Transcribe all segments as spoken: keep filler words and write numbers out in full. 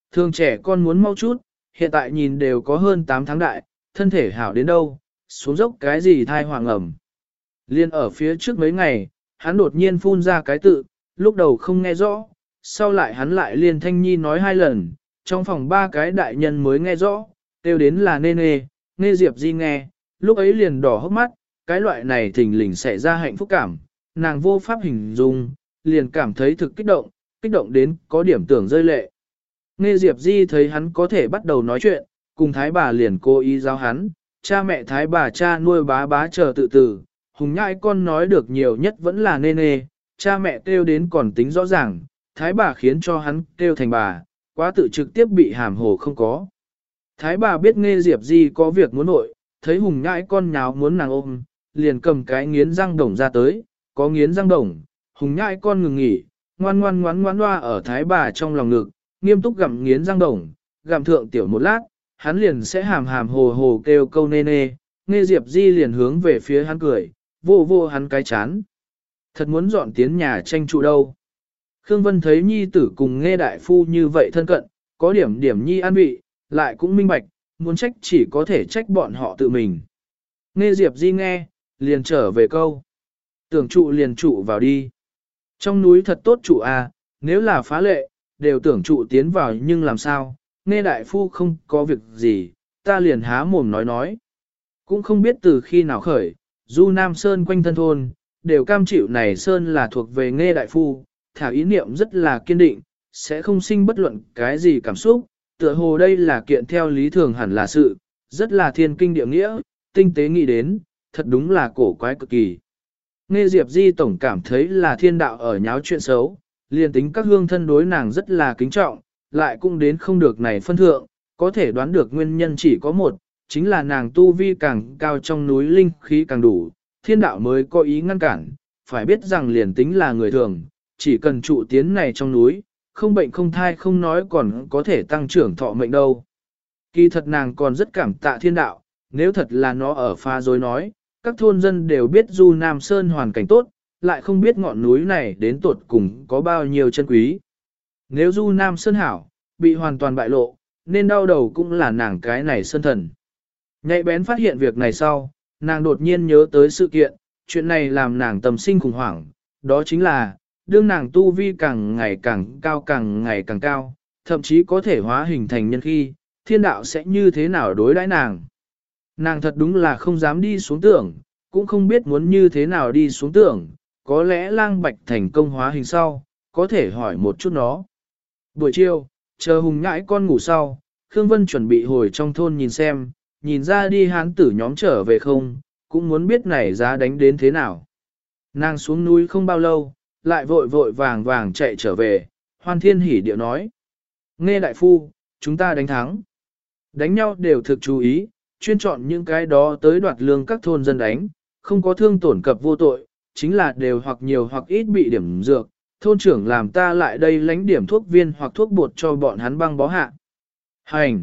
Thường trẻ con muốn mau chút, hiện tại nhìn đều có hơn tám tháng đại, thân thể hảo đến đâu, xuống dốc cái gì thai hoàng ẩm. Liên ở phía trước mấy ngày, hắn đột nhiên phun ra cái tự, lúc đầu không nghe rõ, sau lại hắn lại liên thanh nhi nói hai lần, trong phòng ba cái đại nhân mới nghe rõ, kêu đến là nê nê, nghe Diệp Di nghe, lúc ấy liền đỏ hốc mắt, cái loại này thình lình xảy ra hạnh phúc cảm, nàng vô pháp hình dung, liền cảm thấy thực kích động, kích động đến có điểm tưởng rơi lệ. Nghe Diệp Di thấy hắn có thể bắt đầu nói chuyện, cùng thái bà liền cố ý giáo hắn, cha mẹ thái bà cha nuôi bá bá chờ tự tử, hùng nhãi con nói được nhiều nhất vẫn là nê nê, cha mẹ kêu đến còn tính rõ ràng, thái bà khiến cho hắn kêu thành bà, quá tự trực tiếp bị hàm hồ không có. Thái bà biết nghe Diệp Di có việc muốn nội, thấy hùng nhãi con nháo muốn nàng ôm, liền cầm cái nghiến răng đồng ra tới, có nghiến răng đồng, hùng nhãi con ngừng nghỉ, ngoan ngoan ngoan ngoan loa ở thái bà trong lòng ngực, nghiêm túc gặm nghiến răng đồng, gặm thượng tiểu một lát, hắn liền sẽ hàm hàm hồ hồ kêu câu nê nê, nghe Diệp Di liền hướng về phía hắn cười, vô vô hắn cái chán. Thật muốn dọn tiến nhà tranh trụ đâu. Khương Vân thấy nhi tử cùng nghe đại phu như vậy thân cận, có điểm điểm nhi an vị, lại cũng minh bạch, muốn trách chỉ có thể trách bọn họ tự mình. Nghe Diệp Di nghe, liền trở về câu. Tưởng trụ liền trụ vào đi. Trong núi thật tốt trụ à, nếu là phá lệ, đều tưởng trụ tiến vào nhưng làm sao, nghe đại phu không có việc gì, ta liền há mồm nói nói. Cũng không biết từ khi nào khởi, du Nam Sơn quanh thân thôn, đều cam chịu này Sơn là thuộc về nghe đại phu, thả ý niệm rất là kiên định, sẽ không sinh bất luận cái gì cảm xúc, tựa hồ đây là kiện theo lý thường hẳn là sự, rất là thiên kinh địa nghĩa, tinh tế nghĩ đến, thật đúng là cổ quái cực kỳ. Nghe Diệp Di tổng cảm thấy là thiên đạo ở nháo chuyện xấu, liền tính các hương thân đối nàng rất là kính trọng, lại cũng đến không được này phân thượng, có thể đoán được nguyên nhân chỉ có một, chính là nàng tu vi càng cao trong núi linh khí càng đủ, thiên đạo mới có ý ngăn cản, phải biết rằng liền tính là người thường, chỉ cần trụ tiến này trong núi, không bệnh không thai không nói còn có thể tăng trưởng thọ mệnh đâu. Kỳ thật nàng còn rất cảm tạ thiên đạo, nếu thật là nó ở pha dối nói, các thôn dân đều biết du Nam Sơn hoàn cảnh tốt, lại không biết ngọn núi này đến tột cùng có bao nhiêu chân quý. Nếu du Nam Sơn hảo, bị hoàn toàn bại lộ, nên đau đầu cũng là nàng cái này sơn thần. Nhạy bén phát hiện việc này sau, nàng đột nhiên nhớ tới sự kiện, chuyện này làm nàng tâm sinh khủng hoảng, đó chính là, đương nàng tu vi càng ngày càng cao càng ngày càng cao, thậm chí có thể hóa hình thành nhân khi, thiên đạo sẽ như thế nào đối đãi nàng. Nàng thật đúng là không dám đi xuống tưởng, cũng không biết muốn như thế nào đi xuống tưởng, có lẽ lang bạch thành công hóa hình sau, có thể hỏi một chút nó. Buổi chiều, chờ hùng nhãi con ngủ sau, Khương Vân chuẩn bị hồi trong thôn nhìn xem, nhìn ra đi hán tử nhóm trở về không, cũng muốn biết này giá đánh đến thế nào. Nàng xuống núi không bao lâu, lại vội vội vàng vàng chạy trở về, hoan thiên hỉ điệu nói. Nghe đại phu, chúng ta đánh thắng. Đánh nhau đều thực chú ý, chuyên chọn những cái đó tới đoạt lương các thôn dân đánh, không có thương tổn cập vô tội, chính là đều hoặc nhiều hoặc ít bị điểm dược, thôn trưởng làm ta lại đây lánh điểm thuốc viên hoặc thuốc bột cho bọn hắn băng bó hạ. Hành!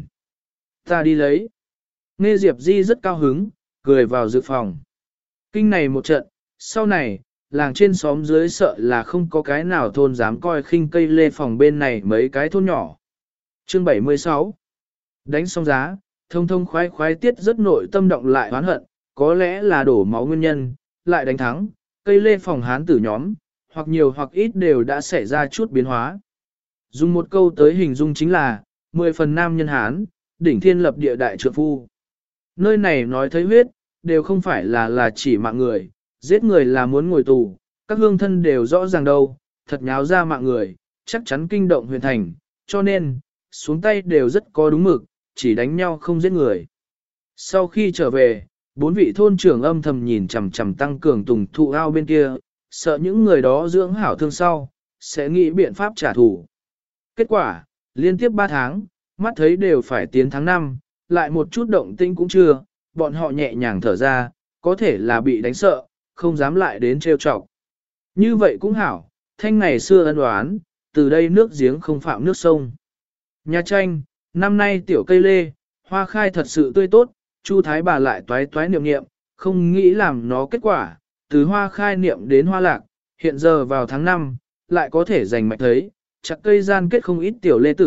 Ta đi lấy. Nghe Diệp Di rất cao hứng, cười vào dược phòng. Kinh này một trận, sau này, làng trên xóm dưới sợ là không có cái nào thôn dám coi khinh cây lê phòng bên này mấy cái thôn nhỏ. Chương bảy mươi sáu Đánh xong giá, thông thông khoái khoái tiết rất nội tâm động lại oán hận, có lẽ là đổ máu nguyên nhân, lại đánh thắng, cây lê phòng hán tử nhóm, hoặc nhiều hoặc ít đều đã xảy ra chút biến hóa. Dùng một câu tới hình dung chính là, mười phần nam nhân hán, đỉnh thiên lập địa đại trượng phu. Nơi này nói thấy huyết, đều không phải là là chỉ mạng người, giết người là muốn ngồi tù, các hương thân đều rõ ràng đâu, thật nháo ra mạng người, chắc chắn kinh động huyền thành, cho nên, xuống tay đều rất có đúng mực, chỉ đánh nhau không giết người. Sau khi trở về, bốn vị thôn trưởng âm thầm nhìn chằm chằm tăng cường tùng thụ ao bên kia, sợ những người đó dưỡng hảo thương sau, sẽ nghĩ biện pháp trả thù. Kết quả, liên tiếp ba tháng, mắt thấy đều phải tiến tháng năm, lại một chút động tĩnh cũng chưa, bọn họ nhẹ nhàng thở ra, có thể là bị đánh sợ, không dám lại đến trêu chọc. Như vậy cũng hảo, thanh ngày xưa ân oán, từ đây nước giếng không phạm nước sông. Nhà tranh, năm nay tiểu cây lê, hoa khai thật sự tươi tốt, Chu Thái bà lại toái toái niệm niệm, không nghĩ làm nó kết quả, từ hoa khai niệm đến hoa lạc, hiện giờ vào tháng năm, lại có thể giành mạch thấy, chặt cây gian kết không ít tiểu lê tử,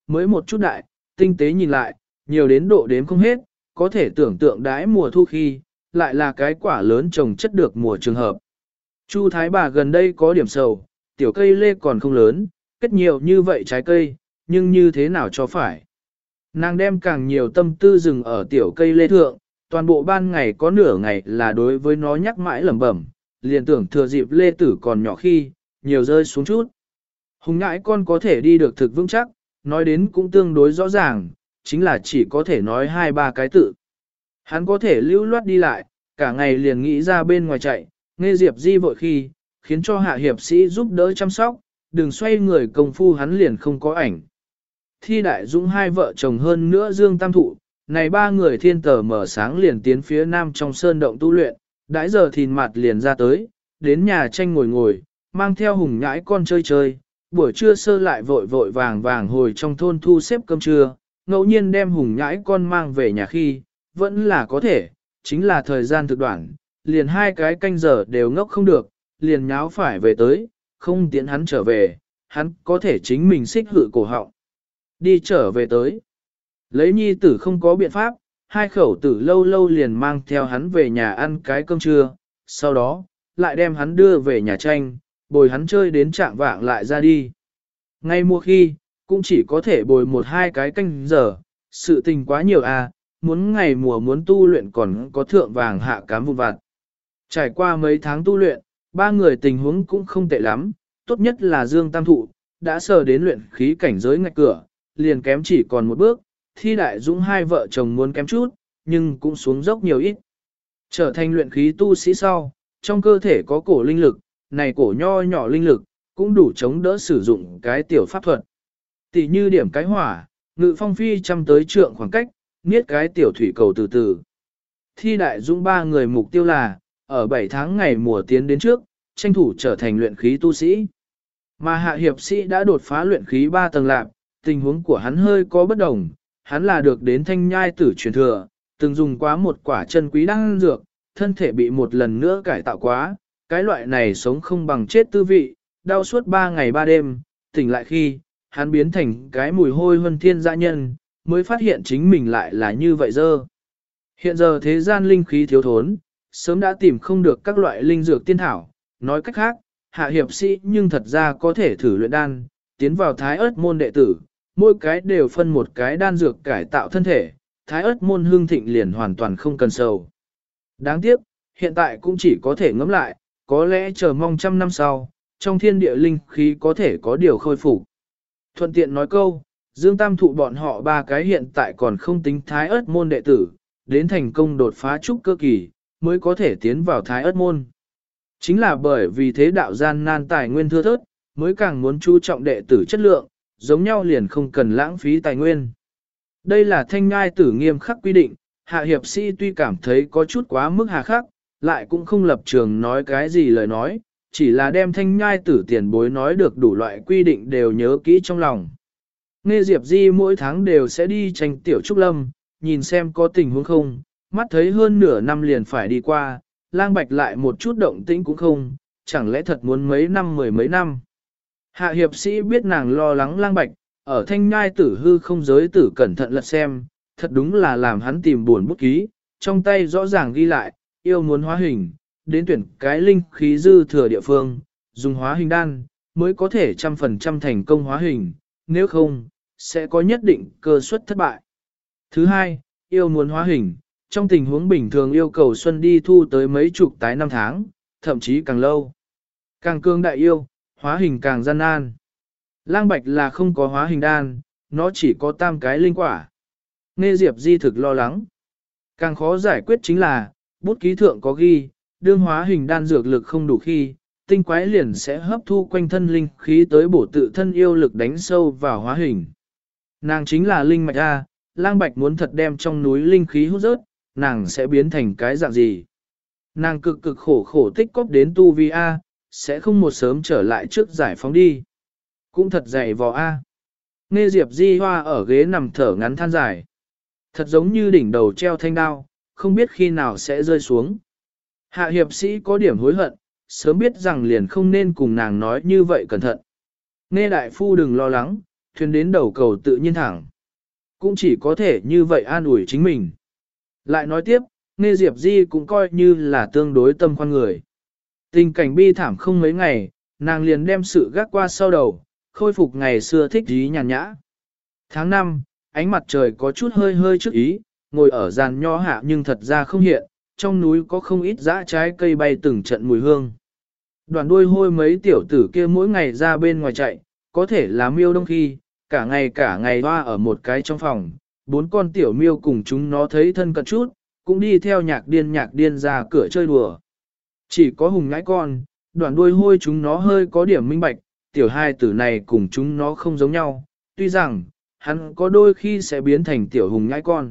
mới một chút đại, tinh tế nhìn lại, nhiều đến độ đếm không hết, có thể tưởng tượng đãi mùa thu khi, lại là cái quả lớn trồng chất được mùa trường hợp. Chu Thái bà gần đây có điểm sầu, tiểu cây lê còn không lớn, kết nhiều như vậy trái cây, nhưng như thế nào cho phải. Nàng đem càng nhiều tâm tư dừng ở tiểu cây lê thượng, toàn bộ ban ngày có nửa ngày là đối với nó nhắc mãi lẩm bẩm, liền tưởng thừa dịp lê tử còn nhỏ khi, nhiều rơi xuống chút. Hùng ngãi con có thể đi được thực vững chắc, nói đến cũng tương đối rõ ràng, chính là chỉ có thể nói hai ba cái tự. Hắn có thể lưu loát đi lại, cả ngày liền nghĩ ra bên ngoài chạy, nghe Diệp Di vội khi, khiến cho hạ hiệp sĩ giúp đỡ chăm sóc, đừng xoay người công phu hắn liền không có ảnh. Thi Đại Dũng hai vợ chồng hơn nữa Dương Tam Thụ, này ba người thiên tờ mở sáng liền tiến phía nam trong sơn động tu luyện, đãi giờ thìn mặt liền ra tới, đến nhà tranh ngồi ngồi, mang theo hùng nhãi con chơi chơi, buổi trưa sơ lại vội vội vàng vàng hồi trong thôn thu xếp cơm trưa, ngẫu nhiên đem hùng nhãi con mang về nhà khi, vẫn là có thể, chính là thời gian thực đoạn, liền hai cái canh giờ đều ngốc không được, liền nháo phải về tới, không tiễn hắn trở về, hắn có thể chính mình xích hự cổ họng. Đi trở về tới. Lấy nhi tử không có biện pháp, hai khẩu tử lâu lâu liền mang theo hắn về nhà ăn cái cơm trưa, sau đó, lại đem hắn đưa về nhà tranh, bồi hắn chơi đến trạng vạng lại ra đi. Ngay mùa khi, cũng chỉ có thể bồi một hai cái canh giờ, sự tình quá nhiều à, muốn ngày mùa muốn tu luyện còn có thượng vàng hạ cám vụn vặt. Trải qua mấy tháng tu luyện, ba người tình huống cũng không tệ lắm, tốt nhất là Dương Tam Thụ, đã sờ đến luyện khí cảnh giới ngạch cửa, liền kém chỉ còn một bước, Thi Đại Dũng hai vợ chồng muốn kém chút, nhưng cũng xuống dốc nhiều ít. Trở thành luyện khí tu sĩ sau, trong cơ thể có cổ linh lực, này cổ nho nhỏ linh lực, cũng đủ chống đỡ sử dụng cái tiểu pháp thuật. Tỷ như điểm cái hỏa, ngự phong phi chăm tới trượng khoảng cách, niết cái tiểu thủy cầu từ từ. Thi Đại Dũng ba người mục tiêu là, ở bảy tháng ngày mùa tiến đến trước, tranh thủ trở thành luyện khí tu sĩ. Mà hạ hiệp sĩ đã đột phá luyện khí ba tầng lạc, tình huống của hắn hơi có bất đồng, hắn là được đến thanh nhai tử truyền thừa, từng dùng quá một quả chân quý đan dược, thân thể bị một lần nữa cải tạo quá, cái loại này sống không bằng chết tư vị, đau suốt ba ngày ba đêm, tỉnh lại khi, hắn biến thành cái mùi hôi huân thiên dã nhân, mới phát hiện chính mình lại là như vậy dơ. Hiện giờ thế gian linh khí thiếu thốn, sớm đã tìm không được các loại linh dược tiên thảo, nói cách khác, hạ hiệp sĩ nhưng thật ra có thể thử luyện đan, tiến vào thái ớt môn đệ tử, mỗi cái đều phân một cái đan dược cải tạo thân thể, thái ớt môn hương thịnh liền hoàn toàn không cần sầu. Đáng tiếc, hiện tại cũng chỉ có thể ngẫm lại, có lẽ chờ mong trăm năm sau, trong thiên địa linh khí có thể có điều khôi phục. Thuận tiện nói câu, Dương Tam Thụ bọn họ ba cái hiện tại còn không tính thái ớt môn đệ tử, đến thành công đột phá trúc cơ kỳ, mới có thể tiến vào thái ớt môn. Chính là bởi vì thế đạo gian nan tài nguyên thưa thớt, mới càng muốn chú trọng đệ tử chất lượng, giống nhau liền không cần lãng phí tài nguyên. Đây là thanh ngai tử nghiêm khắc quy định, hạ hiệp sĩ tuy cảm thấy có chút quá mức hà khắc, lại cũng không lập trường nói cái gì lời nói, chỉ là đem thanh nhai tử tiền bối nói được đủ loại quy định đều nhớ kỹ trong lòng. Nghe Diệp Di mỗi tháng đều sẽ đi tranh tiểu trúc lâm, nhìn xem có tình huống không, mắt thấy hơn nửa năm liền phải đi qua, lang bạch lại một chút động tĩnh cũng không, chẳng lẽ thật muốn mấy năm mười mấy năm. Hạ hiệp sĩ biết nàng lo lắng lang bạch, ở thanh nhai tử hư không giới tử cẩn thận lật xem, thật đúng là làm hắn tìm buồn bút ký, trong tay rõ ràng ghi lại, yêu muốn hóa hình, đến tuyển cái linh khí dư thừa địa phương, dùng hóa hình đan, mới có thể trăm phần trăm thành công hóa hình, nếu không, sẽ có nhất định cơ suất thất bại. Thứ hai, yêu muốn hóa hình, trong tình huống bình thường yêu cầu xuân đi thu tới mấy chục tái năm tháng, thậm chí càng lâu. Càng cương đại yêu, hóa hình càng gian nan. Lang bạch là không có hóa hình đan, nó chỉ có tam cái linh quả. Nghe Diệp Di thực lo lắng. Càng khó giải quyết chính là, bút ký thượng có ghi, đương hóa hình đan dược lực không đủ khi, tinh quái liền sẽ hấp thu quanh thân linh khí tới bổ tự thân yêu lực đánh sâu vào hóa hình. Nàng chính là linh mạch A, lang bạch muốn thật đem trong núi linh khí hút rớt, nàng sẽ biến thành cái dạng gì? Nàng cực cực khổ khổ tích cóp đến tu vi A, sẽ không một sớm trở lại trước giải phóng đi. Cũng thật dày vò A. Nghe Diệp Di Hoa ở ghế nằm thở ngắn than dài. Thật giống như đỉnh đầu treo thanh đao, không biết khi nào sẽ rơi xuống. Hạ hiệp sĩ có điểm hối hận, sớm biết rằng liền không nên cùng nàng nói như vậy cẩn thận. Nghe đại phu đừng lo lắng, thuyền đến đầu cầu tự nhiên thẳng. Cũng chỉ có thể như vậy an ủi chính mình. Lại nói tiếp, Nghe Diệp Di cũng coi như là tương đối tâm khoan người. Tình cảnh bi thảm không mấy ngày, nàng liền đem sự gác qua sau đầu, khôi phục ngày xưa thích ý nhàn nhã. Tháng năm, ánh mặt trời có chút hơi hơi trước ý, ngồi ở giàn nho hạ nhưng thật ra không hiện, trong núi có không ít dã trái cây bay từng trận mùi hương. Đoàn đuôi hôi mấy tiểu tử kia mỗi ngày ra bên ngoài chạy, có thể là miêu đông khi, cả ngày cả ngày hoa ở một cái trong phòng, bốn con tiểu miêu cùng chúng nó thấy thân cận chút, cũng đi theo nhạc điên nhạc điên ra cửa chơi đùa. Chỉ có hùng ngãi con, đoàn đuôi hôi chúng nó hơi có điểm minh bạch, tiểu hai tử này cùng chúng nó không giống nhau, tuy rằng, hắn có đôi khi sẽ biến thành tiểu hùng nhãi con.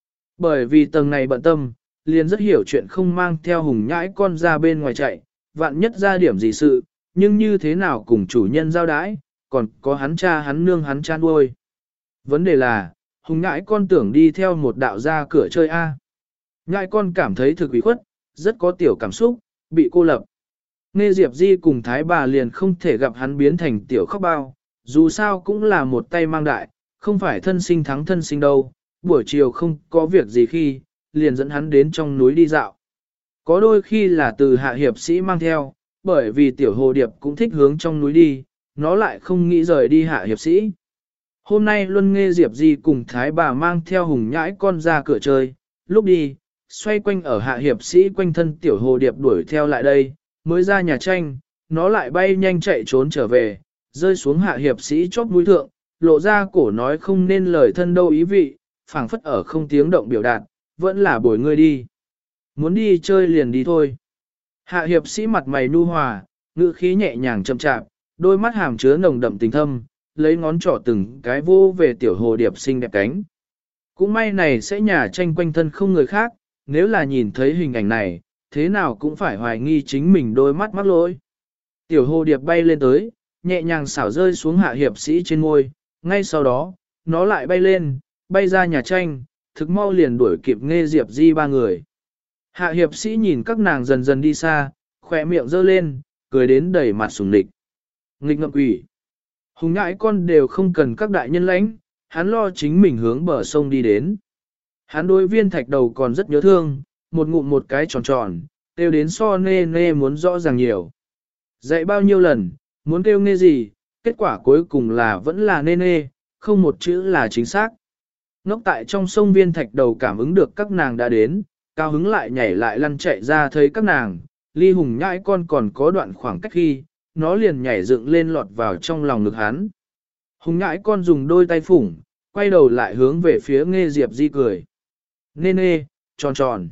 Bởi vì tầng này bận tâm, liền rất hiểu chuyện không mang theo hùng nhãi con ra bên ngoài chạy, vạn nhất ra điểm gì sự, nhưng như thế nào cùng chủ nhân giao đãi, còn có hắn cha hắn nương hắn cha nuôi. Vấn đề là, hùng nhãi con tưởng đi theo một đạo ra cửa chơi A. Nhãi con cảm thấy thực ủy khuất, rất có tiểu cảm xúc, bị cô lập. Nghe Diệp Di cùng Thái bà liền không thể gặp hắn biến thành tiểu khóc bao, dù sao cũng là một tay mang đại, không phải thân sinh thắng thân sinh đâu, buổi chiều không có việc gì khi, liền dẫn hắn đến trong núi đi dạo. Có đôi khi là từ hạ hiệp sĩ mang theo, bởi vì tiểu hồ điệp cũng thích hướng trong núi đi, nó lại không nghĩ rời đi hạ hiệp sĩ. Hôm nay Luân Nghe Diệp Di cùng Thái bà mang theo hùng nhãi con ra cửa chơi, lúc đi, xoay quanh ở hạ hiệp sĩ quanh thân tiểu hồ điệp đuổi theo lại đây, mới ra nhà tranh, nó lại bay nhanh chạy trốn trở về, rơi xuống hạ hiệp sĩ chóp mũi thượng, lộ ra cổ nói không nên lời thân đâu ý vị, phảng phất ở không tiếng động biểu đạt, vẫn là bồi ngươi đi. Muốn đi chơi liền đi thôi. Hạ hiệp sĩ mặt mày nu hòa, ngữ khí nhẹ nhàng chậm chạp, đôi mắt hàm chứa nồng đậm tình thâm, lấy ngón trỏ từng cái vô về tiểu hồ điệp xinh đẹp cánh. Cũng may này sẽ nhà tranh quanh thân không người khác, nếu là nhìn thấy hình ảnh này, thế nào cũng phải hoài nghi chính mình đôi mắt mắc lỗi. Tiểu hồ điệp bay lên tới, nhẹ nhàng xảo rơi xuống hạ hiệp sĩ trên ngôi, ngay sau đó, nó lại bay lên, bay ra nhà tranh, thực mau liền đuổi kịp Nghe Diệp Di ba người. Hạ hiệp sĩ nhìn các nàng dần dần đi xa, khỏe miệng giơ lên, cười đến đầy mặt sùng lịch. Nghịch ngợm quỷ. Hùng nhãi con đều không cần các đại nhân lãnh, hắn lo chính mình hướng bờ sông đi đến. Hắn đối viên thạch đầu còn rất nhớ thương, một ngụm một cái tròn tròn, kêu đến so nê nê muốn rõ ràng nhiều. Dạy bao nhiêu lần, muốn kêu nghe gì, kết quả cuối cùng là vẫn là nê nê, không một chữ là chính xác. Ngốc tại trong sông viên thạch đầu cảm ứng được các nàng đã đến, cao hứng lại nhảy lại lăn chạy ra thấy các nàng, ly hùng nhãi con còn có đoạn khoảng cách khi, nó liền nhảy dựng lên lọt vào trong lòng ngực hắn. Hùng nhãi con dùng đôi tay phủng, quay đầu lại hướng về phía Nghe Diệp Di cười. Nê nê, tròn tròn.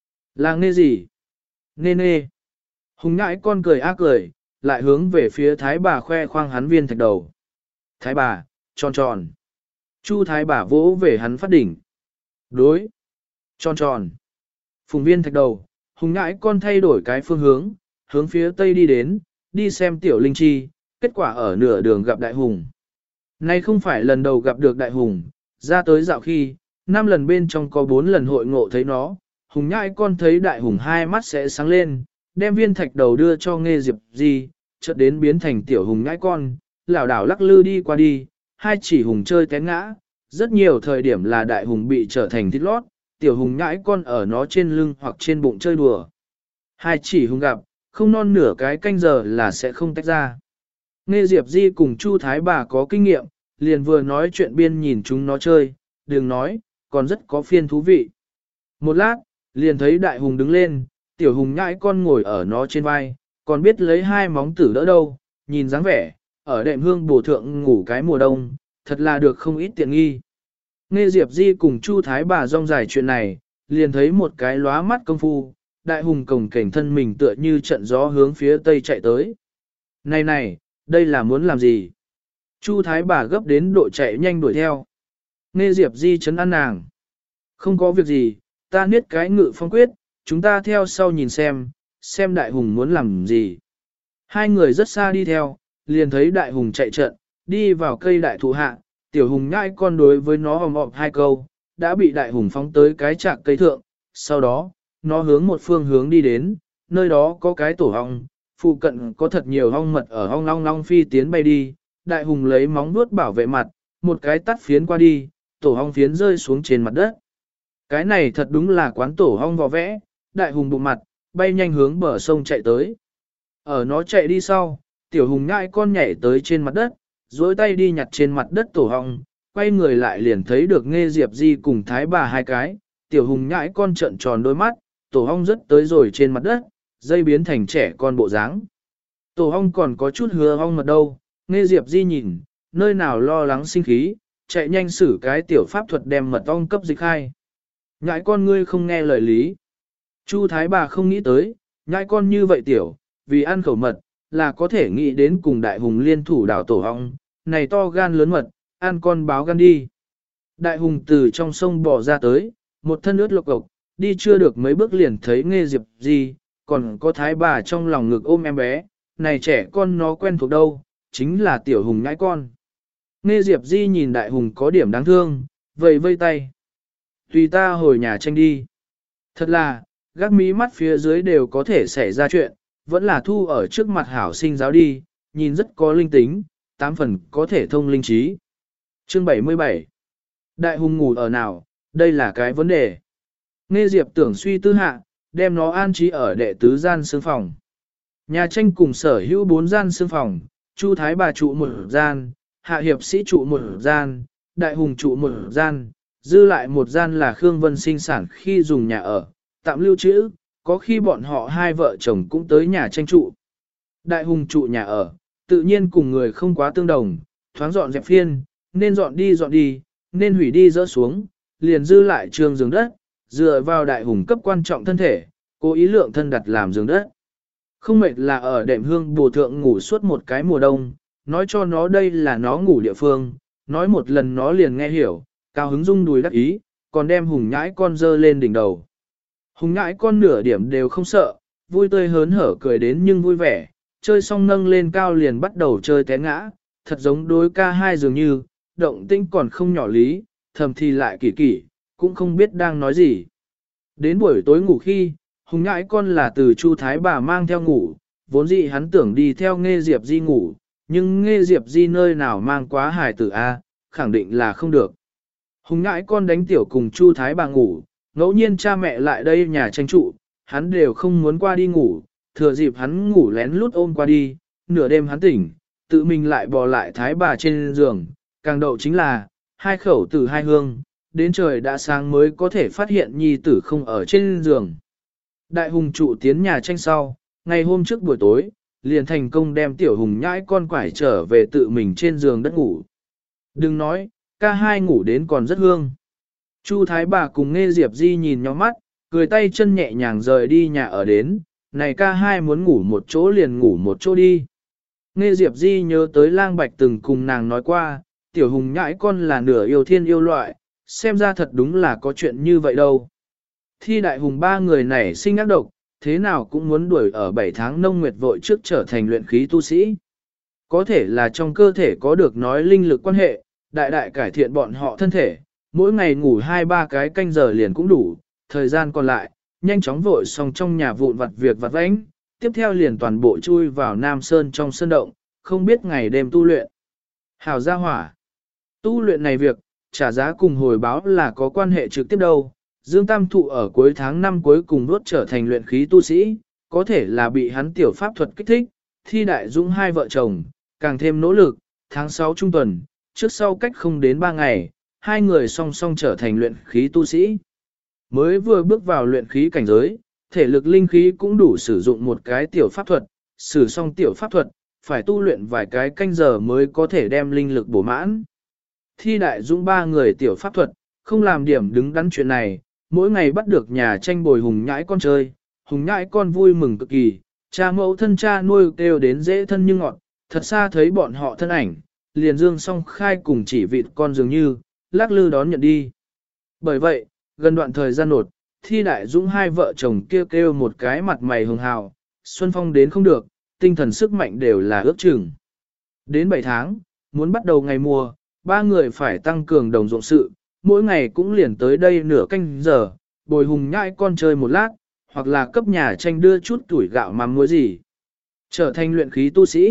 Là nghe gì? Nê nê. Hùng nhãi con cười ác cười, lại hướng về phía thái bà khoe khoang hắn viên thạch đầu. Thái bà, tròn tròn. Chu thái bà vỗ về hắn phát đỉnh. Đối. Tròn tròn. Phùng viên thạch đầu, hùng nhãi con thay đổi cái phương hướng, hướng phía tây đi đến, đi xem tiểu linh chi, kết quả ở nửa đường gặp đại hùng. Nay không phải lần đầu gặp được đại hùng, ra tới dạo khi, năm lần bên trong có bốn lần hội ngộ thấy nó, hùng nhãi con thấy đại hùng hai mắt sẽ sáng lên, đem viên thạch đầu đưa cho Nghe Diệp Di, chợt đến biến thành tiểu hùng nhãi con, lảo đảo lắc lư đi qua đi, hai chỉ hùng chơi té ngã, rất nhiều thời điểm là đại hùng bị trở thành thịt lót, tiểu hùng nhãi con ở nó trên lưng hoặc trên bụng chơi đùa. Hai chỉ hùng gặp, không non nửa cái canh giờ là sẽ không tách ra. Nghe Diệp Di cùng Chu Thái bà có kinh nghiệm, liền vừa nói chuyện biên nhìn chúng nó chơi, đừng nói, còn rất có phiên thú vị. Một lát, liền thấy đại hùng đứng lên, tiểu hùng nhãi con ngồi ở nó trên vai, còn biết lấy hai móng tử đỡ đâu, nhìn dáng vẻ, ở đệm hương bổ thượng ngủ cái mùa đông, thật là được không ít tiện nghi. Nghe Diệp Di cùng Chu Thái bà rong dài chuyện này, liền thấy một cái lóa mắt công phu, đại hùng cổng cảnh thân mình tựa như trận gió hướng phía tây chạy tới. Này này, đây là muốn làm gì? Chu Thái bà gấp đến độ chạy nhanh đuổi theo. Nghe Diệp Di chấn an nàng. Không có việc gì, ta niết cái ngự phong quyết, chúng ta theo sau nhìn xem, xem đại hùng muốn làm gì. Hai người rất xa đi theo, liền thấy đại hùng chạy trận, đi vào cây đại thụ hạ, tiểu hùng nhãi con đối với nó hòm họp hai câu, đã bị đại hùng phóng tới cái trạc cây thượng, sau đó, nó hướng một phương hướng đi đến, nơi đó có cái tổ hong, phụ cận có thật nhiều hong mật ở hong long long phi tiến bay đi, đại hùng lấy móng vuốt bảo vệ mặt, một cái tắt phiến qua đi, tổ hong phiến rơi xuống trên mặt đất. Cái này thật đúng là quán tổ hong vò vẽ, đại hùng bụng mặt, bay nhanh hướng bờ sông chạy tới. Ở nó chạy đi sau, tiểu hùng nhãi con nhảy tới trên mặt đất, dối tay đi nhặt trên mặt đất tổ hong, quay người lại liền thấy được Nghe Diệp Di cùng thái bà hai cái, tiểu hùng nhãi con trợn tròn đôi mắt, tổ hong rất tới rồi trên mặt đất, dây biến thành trẻ con bộ dáng. Tổ hong còn có chút hứa hong mật đâu, Nghe Diệp Di nhìn, nơi nào lo lắng sinh khí, chạy nhanh xử cái tiểu pháp thuật đem mật ong cấp dịch khai. Nhãi con ngươi không nghe lời lý. Chu thái bà không nghĩ tới, nhãi con như vậy tiểu, vì ăn khẩu mật, là có thể nghĩ đến cùng đại hùng liên thủ đảo tổ hong, này to gan lớn mật, ăn con báo gan đi. Đại hùng từ trong sông bò ra tới, một thân ướt lộc cộc, đi chưa được mấy bước liền thấy Nghe Diệp Di, còn có thái bà trong lòng ngực ôm em bé, này trẻ con nó quen thuộc đâu, chính là tiểu hùng nhãi con. Nghe Diệp Di nhìn đại hùng có điểm đáng thương, vầy vây tay. Tùy ta hồi nhà tranh đi. Thật là, gác mí mắt phía dưới đều có thể xảy ra chuyện, vẫn là thu ở trước mặt hảo sinh giáo đi, nhìn rất có linh tính, tám phần có thể thông linh trí. Chương bảy mươi bảy. Đại hùng ngủ ở nào, đây là cái vấn đề. Nghe Diệp tưởng suy tư hạ, đem nó an trí ở đệ tứ gian sương phòng. Nhà tranh cùng sở hữu bốn gian sương phòng, Chu thái bà trụ một gian, hạ hiệp sĩ trụ một gian, đại hùng trụ một gian, dư lại một gian là Khương Vân sinh sản khi dùng nhà ở, tạm lưu trữ, có khi bọn họ hai vợ chồng cũng tới nhà tranh trụ. Đại hùng trụ nhà ở, tự nhiên cùng người không quá tương đồng, thoáng dọn dẹp phiên, nên dọn đi dọn đi, nên hủy đi dỡ xuống, liền dư lại trường giường đất, dựa vào đại hùng cấp quan trọng thân thể, cố ý lượng thân đặt làm giường đất. Không mệt là ở đệm hương bồ thượng ngủ suốt một cái mùa đông, nói cho nó đây là nó ngủ địa phương, nói một lần nó liền nghe hiểu, cao hứng rung đùi đắc ý, còn đem hùng nhãi con dơ lên đỉnh đầu. Hùng nhãi con nửa điểm đều không sợ, vui tươi hớn hở cười đến nhưng vui vẻ, chơi xong nâng lên cao liền bắt đầu chơi té ngã, thật giống đối ca hai dường như, động tĩnh còn không nhỏ lý, thầm thì lại kỳ kỳ, cũng không biết đang nói gì. Đến buổi tối ngủ khi, hùng nhãi con là từ Chu thái bà mang theo ngủ, vốn dĩ hắn tưởng đi theo Nghe Diệp Di ngủ, nhưng Nghe Diệp Di nơi nào mang quá hài tử A, khẳng định là không được. Hùng nhãi con đánh tiểu cùng Chu thái bà ngủ, ngẫu nhiên cha mẹ lại đây nhà tranh trụ, hắn đều không muốn qua đi ngủ, thừa dịp hắn ngủ lén lút ôm qua đi, nửa đêm hắn tỉnh, tự mình lại bò lại thái bà trên giường, càng đậu chính là, hai khẩu tử hai hương, đến trời đã sáng mới có thể phát hiện nhi tử không ở trên giường. Đại hùng trụ tiến nhà tranh sau, ngày hôm trước buổi tối, liền thành công đem tiểu hùng nhãi con quải trở về tự mình trên giường đất ngủ. Đừng nói, ca hai ngủ đến còn rất hương. Chu thái bà cùng Nghe Diệp Di nhìn nhau mắt, cười tay chân nhẹ nhàng rời đi nhà ở đến, này ca hai muốn ngủ một chỗ liền ngủ một chỗ đi. Nghe Diệp Di nhớ tới Lang Bạch từng cùng nàng nói qua, tiểu hùng nhãi con là nửa yêu thiên yêu loại, xem ra thật đúng là có chuyện như vậy đâu. Thi đại hùng ba người này sinh ác độc, thế nào cũng muốn đuổi ở bảy tháng nông nguyệt vội trước trở thành luyện khí tu sĩ. Có thể là trong cơ thể có được nói linh lực quan hệ, đại đại cải thiện bọn họ thân thể, mỗi ngày ngủ hai ba cái canh giờ liền cũng đủ, thời gian còn lại, nhanh chóng vội xong trong nhà vụn vặt việc vặt vãnh, tiếp theo liền toàn bộ chui vào Nam Sơn trong sơn động, không biết ngày đêm tu luyện. Hảo gia hỏa, tu luyện này việc, trả giá cùng hồi báo là có quan hệ trực tiếp đâu. Dương Tam Thụ ở cuối tháng năm cuối cùng đốt trở thành luyện khí tu sĩ, có thể là bị hắn tiểu pháp thuật kích thích, Thi Đại Dũng hai vợ chồng, càng thêm nỗ lực, tháng sáu trung tuần, trước sau cách không đến ba ngày, hai người song song trở thành luyện khí tu sĩ. Mới vừa bước vào luyện khí cảnh giới, thể lực linh khí cũng đủ sử dụng một cái tiểu pháp thuật, sử xong tiểu pháp thuật, phải tu luyện vài cái canh giờ mới có thể đem linh lực bổ mãn. Thi Đại Dũng ba người tiểu pháp thuật, không làm điểm đứng đắn chuyện này, mỗi ngày bắt được nhà tranh bồi hùng nhãi con chơi, hùng nhãi con vui mừng cực kỳ, cha mẫu thân cha nuôi kêu đến dễ thân như ngọt, thật xa thấy bọn họ thân ảnh, liền dương song khai cùng chỉ vịt con dường như, lắc lư đón nhận đi. Bởi vậy, gần đoạn thời gian nột, Thi Đại Dũng hai vợ chồng kêu kêu một cái mặt mày hường hào, xuân phong đến không được, tinh thần sức mạnh đều là ước chừng. Đến bảy tháng, muốn bắt đầu ngày mùa, ba người phải tăng cường đồng ruộng sự, mỗi ngày cũng liền tới đây nửa canh giờ, bồi hùng nhãi con chơi một lát, hoặc là cấp nhà tranh đưa chút tuổi gạo mắm muối gì. Trở thành luyện khí tu sĩ,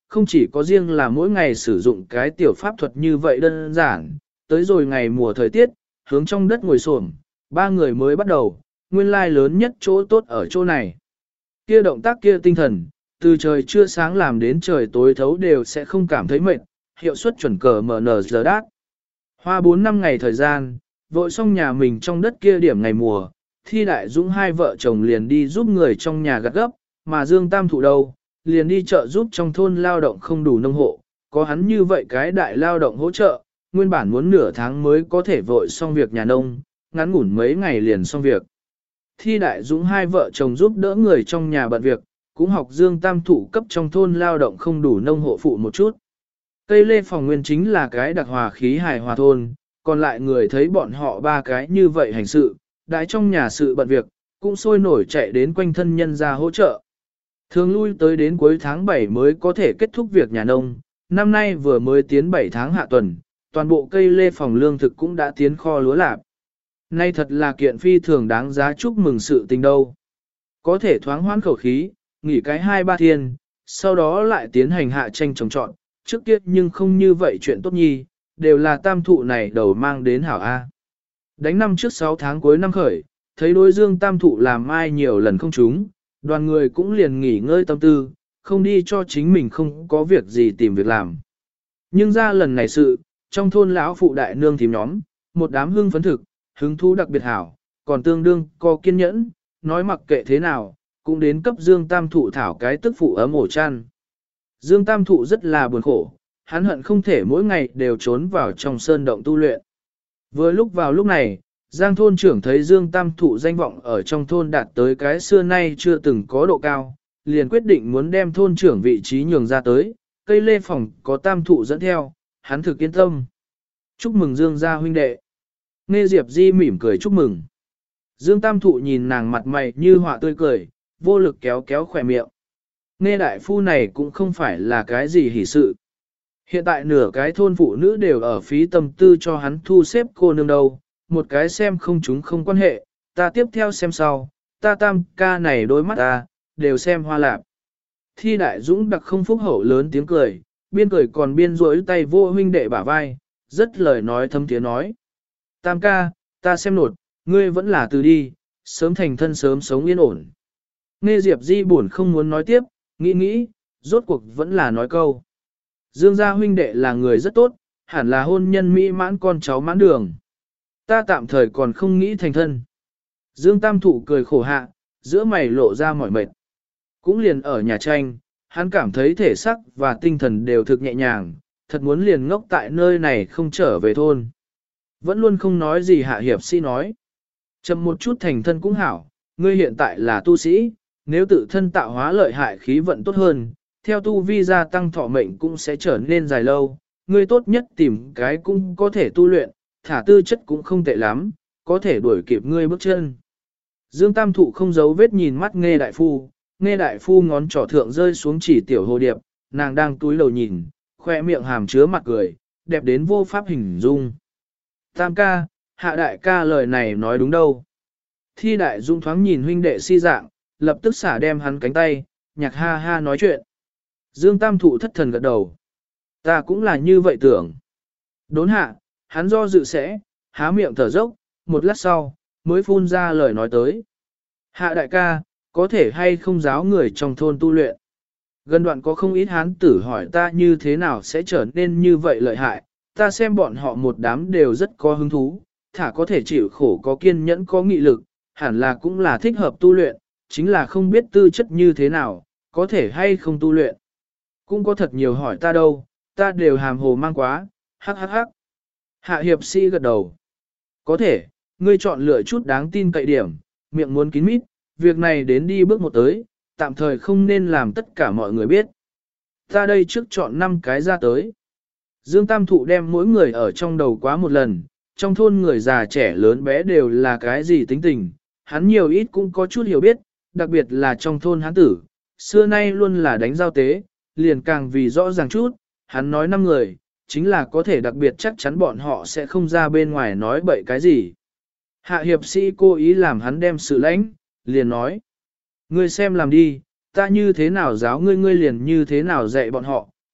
không chỉ có riêng là mỗi ngày sử dụng cái tiểu pháp thuật như vậy đơn giản, tới rồi ngày mùa thời tiết, hướng trong đất ngồi xổm, ba người mới bắt đầu, nguyên lai lớn nhất chỗ tốt ở chỗ này. Kia động tác kia tinh thần, từ trời chưa sáng làm đến trời tối thấu đều sẽ không cảm thấy mệt, hiệu suất chuẩn cờ em en giờ đát. Hoa bốn năm ngày thời gian, vội xong nhà mình trong đất kia điểm ngày mùa, Thi Đại Dũng hai vợ chồng liền đi giúp người trong nhà gặt gấp, mà Dương Tam Thụ đâu, liền đi chợ giúp trong thôn lao động không đủ nông hộ, có hắn như vậy cái đại lao động hỗ trợ, nguyên bản muốn nửa tháng mới có thể vội xong việc nhà nông, ngắn ngủn mấy ngày liền xong việc. Thi Đại Dũng hai vợ chồng giúp đỡ người trong nhà bận việc, cũng học Dương Tam Thụ cấp trong thôn lao động không đủ nông hộ phụ một chút. Cây lê phòng nguyên chính là cái đặc hòa khí hài hòa thôn, còn lại người thấy bọn họ ba cái như vậy hành sự, đại trong nhà sự bận việc, cũng sôi nổi chạy đến quanh thân nhân ra hỗ trợ. Thường lui tới đến cuối tháng bảy mới có thể kết thúc việc nhà nông, năm nay vừa mới tiến bảy tháng hạ tuần, toàn bộ cây lê phòng lương thực cũng đã tiến kho lúa lạp. Nay thật là kiện phi thường đáng giá chúc mừng sự tình đâu. Có thể thoáng hoãn khẩu khí, nghỉ cái hai ba thiên, sau đó lại tiến hành hạ tranh trồng trọn, trước kia nhưng không như vậy chuyện tốt nhi, đều là Tam Thụ này đầu mang đến hảo A. Đánh năm trước sáu tháng cuối năm khởi, thấy đối Dương Tam Thụ làm ai nhiều lần không trúng, đoàn người cũng liền nghỉ ngơi tâm tư, không đi cho chính mình không có việc gì tìm việc làm. Nhưng ra lần này sự, trong thôn lão phụ đại nương thím nhóm, một đám hưng phấn thực, hứng thú đặc biệt hảo, còn tương đương có kiên nhẫn, nói mặc kệ thế nào, cũng đến cấp Dương Tam Thụ thảo cái tức phụ ấm ổ chăn. Dương Tam Thụ rất là buồn khổ, hắn hận không thể mỗi ngày đều trốn vào trong sơn động tu luyện. Vừa lúc vào lúc này, Giang thôn trưởng thấy Dương Tam Thụ danh vọng ở trong thôn đạt tới cái xưa nay chưa từng có độ cao, liền quyết định muốn đem thôn trưởng vị trí nhường ra tới, cây lê phòng có Tam Thụ dẫn theo, hắn thực yên tâm. Chúc mừng Dương gia huynh đệ. Nghe Diệp Di mỉm cười chúc mừng. Dương Tam Thụ nhìn nàng mặt mày như họa tươi cười, vô lực kéo kéo khỏe miệng. Nghe đại phu này cũng không phải là cái gì hỷ sự. Hiện tại nửa cái thôn phụ nữ đều ở phí tâm tư cho hắn thu xếp cô nương đâu, một cái xem không chúng không quan hệ, ta tiếp theo xem sau, ta Tam ca này đôi mắt ta, đều xem hoa lạp. Thi Đại Dũng đặc không phúc hậu lớn tiếng cười, biên cười còn biên rỗi tay vô huynh đệ bả vai, rất lời nói thâm tiếng nói. Tam ca, ta xem nột, ngươi vẫn là từ đi, sớm thành thân sớm sống yên ổn. Nghe Diệp Di buồn không muốn nói tiếp, nghĩ nghĩ, rốt cuộc vẫn là nói câu. Dương gia huynh đệ là người rất tốt, hẳn là hôn nhân mỹ mãn con cháu mãn đường. Ta tạm thời còn không nghĩ thành thân. Dương Tam Thụ cười khổ hạ, giữa mày lộ ra mỏi mệt. Cũng liền ở nhà tranh, hắn cảm thấy thể xác và tinh thần đều thực nhẹ nhàng, thật muốn liền ngốc tại nơi này không trở về thôn. Vẫn luôn không nói gì hạ hiệp sĩ nói. Chậm một chút thành thân cũng hảo, ngươi hiện tại là tu sĩ, nếu tự thân tạo hóa lợi hại khí vận tốt hơn, theo tu vi gia tăng thọ mệnh cũng sẽ trở nên dài lâu, ngươi tốt nhất tìm cái cũng có thể tu luyện, thả tư chất cũng không tệ lắm, có thể đuổi kịp ngươi bước chân. Dương Tam Thụ không giấu vết nhìn mắt Nghe đại phu, Nghe đại phu ngón trỏ thượng rơi xuống chỉ tiểu hồ điệp, nàng đang túi lầu nhìn, khoe miệng hàm chứa mặt cười, đẹp đến vô pháp hình dung. Tam ca, hạ đại ca lời này nói đúng đâu. Thi Đại Dũng thoáng nhìn huynh đệ si dạng, lập tức xả đem hắn cánh tay, nhạc ha ha nói chuyện. Dương Tam Thụ thất thần gật đầu. Ta cũng là như vậy tưởng. Đốn hạ, hắn do dự sẽ, há miệng thở dốc, một lát sau, mới phun ra lời nói tới. Hạ đại ca, có thể hay không giáo người trong thôn tu luyện. Gần đoạn có không ít hán tử hỏi ta như thế nào sẽ trở nên như vậy lợi hại, ta xem bọn họ một đám đều rất có hứng thú, thả có thể chịu khổ có kiên nhẫn có nghị lực, hẳn là cũng là thích hợp tu luyện, chính là không biết tư chất như thế nào, có thể hay không tu luyện. Cũng có thật nhiều hỏi ta đâu, ta đều hàm hồ mang quá, hắc hắc hắc. Hạ hiệp sĩ gật đầu. Có thể, ngươi chọn lựa chút đáng tin cậy điểm, miệng muốn kín mít, việc này đến đi bước một tới, tạm thời không nên làm tất cả mọi người biết. Ta đây trước chọn năm cái ra tới. Dương Tam Thụ đem mỗi người ở trong đầu quá một lần, trong thôn người già trẻ lớn bé đều là cái gì tính tình, hắn nhiều ít cũng có chút hiểu biết, đặc biệt là trong thôn hắn tử, xưa nay luôn là đánh giao tế, liền càng vì rõ ràng chút, hắn nói năm người, chính là có thể đặc biệt chắc chắn bọn họ sẽ không ra bên ngoài nói bậy cái gì. Hạ hiệp sĩ cố ý làm hắn đem sự lãnh, liền nói, ngươi xem làm đi, ta như thế nào giáo ngươi ngươi liền như thế nào dạy bọn họ,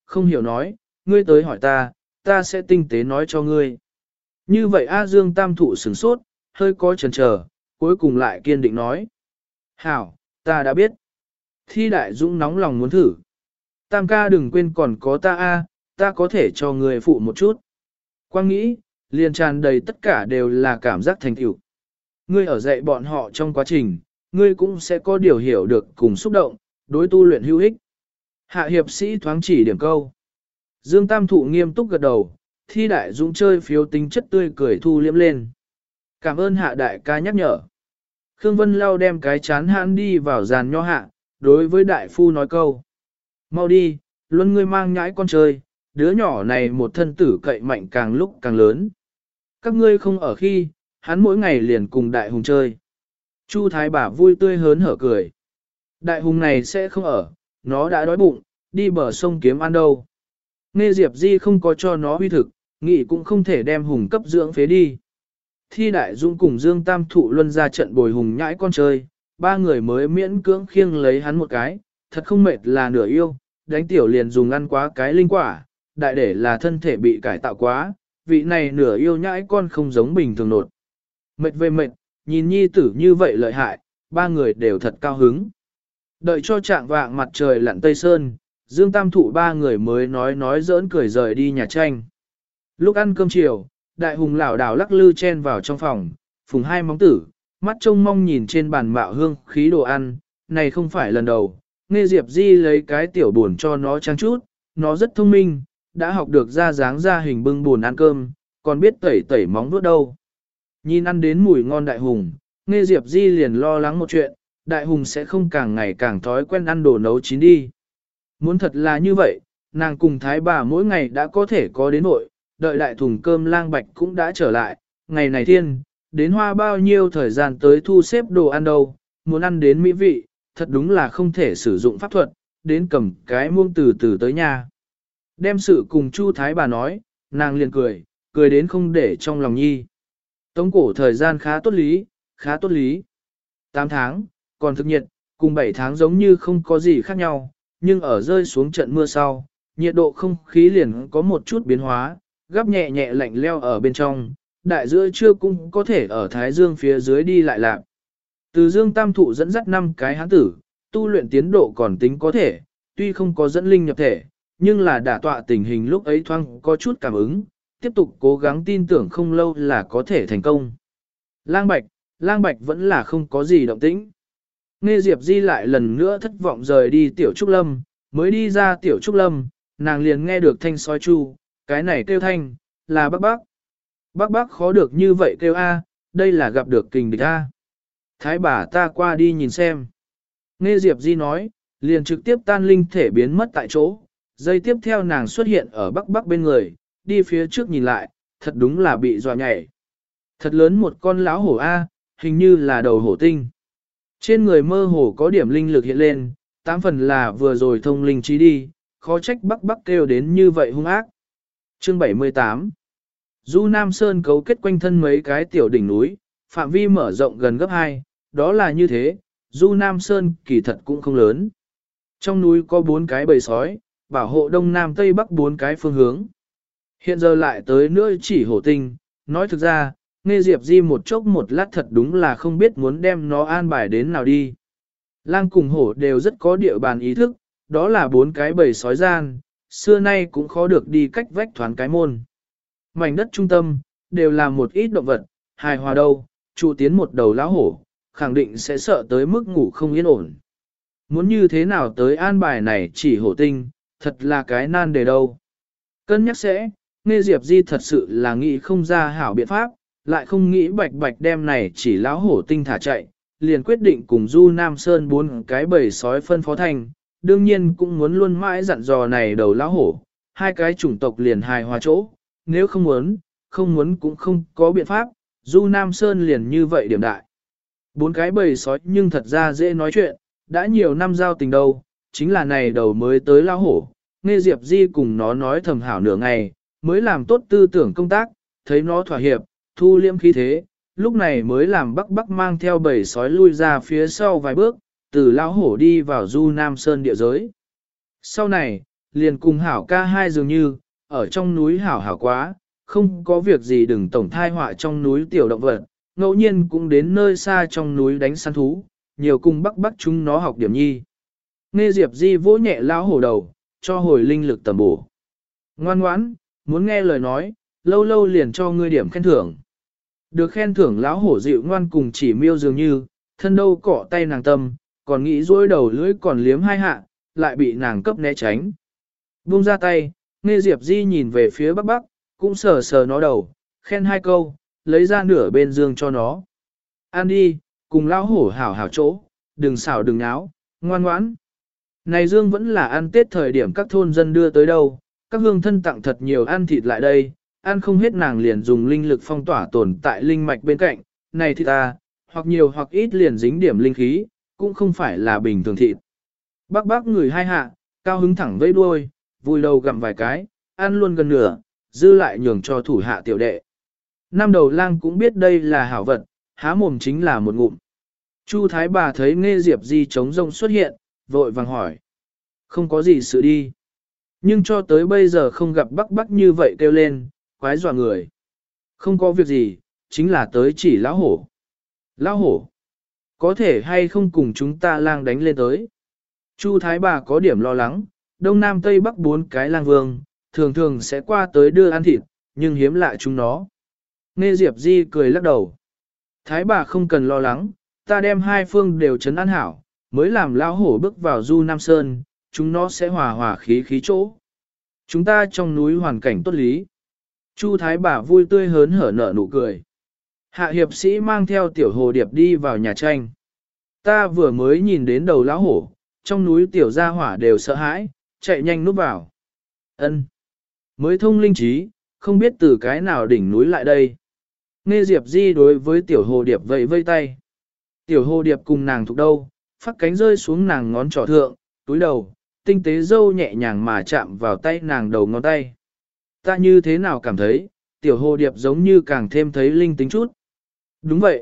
không hiểu nói, ngươi tới hỏi ta, ta sẽ tinh tế nói cho ngươi. Như vậy A Dương Tam Thụ sửng sốt, hơi có chần chờ, cuối cùng lại kiên định nói. Hảo, ta đã biết. Thi Đại Dũng nóng lòng muốn thử. Tam ca đừng quên còn có ta A, ta có thể cho người phụ một chút. Quang nghĩ, liền tràn đầy tất cả đều là cảm giác thành tựu. Ngươi ở dạy bọn họ trong quá trình, ngươi cũng sẽ có điều hiểu được cùng xúc động, đối tu luyện hữu ích. Hạ hiệp sĩ thoáng chỉ điểm câu. Dương Tam Thụ nghiêm túc gật đầu, Thi Đại Dũng chơi phiếu tính chất tươi cười thu liếm lên. Cảm ơn hạ đại ca nhắc nhở. Khương Vân Lau đem cái chán hãn đi vào giàn nho hạ, đối với đại phu nói câu. Mau đi, luân ngươi mang nhãi con chơi, đứa nhỏ này một thân tử cậy mạnh càng lúc càng lớn. Các ngươi không ở khi, hắn mỗi ngày liền cùng đại hùng chơi. Chu Thái bà vui tươi hớn hở cười. Đại hùng này sẽ không ở, nó đã đói bụng, đi bờ sông kiếm ăn đâu. Nghe Diệp Di không có cho nó huy thực, nghĩ cũng không thể đem hùng cấp dưỡng phế đi. Thi Đại Dũng cùng Dương Tam Thụ luân ra trận bồi hùng nhãi con chơi, ba người mới miễn cưỡng khiêng lấy hắn một cái, thật không mệt là nửa yêu, đánh tiểu liền dùng ăn quá cái linh quả, đại để là thân thể bị cải tạo quá, vị này nửa yêu nhãi con không giống bình thường nột. Mệt về mệt, nhìn nhi tử như vậy lợi hại, ba người đều thật cao hứng. Đợi cho trạng vạng mặt trời lặn tây sơn, Dương Tam Thụ ba người mới nói nói giỡn cười rời đi nhà tranh. Lúc ăn cơm chiều, đại hùng lảo đảo lắc lư chen vào trong phòng, phùng hai móng tử, mắt trông mong nhìn trên bàn mạo hương khí đồ ăn, này không phải lần đầu, nghe Diệp Di lấy cái tiểu buồn cho nó trang chút, nó rất thông minh, đã học được ra dáng ra hình bưng buồn ăn cơm, còn biết tẩy tẩy móng vuốt đâu. Nhìn ăn đến mùi ngon đại hùng, nghe Diệp Di liền lo lắng một chuyện, đại hùng sẽ không càng ngày càng thói quen ăn đồ nấu chín đi. Muốn thật là như vậy, nàng cùng thái bà mỗi ngày đã có thể có đến nội, đợi đại thùng cơm lang bạch cũng đã trở lại, ngày này thiên, đến hoa bao nhiêu thời gian tới thu xếp đồ ăn đâu, muốn ăn đến mỹ vị, thật đúng là không thể sử dụng pháp thuật, đến cầm cái muông từ từ tới nhà. Đem sự cùng Chu Thái bà nói, nàng liền cười, cười đến không để trong lòng nhi. Tống cổ thời gian khá tốt lý, khá tốt lý. tám tháng, còn thực nhiệt, cùng bảy tháng giống như không có gì khác nhau, nhưng ở rơi xuống trận mưa sau, nhiệt độ không khí liền có một chút biến hóa, gắp nhẹ nhẹ lạnh leo ở bên trong, đại giữa trưa cũng có thể ở Thái Dương phía dưới đi lại lạc. Từ Dương Tam Thụ dẫn dắt năm cái hán tử, tu luyện tiến độ còn tính có thể, tuy không có dẫn linh nhập thể, nhưng là đả tọa tình hình lúc ấy thoáng có chút cảm ứng, tiếp tục cố gắng tin tưởng không lâu là có thể thành công. Lang Bạch, Lang Bạch vẫn là không có gì động tĩnh. Nghe Diệp Di lại lần nữa thất vọng rời đi Tiểu Trúc Lâm, mới đi ra Tiểu Trúc Lâm, nàng liền nghe được thanh sói chu, cái này kêu thanh, là bác bác. Bác bác khó được như vậy kêu A, đây là gặp được kình địch A. Thái bà ta qua đi nhìn xem. Nghe Diệp Di nói, liền trực tiếp tan linh thể biến mất tại chỗ, giây tiếp theo nàng xuất hiện ở bắc bắc bên người, đi phía trước nhìn lại, thật đúng là bị dọa nhảy. Thật lớn một con lão hổ A, hình như là đầu hổ tinh. Trên người mơ hồ có điểm linh lực hiện lên, tám phần là vừa rồi thông linh trí đi, khó trách bắc bắc kêu đến như vậy hung ác. Chương bảy mươi tám Du Nam Sơn cấu kết quanh thân mấy cái tiểu đỉnh núi, phạm vi mở rộng gần gấp hai, đó là như thế, Du Nam Sơn kỳ thật cũng không lớn. Trong núi có bốn cái bầy sói, bảo hộ đông nam tây bắc bốn cái phương hướng. Hiện giờ lại tới nữa chỉ hổ tinh, nói thực ra, nghe Diệp Di một chốc một lát thật đúng là không biết muốn đem nó an bài đến nào đi. Lang cùng hổ đều rất có địa bàn ý thức, đó là bốn cái bầy sói gian, xưa nay cũng khó được đi cách vách thoáng cái môn. Mảnh đất trung tâm, đều là một ít động vật, hài hòa đâu, trụ tiến một đầu lão hổ, khẳng định sẽ sợ tới mức ngủ không yên ổn. Muốn như thế nào tới an bài này chỉ hổ tinh, thật là cái nan đề đâu. Cân nhắc sẽ, nghe Diệp Di thật sự là nghĩ không ra hảo biện pháp, lại không nghĩ bạch bạch đem này chỉ lão hổ tinh thả chạy, liền quyết định cùng Du Nam Sơn bốn cái bầy sói phân phó thành, đương nhiên cũng muốn luôn mãi dặn dò này đầu lão hổ, hai cái chủng tộc liền hài hòa chỗ, nếu không muốn, không muốn cũng không có biện pháp, Du Nam Sơn liền như vậy điểm đại. Bốn cái bầy sói nhưng thật ra dễ nói chuyện, đã nhiều năm giao tình đâu, chính là này đầu mới tới lão hổ, nghe Diệp Di cùng nó nói thầm hảo nửa ngày, mới làm tốt tư tưởng công tác, thấy nó thỏa hiệp, thu liêm khí thế, lúc này mới làm Bắc Bắc mang theo bầy sói lui ra phía sau vài bước, từ lão hổ đi vào Du Nam Sơn địa giới. Sau này, liền cùng hảo ca hai dường như, ở trong núi hảo hảo quá, không có việc gì đừng tổng thai họa trong núi tiểu động vật, ngẫu nhiên cũng đến nơi xa trong núi đánh săn thú, nhiều cùng bắc bắc chúng nó học điểm nhi. Nghe Diệp Di vỗ nhẹ lão hổ đầu, cho hồi linh lực tầm bổ. Ngoan ngoãn, muốn nghe lời nói, lâu lâu liền cho ngươi điểm khen thưởng. Được khen thưởng lão hổ dịu ngoan cùng chỉ miêu dường như, thân đâu cọ tay nàng tâm, còn nghĩ dối đầu lưỡi còn liếm hai hạ, lại bị nàng cấp né tránh. Buông ra tay, nghe Diệp Di nhìn về phía bắc bắc, cũng sờ sờ nó đầu, khen hai câu, lấy ra nửa bên dương cho nó. Ăn đi, cùng lão hổ hảo hảo chỗ, đừng xảo đừng náo, ngoan ngoãn. Này dương vẫn là ăn Tết thời điểm các thôn dân đưa tới đâu, các hương thân tặng thật nhiều ăn thịt lại đây, ăn không hết nàng liền dùng linh lực phong tỏa tồn tại linh mạch bên cạnh, này thịt ta, hoặc nhiều hoặc ít liền dính điểm linh khí, cũng không phải là bình thường thịt. Bác bác người hai hạ, cao hứng thẳng vẫy đuôi, vui đầu gặm vài cái, ăn luôn gần nửa, dư lại nhường cho thủ hạ tiểu đệ. Năm đầu lang cũng biết đây là hảo vật, há mồm chính là một ngụm. Chu Thái bà thấy Nghe Diệp Di trống rông xuất hiện, vội vàng hỏi. Không có gì sự đi. Nhưng cho tới bây giờ không gặp bắc bắc như vậy kêu lên, quái dọa người. Không có việc gì, chính là tới chỉ lão hổ. Lão hổ, có thể hay không cùng chúng ta lang đánh lên tới. Chu Thái bà có điểm lo lắng, đông nam tây bắc bốn cái lang vương, thường thường sẽ qua tới đưa ăn thịt, nhưng hiếm lạ chúng nó. Nghe Diệp Di cười lắc đầu. Thái bà không cần lo lắng, ta đem hai phương đều trấn an hảo, mới làm lão hổ bước vào Du Nam Sơn, chúng nó sẽ hòa hòa khí khí chỗ. Chúng ta trong núi hoàn cảnh tốt lý. Chu Thái bà vui tươi hớn hở nở nụ cười. Hạ hiệp sĩ mang theo tiểu hồ điệp đi vào nhà tranh. Ta vừa mới nhìn đến đầu lão hổ, trong núi tiểu gia hỏa đều sợ hãi, chạy nhanh núp vào. Ân, mới thông linh trí, không biết từ cái nào đỉnh núi lại đây. Nghe Diệp Di đối với tiểu hồ điệp vẫy vây tay. Tiểu hồ điệp cùng nàng thuộc đâu, phát cánh rơi xuống nàng ngón trỏ thượng, túi đầu, tinh tế dâu nhẹ nhàng mà chạm vào tay nàng đầu ngón tay. Ta như thế nào cảm thấy, tiểu hồ điệp giống như càng thêm thấy linh tính chút. Đúng vậy.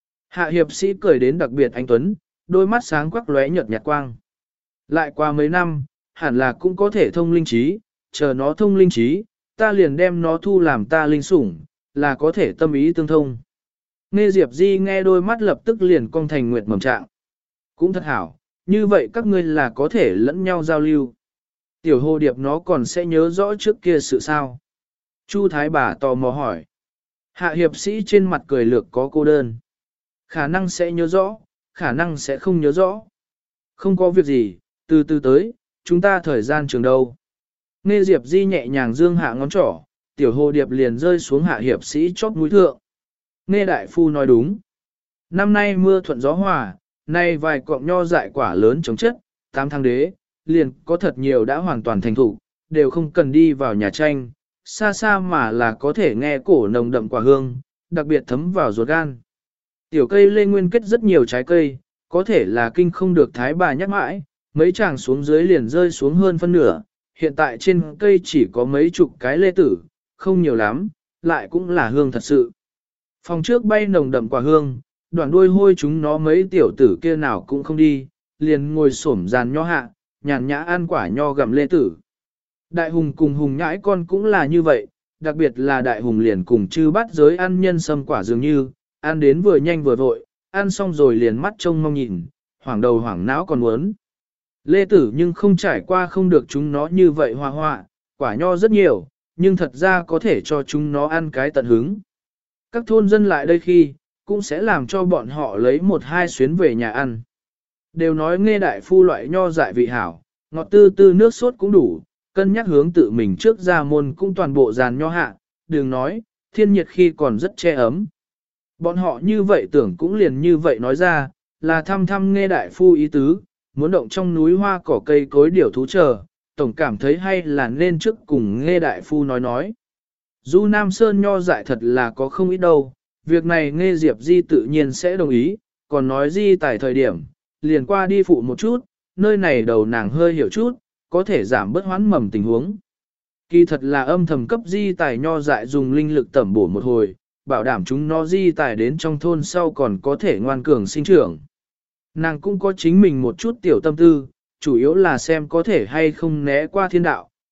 Hạ hiệp sĩ cười đến đặc biệt anh tuấn, đôi mắt sáng quắc lóe nhợt nhạt quang. Lại qua mấy năm, hẳn là cũng có thể thông linh trí, chờ nó thông linh trí, ta liền đem nó thu làm ta linh sủng, là có thể tâm ý tương thông. Nghe Diệp Di nghe đôi mắt lập tức liền cong thành nguyệt mầm trạng. Cũng thật hảo, như vậy các ngươi là có thể lẫn nhau giao lưu. Tiểu hồ điệp nó còn sẽ nhớ rõ trước kia sự sao. Chu Thái bà tò mò hỏi. Hạ hiệp sĩ trên mặt cười lược có cô đơn. Khả năng sẽ nhớ rõ, khả năng sẽ không nhớ rõ. Không có việc gì, từ từ tới, chúng ta thời gian trường đâu. Nghe Diệp Di nhẹ nhàng dương hạ ngón trỏ, tiểu hồ điệp liền rơi xuống hạ hiệp sĩ chóp mũi thượng. Nghe đại phu nói đúng. Năm nay mưa thuận gió hòa, nay vài cọng nho dại quả lớn chống chất, tám tháng đế, liền có thật nhiều đã hoàn toàn thành thủ, đều không cần đi vào nhà tranh, xa xa mà là có thể nghe cổ nồng đậm quả hương, đặc biệt thấm vào ruột gan. Tiểu cây lê nguyên kết rất nhiều trái cây, có thể là kinh không được thái bà nhắc mãi, mấy chàng xuống dưới liền rơi xuống hơn phân nửa, hiện tại trên cây chỉ có mấy chục cái lê tử, không nhiều lắm, lại cũng là hương thật sự. Phòng trước bay nồng đậm quả hương, đoạn đuôi hôi chúng nó mấy tiểu tử kia nào cũng không đi, liền ngồi xổm dàn nho hạ, nhàn nhã ăn quả nho gặm lê tử. Đại hùng cùng hùng nhãi con cũng là như vậy, đặc biệt là đại hùng liền cùng chư bắt giới ăn nhân sâm quả dường như, ăn đến vừa nhanh vừa vội, ăn xong rồi liền mắt trông mong nhìn, hoảng đầu hoảng não còn muốn. Lê tử nhưng không trải qua không được chúng nó như vậy hoa hoa, quả nho rất nhiều, nhưng thật ra có thể cho chúng nó ăn cái tận hứng. Các thôn dân lại đây khi, cũng sẽ làm cho bọn họ lấy một hai xuyến về nhà ăn. Đều nói nghe đại phu loại nho dại vị hảo, ngọt tư tư nước sốt cũng đủ, cân nhắc hướng tự mình trước ra môn cũng toàn bộ dàn nho hạ, đừng nói, thiên nhiệt khi còn rất che ấm. Bọn họ như vậy tưởng cũng liền như vậy nói ra, là thăm thăm nghe đại phu ý tứ, muốn động trong núi hoa cỏ cây cối điểu thú chờ, tổng cảm thấy hay là nên trước cùng nghe đại phu nói nói. Du Nam Sơn nho dại thật là có không ít đâu, việc này nghe Diệp Di tự nhiên sẽ đồng ý, còn nói Di tại thời điểm, liền qua đi phụ một chút, nơi này đầu nàng hơi hiểu chút, có thể giảm bớt hoán mầm tình huống. Kỳ thật là âm thầm cấp Di tài nho dại dùng linh lực tẩm bổ một hồi, bảo đảm chúng nó Di tài đến trong thôn sau còn có thể ngoan cường sinh trưởng. Nàng cũng có chính mình một chút tiểu tâm tư, chủ yếu là xem có thể hay không né qua thiên đạo,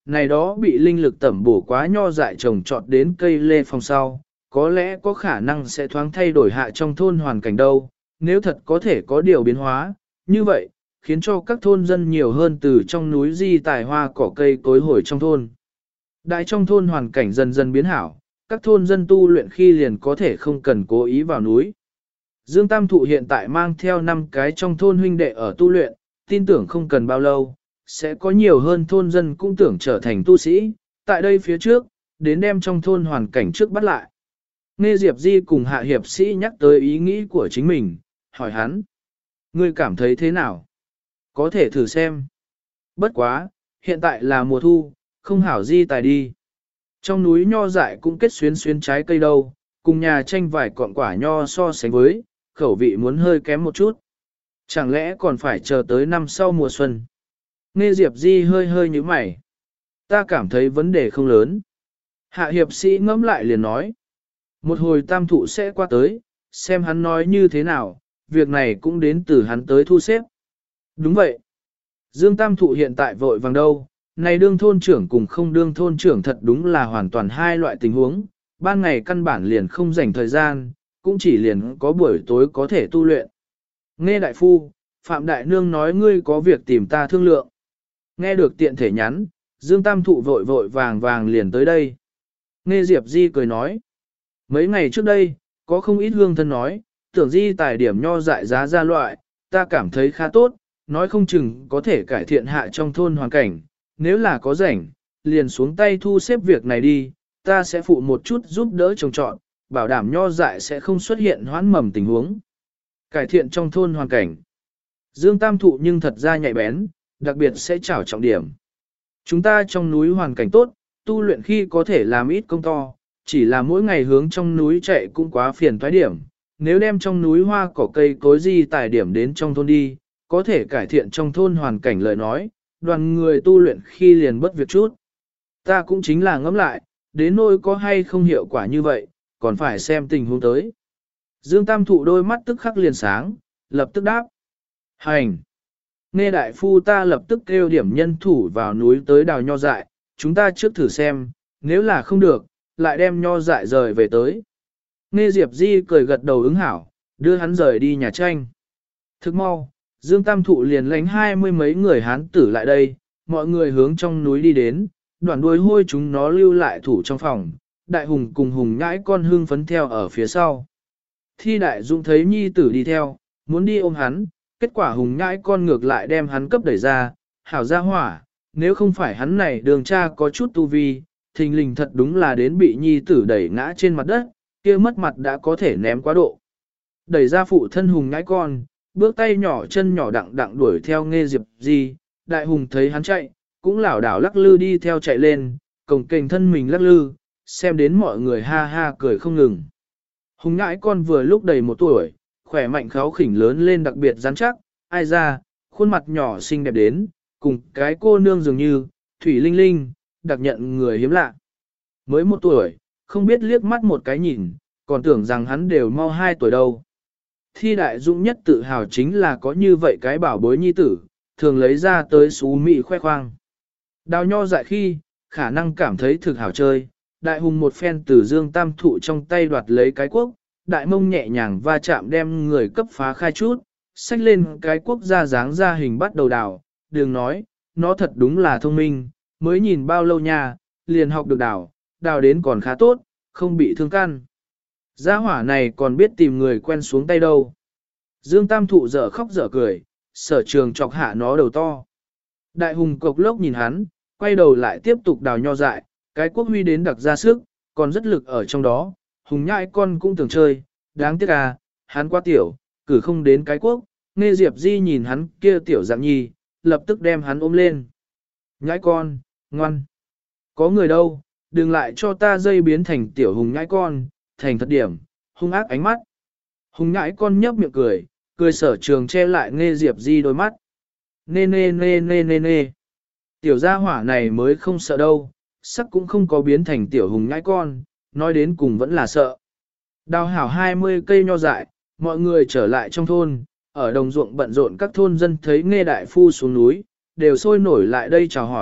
này đó bị linh lực tẩm bổ quá nho dại trồng trọt đến cây lê phòng sau, có lẽ có khả năng sẽ thoáng thay đổi hạ trong thôn hoàn cảnh đâu, nếu thật có thể có điều biến hóa, như vậy, khiến cho các thôn dân nhiều hơn từ trong núi di tài hoa cỏ cây cối hồi trong thôn. Đại trong thôn hoàn cảnh dần dần biến hảo, các thôn dân tu luyện khi liền có thể không cần cố ý vào núi. Dương Tam Thụ hiện tại mang theo năm cái trong thôn huynh đệ ở tu luyện, tin tưởng không cần bao lâu, sẽ có nhiều hơn thôn dân cũng tưởng trở thành tu sĩ, tại đây phía trước, đến đem trong thôn hoàn cảnh trước bắt lại. Nghe Diệp Di cùng Hạ Hiệp Sĩ nhắc tới ý nghĩ của chính mình, hỏi hắn. Ngươi cảm thấy thế nào? Có thể thử xem. Bất quá, hiện tại là mùa thu, không hảo di tài đi. Trong núi nho dại cũng kết xuyến xuyến trái cây đâu, cùng nhà tranh vài cọng quả nho so sánh với, khẩu vị muốn hơi kém một chút. Chẳng lẽ còn phải chờ tới năm sau mùa xuân? Nghe Diệp Di hơi hơi như mày. Ta cảm thấy vấn đề không lớn. Hạ Hiệp Sĩ ngẫm lại liền nói. Một hồi Tam Thụ sẽ qua tới, xem hắn nói như thế nào, việc này cũng đến từ hắn tới thu xếp. Đúng vậy. Dương Tam Thụ hiện tại vội vàng đâu, này đương thôn trưởng cùng không đương thôn trưởng thật đúng là hoàn toàn hai loại tình huống, ban ngày căn bản liền không dành thời gian, cũng chỉ liền có buổi tối có thể tu luyện. Nghe đại phu, Phạm Đại Nương nói ngươi có việc tìm ta thương lượng. Nghe được tiện thể nhắn, Dương Tam Thụ vội vội vàng vàng liền tới đây. Nghe Diệp Di cười nói. Mấy ngày trước đây, có không ít hương thân nói, tưởng Di tài điểm nho dại giá ra loại, ta cảm thấy khá tốt, nói không chừng có thể cải thiện hạ trong thôn hoàn cảnh, nếu là có rảnh, liền xuống tay thu xếp việc này đi, ta sẽ phụ một chút giúp đỡ trồng trọt, bảo đảm nho dại sẽ không xuất hiện hoãn mầm tình huống. Cải thiện trong thôn hoàn cảnh. Dương Tam Thụ nhưng thật ra nhạy bén, đặc biệt sẽ trảo trọng điểm. Chúng ta trong núi hoàn cảnh tốt, tu luyện khi có thể làm ít công to, chỉ là mỗi ngày hướng trong núi chạy cũng quá phiền toái điểm. Nếu đem trong núi hoa cỏ cây cối di tài điểm đến trong thôn đi, có thể cải thiện trong thôn hoàn cảnh lời nói, đoàn người tu luyện khi liền bất việc chút. Ta cũng chính là ngẫm lại, đến nỗi có hay không hiệu quả như vậy, còn phải xem tình huống tới. Dương Tam Thụ đôi mắt tức khắc liền sáng, lập tức đáp. Hành! Nghe đại phu ta lập tức kêu điểm nhân thủ vào núi tới đào nho dại, chúng ta trước thử xem, nếu là không được, lại đem nho dại rời về tới. Nghe Diệp Di cười gật đầu ứng hảo, đưa hắn rời đi nhà tranh. Thức mau, Dương Tam Thụ liền lánh hai mươi mấy người hán tử lại đây, mọi người hướng trong núi đi đến, đoạn đuôi hôi chúng nó lưu lại thủ trong phòng, đại hùng cùng hùng nhãi con hương phấn theo ở phía sau. Thi đại dũng thấy nhi tử đi theo, muốn đi ôm hắn, kết quả hùng nhãi con ngược lại đem hắn cấp đẩy ra, hảo ra hỏa, nếu không phải hắn này đường cha có chút tu vi, thình lình thật đúng là đến bị nhi tử đẩy ngã trên mặt đất, kia mất mặt đã có thể ném quá độ. Đẩy ra phụ thân hùng nhãi con, bước tay nhỏ chân nhỏ đặng đặng đuổi theo Nghe Diệp Di, đại hùng thấy hắn chạy, cũng lảo đảo lắc lư đi theo chạy lên, cổng kềnh thân mình lắc lư, xem đến mọi người ha ha cười không ngừng. Hùng nhãi con vừa lúc đầy một tuổi, khỏe mạnh kháo khỉnh lớn lên đặc biệt rắn chắc, ai ra, khuôn mặt nhỏ xinh đẹp đến, cùng cái cô nương dường như, thủy linh linh, đặc nhận người hiếm lạ. Mới một tuổi, không biết liếc mắt một cái nhìn, còn tưởng rằng hắn đều mau hai tuổi đâu. Thi đại dũng nhất tự hào chính là có như vậy cái bảo bối nhi tử, thường lấy ra tới xú mị khoe khoang. Đào nho dại khi, khả năng cảm thấy thực hảo chơi, đại hùng một phen từ Dương Tam Thụ trong tay đoạt lấy cái quốc, đại mông nhẹ nhàng va chạm đem người cấp phá khai chút, xách lên cái quốc ra dáng ra hình bắt đầu đào, đừng nói, nó thật đúng là thông minh, mới nhìn bao lâu nha, liền học được đào, đào đến còn khá tốt, không bị thương căn. Gia hỏa này còn biết tìm người quen xuống tay đâu. Dương Tam Thụ dở khóc dở cười, sở trường chọc hạ nó đầu to. Đại hùng cộc lốc nhìn hắn, quay đầu lại tiếp tục đào nho dại, cái quốc huy đến đặc ra sức, còn rất lực ở trong đó, hùng nhãi con cũng tưởng chơi, đáng tiếc à, hắn quá tiểu, cử không đến cái quốc, Nghe Diệp Di nhìn hắn kia tiểu dạng nhi, lập tức đem hắn ôm lên. Nhãi con, ngoan, có người đâu, đừng lại cho ta dây biến thành tiểu hùng nhãi con, thành thật điểm, hung ác ánh mắt. Hùng nhãi con nhấp miệng cười, cười sở trường che lại Nghe Diệp Di đôi mắt. Nê nê nê nê nê nê. Tiểu gia hỏa này mới không sợ đâu, sắc cũng không có biến thành tiểu hùng nhãi con, nói đến cùng vẫn là sợ. Đào hảo hai mươi cây nho dại, mọi người trở lại trong thôn, ở đồng ruộng bận rộn các thôn dân thấy Nghe đại phu xuống núi, đều sôi nổi lại đây chào hỏi,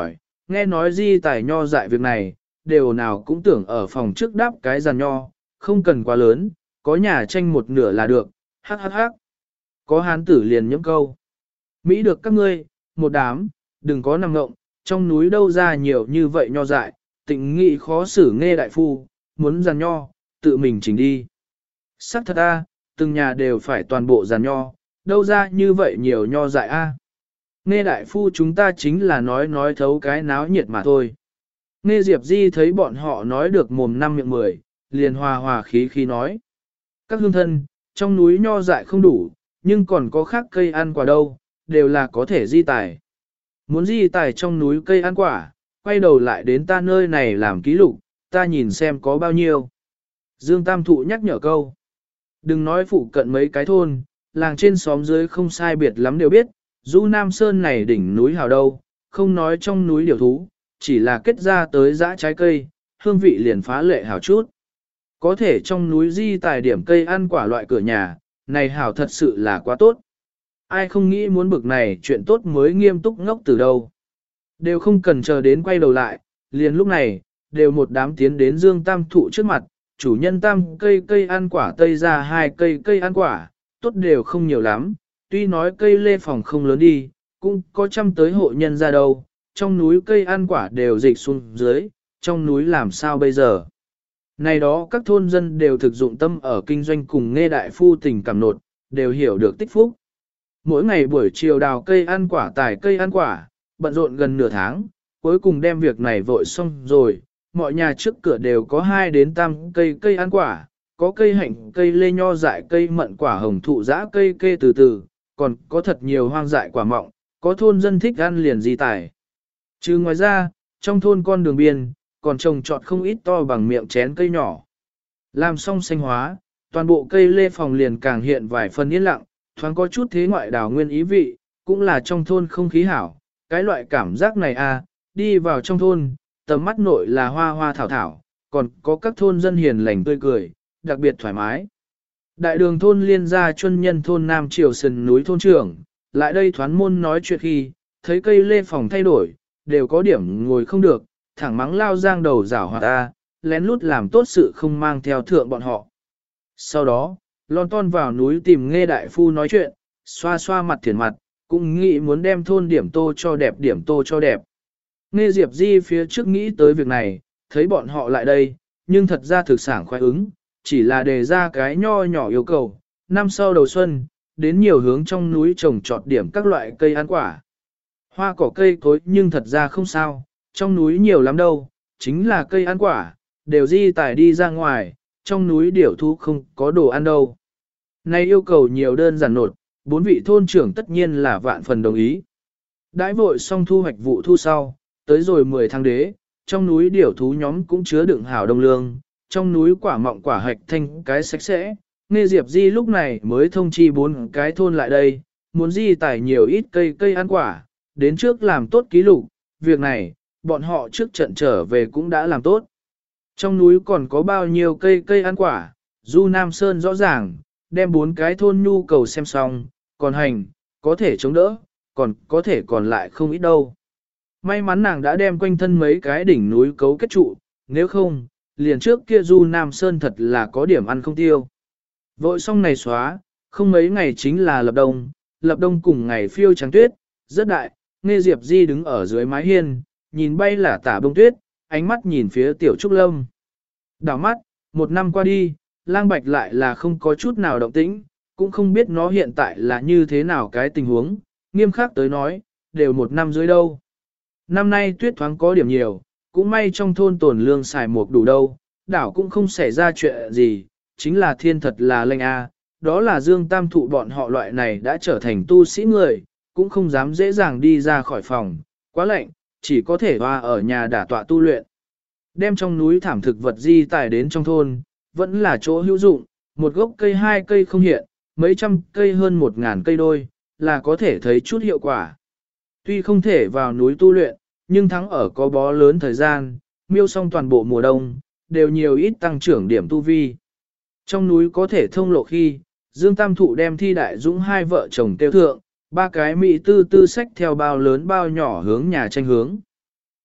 nghe nói di tài nho dại việc này, đều nào cũng tưởng ở phòng trước đáp cái giàn nho, không cần quá lớn, có nhà tranh một nửa là được, hắc hắc hắc. Có hán tử liền nhẫm câu. Mỹ được các ngươi, một đám, đừng có nằm ngộng, trong núi đâu ra nhiều như vậy nho dại, tịnh nghị khó xử nghe đại phu, muốn giàn nho, tự mình chỉnh đi. Sắc thật a, từng nhà đều phải toàn bộ giàn nho, đâu ra như vậy nhiều nho dại a. Nghe đại phu chúng ta chính là nói nói thấu cái náo nhiệt mà thôi. Nghe Diệp Di thấy bọn họ nói được mồm năm miệng mười, liền hòa hòa khí khí nói. Các hương thân, trong núi nho dại không đủ, nhưng còn có khác cây ăn quả đâu, đều là có thể di tài. Muốn di tài trong núi cây ăn quả, quay đầu lại đến ta nơi này làm ký lục, ta nhìn xem có bao nhiêu. Dương Tam Thụ nhắc nhở câu. Đừng nói phụ cận mấy cái thôn, làng trên xóm dưới không sai biệt lắm đều biết, Du Nam Sơn này đỉnh núi hào đâu, không nói trong núi điều thú, chỉ là kết ra tới dã trái cây, hương vị liền phá lệ hào chút. Có thể trong núi di tài điểm cây ăn quả loại cửa nhà, này hảo thật sự là quá tốt. Ai không nghĩ muốn bực này chuyện tốt mới nghiêm túc ngốc từ đâu. Đều không cần chờ đến quay đầu lại, liền lúc này, đều một đám tiến đến Dương Tam Thụ trước mặt, chủ nhân tam cây cây ăn quả tây ra hai cây cây ăn quả, tốt đều không nhiều lắm, tuy nói cây lê phòng không lớn đi, cũng có trăm tới hộ nhân ra đâu, trong núi cây ăn quả đều dịch xuống dưới, trong núi làm sao bây giờ. Này đó các thôn dân đều thực dụng tâm ở kinh doanh cùng nghe đại phu tình cảm nột, đều hiểu được tích phúc. Mỗi ngày buổi chiều đào cây ăn quả tải cây ăn quả, bận rộn gần nửa tháng, cuối cùng đem việc này vội xong rồi, mọi nhà trước cửa đều có hai đến tam cây cây ăn quả, có cây hạnh, cây lê nho dại, cây mận quả hồng thụ dã cây kê từ từ, còn có thật nhiều hoang dại quả mọng, có thôn dân thích ăn liền di tải. Chứ ngoài ra, trong thôn con đường biên, còn trồng trọt không ít to bằng miệng chén cây nhỏ. Làm xong xanh hóa, toàn bộ cây lê phòng liền càng hiện vài phần yên lặng, thoáng có chút thế ngoại đảo nguyên ý vị, cũng là trong thôn không khí hảo. Cái loại cảm giác này à, đi vào trong thôn, tầm mắt nội là hoa hoa thảo thảo, còn có các thôn dân hiền lành tươi cười, đặc biệt thoải mái. Đại đường thôn liên gia chuân nhân thôn Nam Triều Sần núi thôn trưởng, lại đây thoán môn nói chuyện khi, thấy cây lê phòng thay đổi, đều có điểm ngồi không được, thẳng mắng lao giang đầu rảo hoạt ta, lén lút làm tốt sự không mang theo thượng bọn họ. Sau đó, lon ton vào núi tìm nghe đại phu nói chuyện, xoa xoa mặt thiền mặt, cũng nghĩ muốn đem thôn điểm tô cho đẹp điểm tô cho đẹp. Nghe Diệp Di phía trước nghĩ tới việc này, thấy bọn họ lại đây, nhưng thật ra thực sản khoái ứng, chỉ là đề ra cái nho nhỏ yêu cầu, năm sau đầu xuân, đến nhiều hướng trong núi trồng trọt điểm các loại cây ăn quả. Hoa cỏ cây cối nhưng thật ra không sao, trong núi nhiều lắm đâu, chính là cây ăn quả, đều di tải đi ra ngoài, trong núi điểu thú không có đồ ăn đâu. Này yêu cầu nhiều đơn giản nột, bốn vị thôn trưởng tất nhiên là vạn phần đồng ý. Đãi vội xong thu hoạch vụ thu sau, tới rồi mười tháng đế, trong núi điểu thú nhóm cũng chứa đựng hảo đông lương, trong núi quả mọng quả hạch thanh cái sạch sẽ. Nghe Diệp Di lúc này mới thông chi bốn cái thôn lại đây, muốn di tải nhiều ít cây cây ăn quả, đến trước làm tốt ký lục, việc này, bọn họ trước trận trở về cũng đã làm tốt. Trong núi còn có bao nhiêu cây cây ăn quả, Du Nam Sơn rõ ràng, đem bốn cái thôn nhu cầu xem xong, còn hành, có thể chống đỡ, còn có thể còn lại không ít đâu. May mắn nàng đã đem quanh thân mấy cái đỉnh núi cấu kết trụ, nếu không, liền trước kia Du Nam Sơn thật là có điểm ăn không tiêu. Vội xong này xóa, không mấy ngày chính là lập đông, lập đông cùng ngày phiêu trắng tuyết, rất đại, nghe Diệp Di đứng ở dưới mái hiên, nhìn bay là tả bông tuyết, ánh mắt nhìn phía tiểu trúc lâm. Đảo mắt, một năm qua đi, lang bạch lại là không có chút nào động tĩnh, cũng không biết nó hiện tại là như thế nào cái tình huống, nghiêm khắc tới nói, đều một năm dưới đâu. Năm nay tuyết thoáng có điểm nhiều, cũng may trong thôn tồn lương xài mục đủ đâu, đảo cũng không xảy ra chuyện gì, chính là thiên thật là lệnh a, đó là Dương Tam Thụ bọn họ loại này đã trở thành tu sĩ người, cũng không dám dễ dàng đi ra khỏi phòng, quá lạnh, chỉ có thể hoa ở nhà đả tọa tu luyện. Đem trong núi thảm thực vật di tải đến trong thôn, vẫn là chỗ hữu dụng, một gốc cây hai cây không hiện, mấy trăm cây hơn một ngàn cây đôi, là có thể thấy chút hiệu quả. Tuy không thể vào núi tu luyện, nhưng thắng ở có bó lớn thời gian, miêu xong toàn bộ mùa đông, đều nhiều ít tăng trưởng điểm tu vi. Trong núi có thể thông lộ khi, Dương Tam Thụ đem Thi Đại Dũng hai vợ chồng tiêu thượng, ba cái mỹ tư tư sách theo bao lớn bao nhỏ hướng nhà tranh hướng.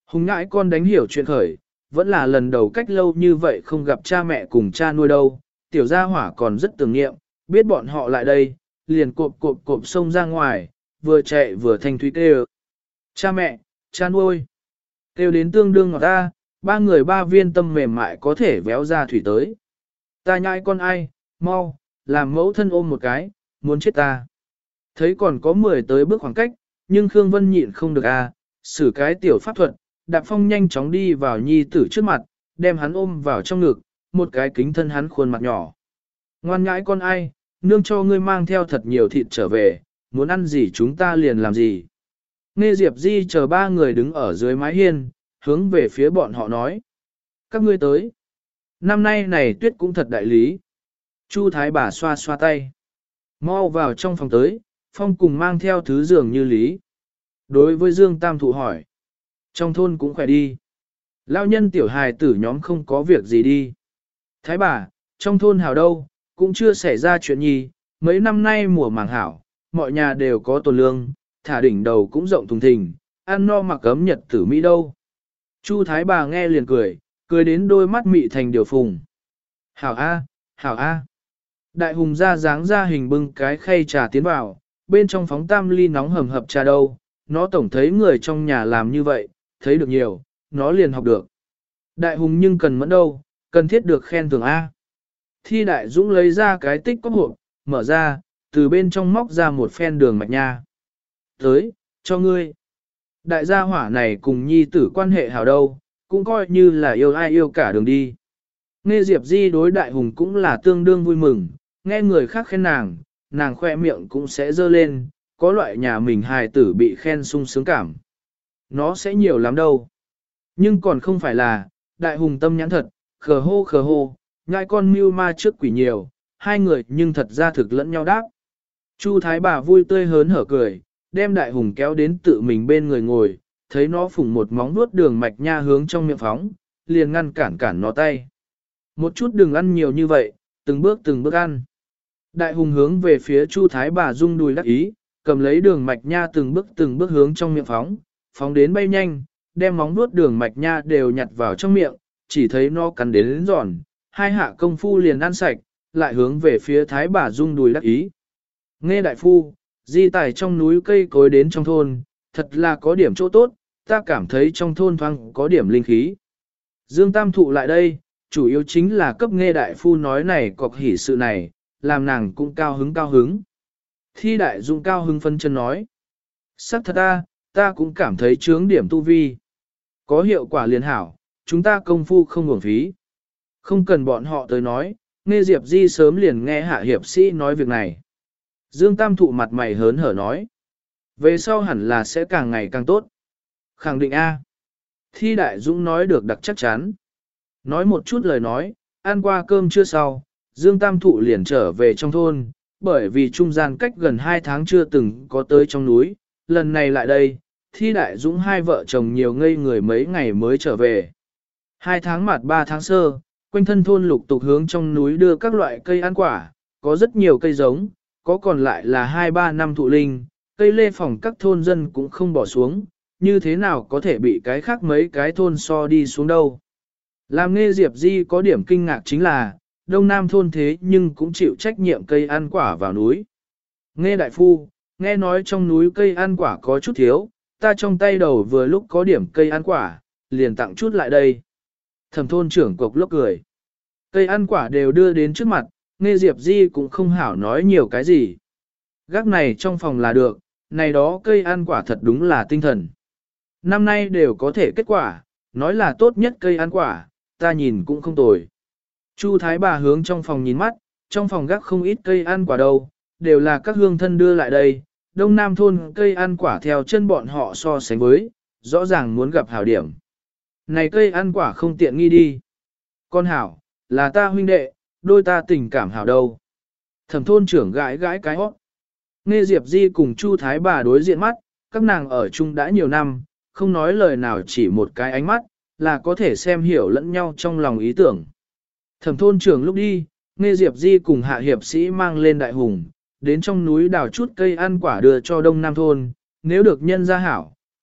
Hùng ngãi con đánh hiểu chuyện khởi, vẫn là lần đầu cách lâu như vậy không gặp cha mẹ cùng cha nuôi đâu, tiểu gia hỏa còn rất tưởng niệm, biết bọn họ lại đây, liền cộp cộp cộp xông ra ngoài, vừa chạy vừa thanh thúy kêu. Cha mẹ, cha nuôi, kêu đến tương đương ngọt ta, ba người ba viên tâm mềm mại có thể véo ra thủy tới. Ta nhai con ai, mau, làm mẫu thân ôm một cái, muốn chết ta. Thấy còn có mười tới bước khoảng cách, nhưng Khương Vân nhịn không được à, xử cái tiểu pháp thuật, Đạp Phong nhanh chóng đi vào nhi tử trước mặt, đem hắn ôm vào trong ngực, một cái kính thân hắn khuôn mặt nhỏ. Ngoan nhãi con ai, nương cho ngươi mang theo thật nhiều thịt trở về, muốn ăn gì chúng ta liền làm gì. Nghe Diệp Di chờ ba người đứng ở dưới mái hiên, hướng về phía bọn họ nói. Các ngươi tới. Năm nay này tuyết cũng thật đại lý. Chu Thái bà xoa xoa tay. Mau vào trong phòng tới, Phong cùng mang theo thứ giường như lý. Đối với Dương Tam Thụ hỏi. Trong thôn cũng khỏe đi. Lao nhân tiểu hài tử nhóm không có việc gì đi. Thái bà, trong thôn hảo đâu, cũng chưa xảy ra chuyện gì. Mấy năm nay mùa màng hảo, mọi nhà đều có tồn lương, thả đỉnh đầu cũng rộng thùng thình, ăn no mặc ấm nhật tử Mỹ đâu. Chu Thái bà nghe liền cười, cười đến đôi mắt mị thành điều phùng. Hảo A, hảo A. Đại hùng ra dáng ra hình bưng cái khay trà tiến vào, bên trong phóng tam ly nóng hầm hập trà đâu, nó tổng thấy người trong nhà làm như vậy, thấy được nhiều, nó liền học được. Đại hùng nhưng cần mẫn đâu, cần thiết được khen thưởng A. Thi đại dũng lấy ra cái tích có hộp, mở ra, từ bên trong móc ra một phen đường mạch nha. Tới, cho ngươi. Đại gia hỏa này cùng nhi tử quan hệ hảo đâu, cũng coi như là yêu ai yêu cả đường đi. Nghe Diệp Di đối đại hùng cũng là tương đương vui mừng, nghe người khác khen nàng, nàng khoe miệng cũng sẽ dơ lên, có loại nhà mình hài tử bị khen sung sướng cảm. Nó sẽ nhiều lắm đâu. Nhưng còn không phải là, đại hùng tâm nhãn thật, khờ hô khờ hô, ngại con mưu ma trước quỷ nhiều, hai người nhưng thật ra thực lẫn nhau đáp. Chu Thái bà vui tươi hớn hở cười, đem đại hùng kéo đến tự mình bên người ngồi, thấy nó phủng một móng vuốt đường mạch nha hướng trong miệng phóng, liền ngăn cản cản nó tay. Một chút đừng ăn nhiều như vậy, từng bước từng bước ăn. Đại hùng hướng về phía Chu Thái bà rung đùi đắc ý, cầm lấy đường mạch nha từng bước từng bước hướng trong miệng phóng, phóng đến bay nhanh, đem móng vuốt đường mạch nha đều nhặt vào trong miệng, chỉ thấy nó cắn đến, đến giòn, hai hạ công phu liền ăn sạch, lại hướng về phía Thái bà rung đùi đắc ý. Nghe đại phu, di tài trong núi cây cối đến trong thôn, thật là có điểm chỗ tốt, ta cảm thấy trong thôn thoáng có điểm linh khí. Dương Tam Thụ lại đây, chủ yếu chính là cấp nghe đại phu nói này cọc hỉ sự này, làm nàng cũng cao hứng cao hứng. Thi đại dung cao hứng phân chân nói. Sắc thật ta, ta cũng cảm thấy chướng điểm tu vi. Có hiệu quả liền hảo, chúng ta công phu không uổng phí. Không cần bọn họ tới nói, nghe Diệp Di sớm liền nghe hạ hiệp sĩ nói việc này. Dương Tam Thụ mặt mày hớn hở nói. Về sau hẳn là sẽ càng ngày càng tốt. Khẳng định A. Thi đại dũng nói được đặc chắc chắn. Nói một chút lời nói, ăn qua cơm chưa sau, Dương Tam Thụ liền trở về trong thôn, bởi vì trung gian cách gần hai tháng chưa từng có tới trong núi, lần này lại đây, Thi Đại Dũng hai vợ chồng nhiều ngây người mấy ngày mới trở về. Hai tháng mặt ba tháng sơ, quanh thân thôn lục tục hướng trong núi đưa các loại cây ăn quả, có rất nhiều cây giống, có còn lại là hai ba năm thụ linh, cây lê phòng các thôn dân cũng không bỏ xuống, như thế nào có thể bị cái khác mấy cái thôn so đi xuống đâu. Làm nghe Diệp Di có điểm kinh ngạc chính là, Đông Nam thôn thế nhưng cũng chịu trách nhiệm cây ăn quả vào núi. Nghe đại phu, nghe nói trong núi cây ăn quả có chút thiếu, ta trong tay đầu vừa lúc có điểm cây ăn quả, liền tặng chút lại đây. Thẩm thôn trưởng cục lốc cười. Cây ăn quả đều đưa đến trước mặt, nghe Diệp Di cũng không hảo nói nhiều cái gì. Gác này trong phòng là được, này đó cây ăn quả thật đúng là tinh thần. Năm nay đều có thể kết quả, nói là tốt nhất cây ăn quả, ta nhìn cũng không tồi. Chu Thái bà hướng trong phòng nhìn mắt, trong phòng gác không ít cây ăn quả đâu, đều là các hương thân đưa lại đây. Đông Nam thôn cây ăn quả theo chân bọn họ so sánh với, rõ ràng muốn gặp hảo điểm. Này cây ăn quả không tiện nghi đi. Con hảo, là ta huynh đệ, đôi ta tình cảm hảo đâu. Thẩm thôn trưởng gãi gãi cái hót. Nghe Diệp Di cùng Chu Thái bà đối diện mắt, các nàng ở chung đã nhiều năm, không nói lời nào chỉ một cái ánh mắt, là có thể xem hiểu lẫn nhau trong lòng ý tưởng. Thẩm thôn trưởng lúc đi, nghe Diệp Di cùng hạ hiệp sĩ mang lên đại hùng, đến trong núi đào chút cây ăn quả đưa cho Đông Nam thôn, nếu được nhân ra hảo,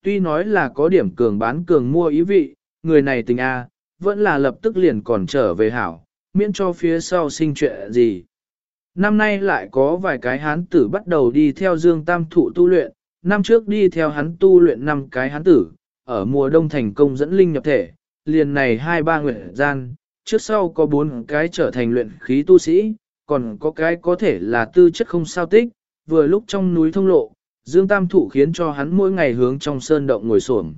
tuy nói là có điểm cường bán cường mua ý vị, người này tình A, vẫn là lập tức liền còn trở về hảo, miễn cho phía sau sinh chuyện gì. Năm nay lại có vài cái hán tử bắt đầu đi theo Dương Tam Thụ tu luyện, năm trước đi theo hắn tu luyện năm cái hán tử, ở mùa đông thành công dẫn linh nhập thể, liền này hai ba nguyện gian, trước sau có bốn cái trở thành luyện khí tu sĩ, còn có cái có thể là tư chất không sao tích, vừa lúc trong núi thông lộ, Dương Tam Thụ khiến cho hắn mỗi ngày hướng trong sơn động ngồi xổm.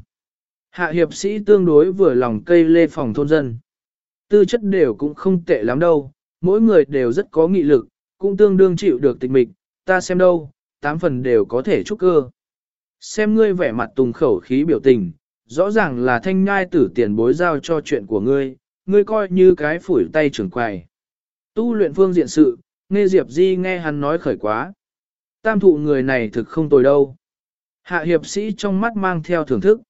Hạ hiệp sĩ tương đối vừa lòng cây lê phòng thôn dân. Tư chất đều cũng không tệ lắm đâu, mỗi người đều rất có nghị lực, cũng tương đương chịu được tịch mịch, ta xem đâu, tám phần đều có thể trúc cơ. Xem ngươi vẻ mặt tùng khẩu khí biểu tình, rõ ràng là thanh nhai tử tiền bối giao cho chuyện của ngươi, ngươi coi như cái phủi tay trưởng quầy. Tu luyện phương diện sự, nghe Diệp Di nghe hắn nói khởi quá. Tam Thụ người này thực không tồi đâu. Hạ hiệp sĩ trong mắt mang theo thưởng thức.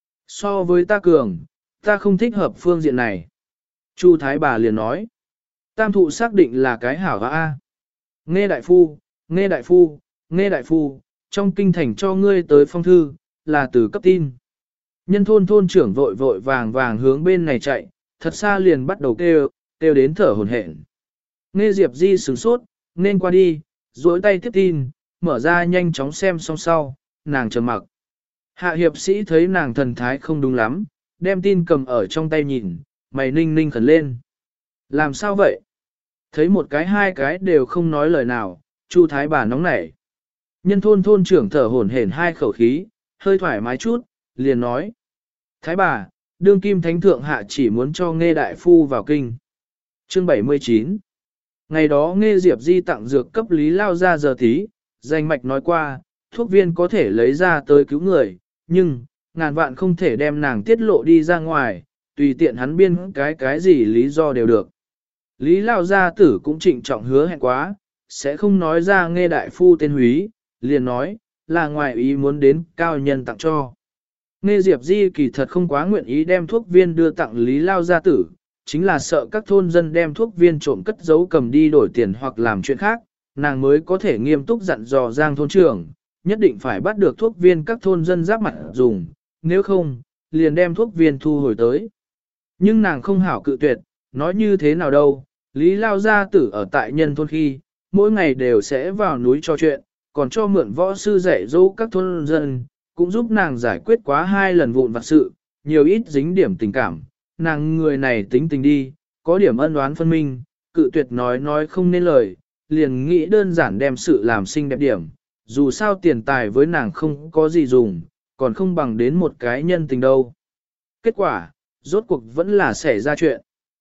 So với ta cường, ta không thích hợp phương diện này. Chu Thái bà liền nói. Tam Thụ xác định là cái hảo A. Nghe đại phu, nghe đại phu, nghe đại phu, trong kinh thành cho ngươi tới phong thư, là từ cấp tin. Nhân thôn thôn trưởng vội vội vàng vàng hướng bên này chạy, thật xa liền bắt đầu kêu, kêu đến thở hổn hển. Nghe Diệp Di sửng sốt, nên qua đi, duỗi tay tiếp tin, mở ra nhanh chóng xem xong sau, nàng trầm mặc. Hạ hiệp sĩ thấy nàng thần thái không đúng lắm, đem tin cầm ở trong tay nhìn, mày ninh ninh khẩn lên. Làm sao vậy? Thấy một cái hai cái đều không nói lời nào, Chu Thái bà nóng nảy. Nhân thôn thôn trưởng thở hổn hển hai khẩu khí, hơi thoải mái chút, liền nói. Thái bà, đương kim thánh thượng hạ chỉ muốn cho Nghê đại phu vào kinh. Chương bảy mươi chín. Ngày đó Nghê Diệp Di tặng dược cấp Lý Lao ra giờ tí, danh mạch nói qua, thuốc viên có thể lấy ra tới cứu người, nhưng, ngàn vạn không thể đem nàng tiết lộ đi ra ngoài, tùy tiện hắn biên cái cái gì lý do đều được. Lý Lao gia tử cũng trịnh trọng hứa hẹn quá, sẽ không nói ra Nghê đại phu tên húy, liền nói, là ngoài ý muốn đến cao nhân tặng cho. Nghê Diệp Di kỳ thật không quá nguyện ý đem thuốc viên đưa tặng Lý Lao gia tử, chính là sợ các thôn dân đem thuốc viên trộm cất giấu cầm đi đổi tiền hoặc làm chuyện khác, nàng mới có thể nghiêm túc dặn dò Giang thôn trưởng, nhất định phải bắt được thuốc viên các thôn dân giáp mặt dùng, nếu không, liền đem thuốc viên thu hồi tới. Nhưng nàng không hảo cự tuyệt, nói như thế nào đâu, Lý Lao gia tử ở tại nhân thôn khi, mỗi ngày đều sẽ vào núi trò chuyện, còn cho mượn võ sư dạy dỗ các thôn dân, cũng giúp nàng giải quyết quá hai lần vụn vặt sự, nhiều ít dính điểm tình cảm, nàng người này tính tình đi, có điểm ân oán phân minh, cự tuyệt nói nói không nên lời, liền nghĩ đơn giản đem sự làm xinh đẹp điểm, dù sao tiền tài với nàng không có gì dùng, còn không bằng đến một cái nhân tình đâu. Kết quả, rốt cuộc vẫn là xảy ra chuyện.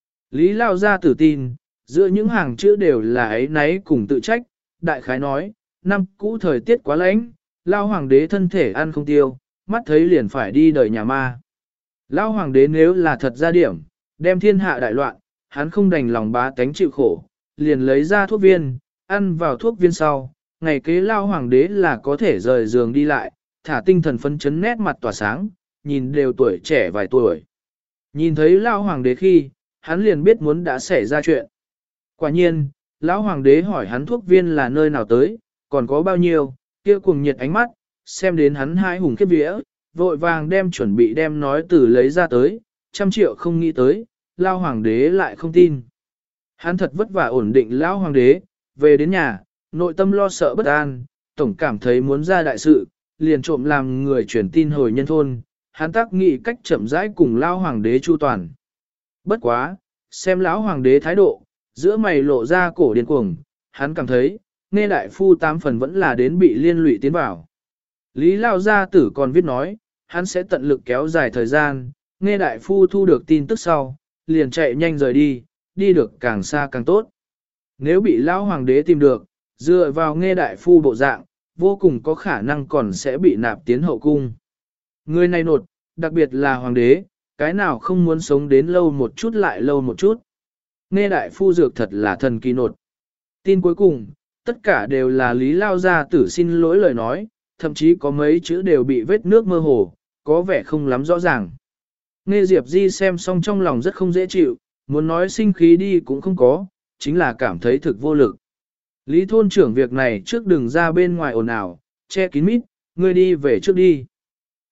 Lý Lao ra tử tin, giữa những hàng chữ đều là ấy náy cùng tự trách, đại khái nói, năm cũ thời tiết quá lạnh, Lao hoàng đế thân thể ăn không tiêu, mắt thấy liền phải đi đời nhà ma. Lao hoàng đế nếu là thật ra điểm, đem thiên hạ đại loạn, hắn không đành lòng bá tánh chịu khổ, liền lấy ra thuốc viên, ăn vào thuốc viên sau, ngày kế Lao hoàng đế là có thể rời giường đi lại, thả tinh thần phấn chấn nét mặt tỏa sáng, nhìn đều tuổi trẻ vài tuổi. Nhìn thấy Lao hoàng đế khi, hắn liền biết muốn đã xảy ra chuyện. Quả nhiên, Lão hoàng đế hỏi hắn thuốc viên là nơi nào tới, còn có bao nhiêu, kia cuồng nhiệt ánh mắt, xem đến hắn hai hùng khiếp vía, vội vàng đem chuẩn bị đem nói từ lấy ra tới, trăm triệu không nghĩ tới, Lao hoàng đế lại không tin. Hắn thật vất vả ổn định Lão hoàng đế, về đến nhà, nội tâm lo sợ bất an, tổng cảm thấy muốn ra đại sự, liền trộm làm người truyền tin hồi nhân thôn, hắn tác nghị cách chậm rãi cùng Lao hoàng đế chu toàn. Bất quá, xem Lão hoàng đế thái độ, giữa mày lộ ra cổ điên cuồng, hắn cảm thấy, Nghe đại phu tám phần vẫn là đến bị liên lụy tiến vào. Lý Lao gia tử còn viết nói, hắn sẽ tận lực kéo dài thời gian, Nghe đại phu thu được tin tức sau, liền chạy nhanh rời đi, đi được càng xa càng tốt. Nếu bị Lão hoàng đế tìm được, dựa vào Nghe đại phu bộ dạng, vô cùng có khả năng còn sẽ bị nạp tiến hậu cung. Người này nột, đặc biệt là hoàng đế, cái nào không muốn sống đến lâu một chút lại lâu một chút. Nghe đại phu dược thật là thần kỳ nột. Tin cuối cùng, tất cả đều là Lý Lao gia tử xin lỗi lời nói, thậm chí có mấy chữ đều bị vết nước mơ hồ, có vẻ không lắm rõ ràng. Nghe Diệp Di xem xong trong lòng rất không dễ chịu, muốn nói sinh khí đi cũng không có, chính là cảm thấy thực vô lực. Lý thôn trưởng việc này trước đừng ra bên ngoài ồn ào, che kín mít, ngươi đi về trước đi.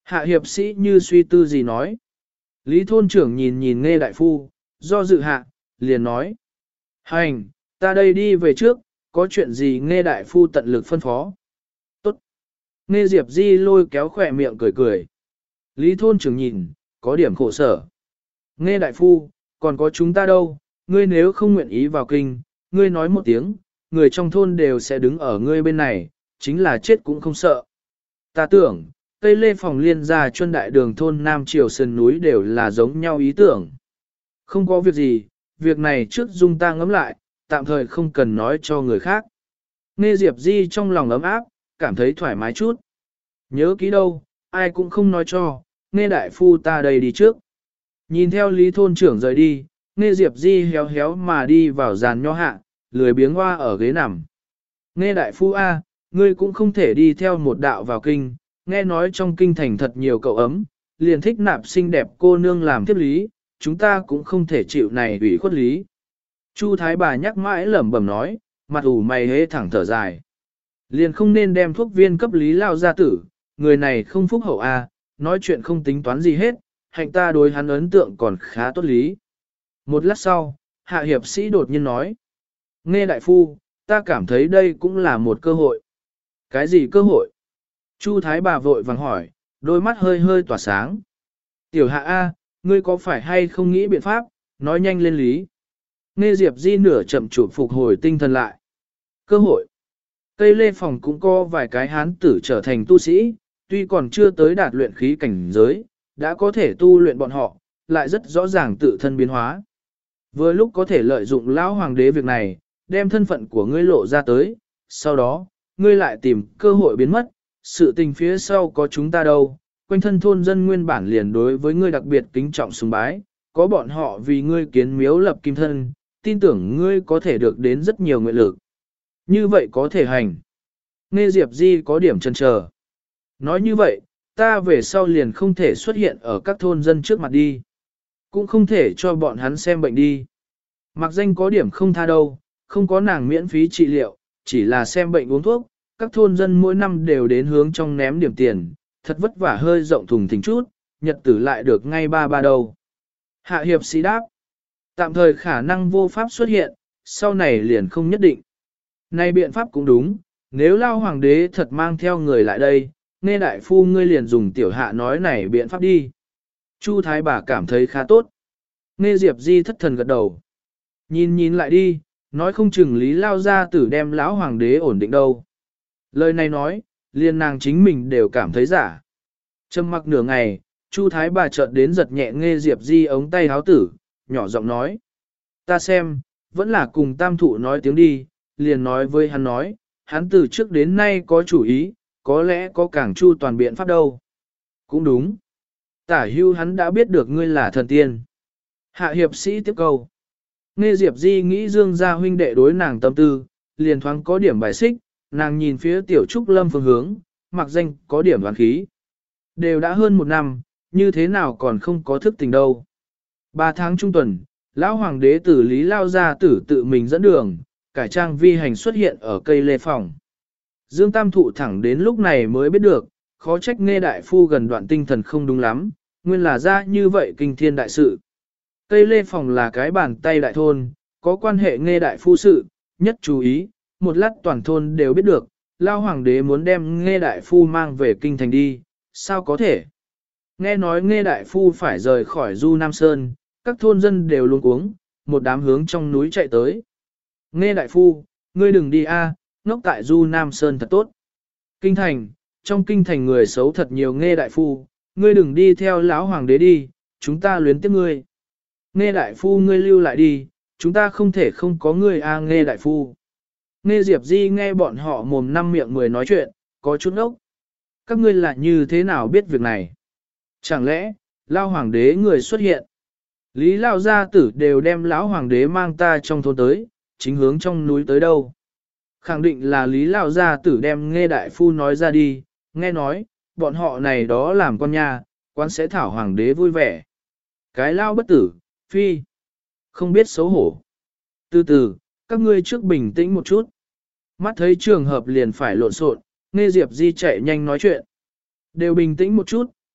Hạ hiệp sĩ như suy tư gì nói. Lý thôn trưởng nhìn nhìn nghe đại phu, do dự hạ, liền nói. Hành, ta đây đi về trước, có chuyện gì nghe đại phu tận lực phân phó. Tốt. Nghe Diệp Di lôi kéo khỏe miệng cười cười. Lý thôn trưởng nhìn, có điểm khổ sở. Nghe đại phu, còn có chúng ta đâu, ngươi nếu không nguyện ý vào kinh, ngươi nói một tiếng, người trong thôn đều sẽ đứng ở ngươi bên này, chính là chết cũng không sợ. Ta tưởng, Tây Lê Phòng Liên gia chuân đại đường thôn Nam Triều Sơn núi đều là giống nhau ý tưởng. Không có việc gì, việc này trước dung ta ngẫm lại, tạm thời không cần nói cho người khác. Nghe Diệp Di trong lòng ấm áp, cảm thấy thoải mái chút. Nhớ kỹ đâu, ai cũng không nói cho, nghe đại phu ta đây đi trước. Nhìn theo Lý thôn trưởng rời đi, nghe Diệp Di héo héo mà đi vào giàn nho hạ, lười biếng hoa ở ghế nằm. Nghe đại phu A, ngươi cũng không thể đi theo một đạo vào kinh, nghe nói trong kinh thành thật nhiều cậu ấm, liền thích nạp xinh đẹp cô nương làm tiếp lý, chúng ta cũng không thể chịu này ủy khuất lý. Chu Thái bà nhắc mãi lẩm bẩm nói, mặt ủ mày hế thẳng thở dài. Liền không nên đem thuốc viên cấp lý lao gia tử, người này không phúc hậu A, nói chuyện không tính toán gì hết, hạnh ta đối hắn ấn tượng còn khá tốt lý. Một lát sau, hạ hiệp sĩ đột nhiên nói. Nghe đại phu, ta cảm thấy đây cũng là một cơ hội. Cái gì cơ hội? Chu Thái bà vội vàng hỏi, đôi mắt hơi hơi tỏa sáng. Tiểu hạ A, ngươi có phải hay không nghĩ biện pháp, nói nhanh lên lý. Nghe Diệp Di nửa chậm chụp phục hồi tinh thần lại. Cơ hội. Cây lê phòng cũng có vài cái hán tử trở thành tu sĩ, tuy còn chưa tới đạt luyện khí cảnh giới, đã có thể tu luyện bọn họ, lại rất rõ ràng tự thân biến hóa. Vừa lúc có thể lợi dụng lão hoàng đế việc này, đem thân phận của ngươi lộ ra tới, sau đó, ngươi lại tìm cơ hội biến mất, sự tình phía sau có chúng ta đâu, quanh thân thôn dân nguyên bản liền đối với ngươi đặc biệt kính trọng sùng bái, có bọn họ vì ngươi kiến miếu lập kim thân, tin tưởng ngươi có thể được đến rất nhiều nguyện lực. Như vậy có thể hành. Nghe Diệp Di có điểm chần chờ. Nói như vậy, ta về sau liền không thể xuất hiện ở các thôn dân trước mặt đi. Cũng không thể cho bọn hắn xem bệnh đi. Mặc danh có điểm không tha đâu, không có nàng miễn phí trị liệu, chỉ là xem bệnh uống thuốc, các thôn dân mỗi năm đều đến hướng trong ném điểm tiền, thật vất vả hơi rộng thùng thình chút, nhật tử lại được ngay ba ba đầu. Hạ hiệp sĩ đáp, tạm thời khả năng vô pháp xuất hiện, sau này liền không nhất định. Này biện pháp cũng đúng, nếu lao hoàng đế thật mang theo người lại đây, nghe đại phu ngươi liền dùng tiểu hạ nói này biện pháp đi. Chu Thái bà cảm thấy khá tốt. Nghe Diệp Di thất thần gật đầu. Nhìn nhìn lại đi, nói không chừng lý lao ra tử đem lão hoàng đế ổn định đâu. Lời này nói, liền nàng chính mình đều cảm thấy giả. Trầm mặc nửa ngày, Chu Thái bà chợt đến giật nhẹ Nghe Diệp Di ống tay háo tử, nhỏ giọng nói. Ta xem, vẫn là cùng tam thụ nói tiếng đi, liền nói với hắn nói, hắn từ trước đến nay có chủ ý, có lẽ có càng chu toàn biện pháp đâu. Cũng đúng. Tả hưu hắn đã biết được ngươi là thần tiên. Hạ hiệp sĩ tiếp câu. Nghe Diệp Di nghĩ Dương gia huynh đệ đối nàng tâm tư, liền thoáng có điểm bài xích, nàng nhìn phía tiểu trúc lâm phương hướng, mặc danh có điểm đoán khí. Đều đã hơn một năm, như thế nào còn không có thức tình đâu. Ba tháng trung tuần, lão hoàng đế tử Lý Lao gia tử tự mình dẫn đường, cải trang vi hành xuất hiện ở cây lê phòng. Dương Tam Thụ thẳng đến lúc này mới biết được, khó trách Nghe đại phu gần đoạn tinh thần không đúng lắm, nguyên là ra như vậy kinh thiên đại sự. Cây lê phòng là cái bàn tay đại thôn, có quan hệ Nghe đại phu sự, nhất chú ý, một lát toàn thôn đều biết được, Lao hoàng đế muốn đem Nghe đại phu mang về kinh thành đi, sao có thể? Nghe nói Nghe đại phu phải rời khỏi Du Nam Sơn, các thôn dân đều luống cuống, một đám hướng trong núi chạy tới. Nghe đại phu, ngươi đừng đi a, ngốc tại Du Nam Sơn thật tốt. Kinh thành, trong kinh thành người xấu thật nhiều Nghe đại phu, ngươi đừng đi theo lão hoàng đế đi, chúng ta luyến tiếc ngươi. Nghe đại phu ngươi lưu lại đi, chúng ta không thể không có ngươi a Nghe đại phu. Nghe Diệp Di nghe bọn họ mồm năm miệng mười nói chuyện, có chút ốc. Các ngươi là như thế nào biết việc này? Chẳng lẽ, Lao hoàng đế người xuất hiện? Lý Lao gia tử đều đem lão hoàng đế mang ta trong thôn tới, chính hướng trong núi tới đâu? Khẳng định là Lý Lao gia tử đem Nghe đại phu nói ra đi, nghe nói, bọn họ này đó làm con nha, quán sẽ thảo hoàng đế vui vẻ. Cái Lao bất tử, phi, không biết xấu hổ. Từ từ, các ngươi trước bình tĩnh một chút. Mắt thấy trường hợp liền phải lộn xộn, Nghe Diệp Di chạy nhanh nói chuyện. Đều bình tĩnh một chút,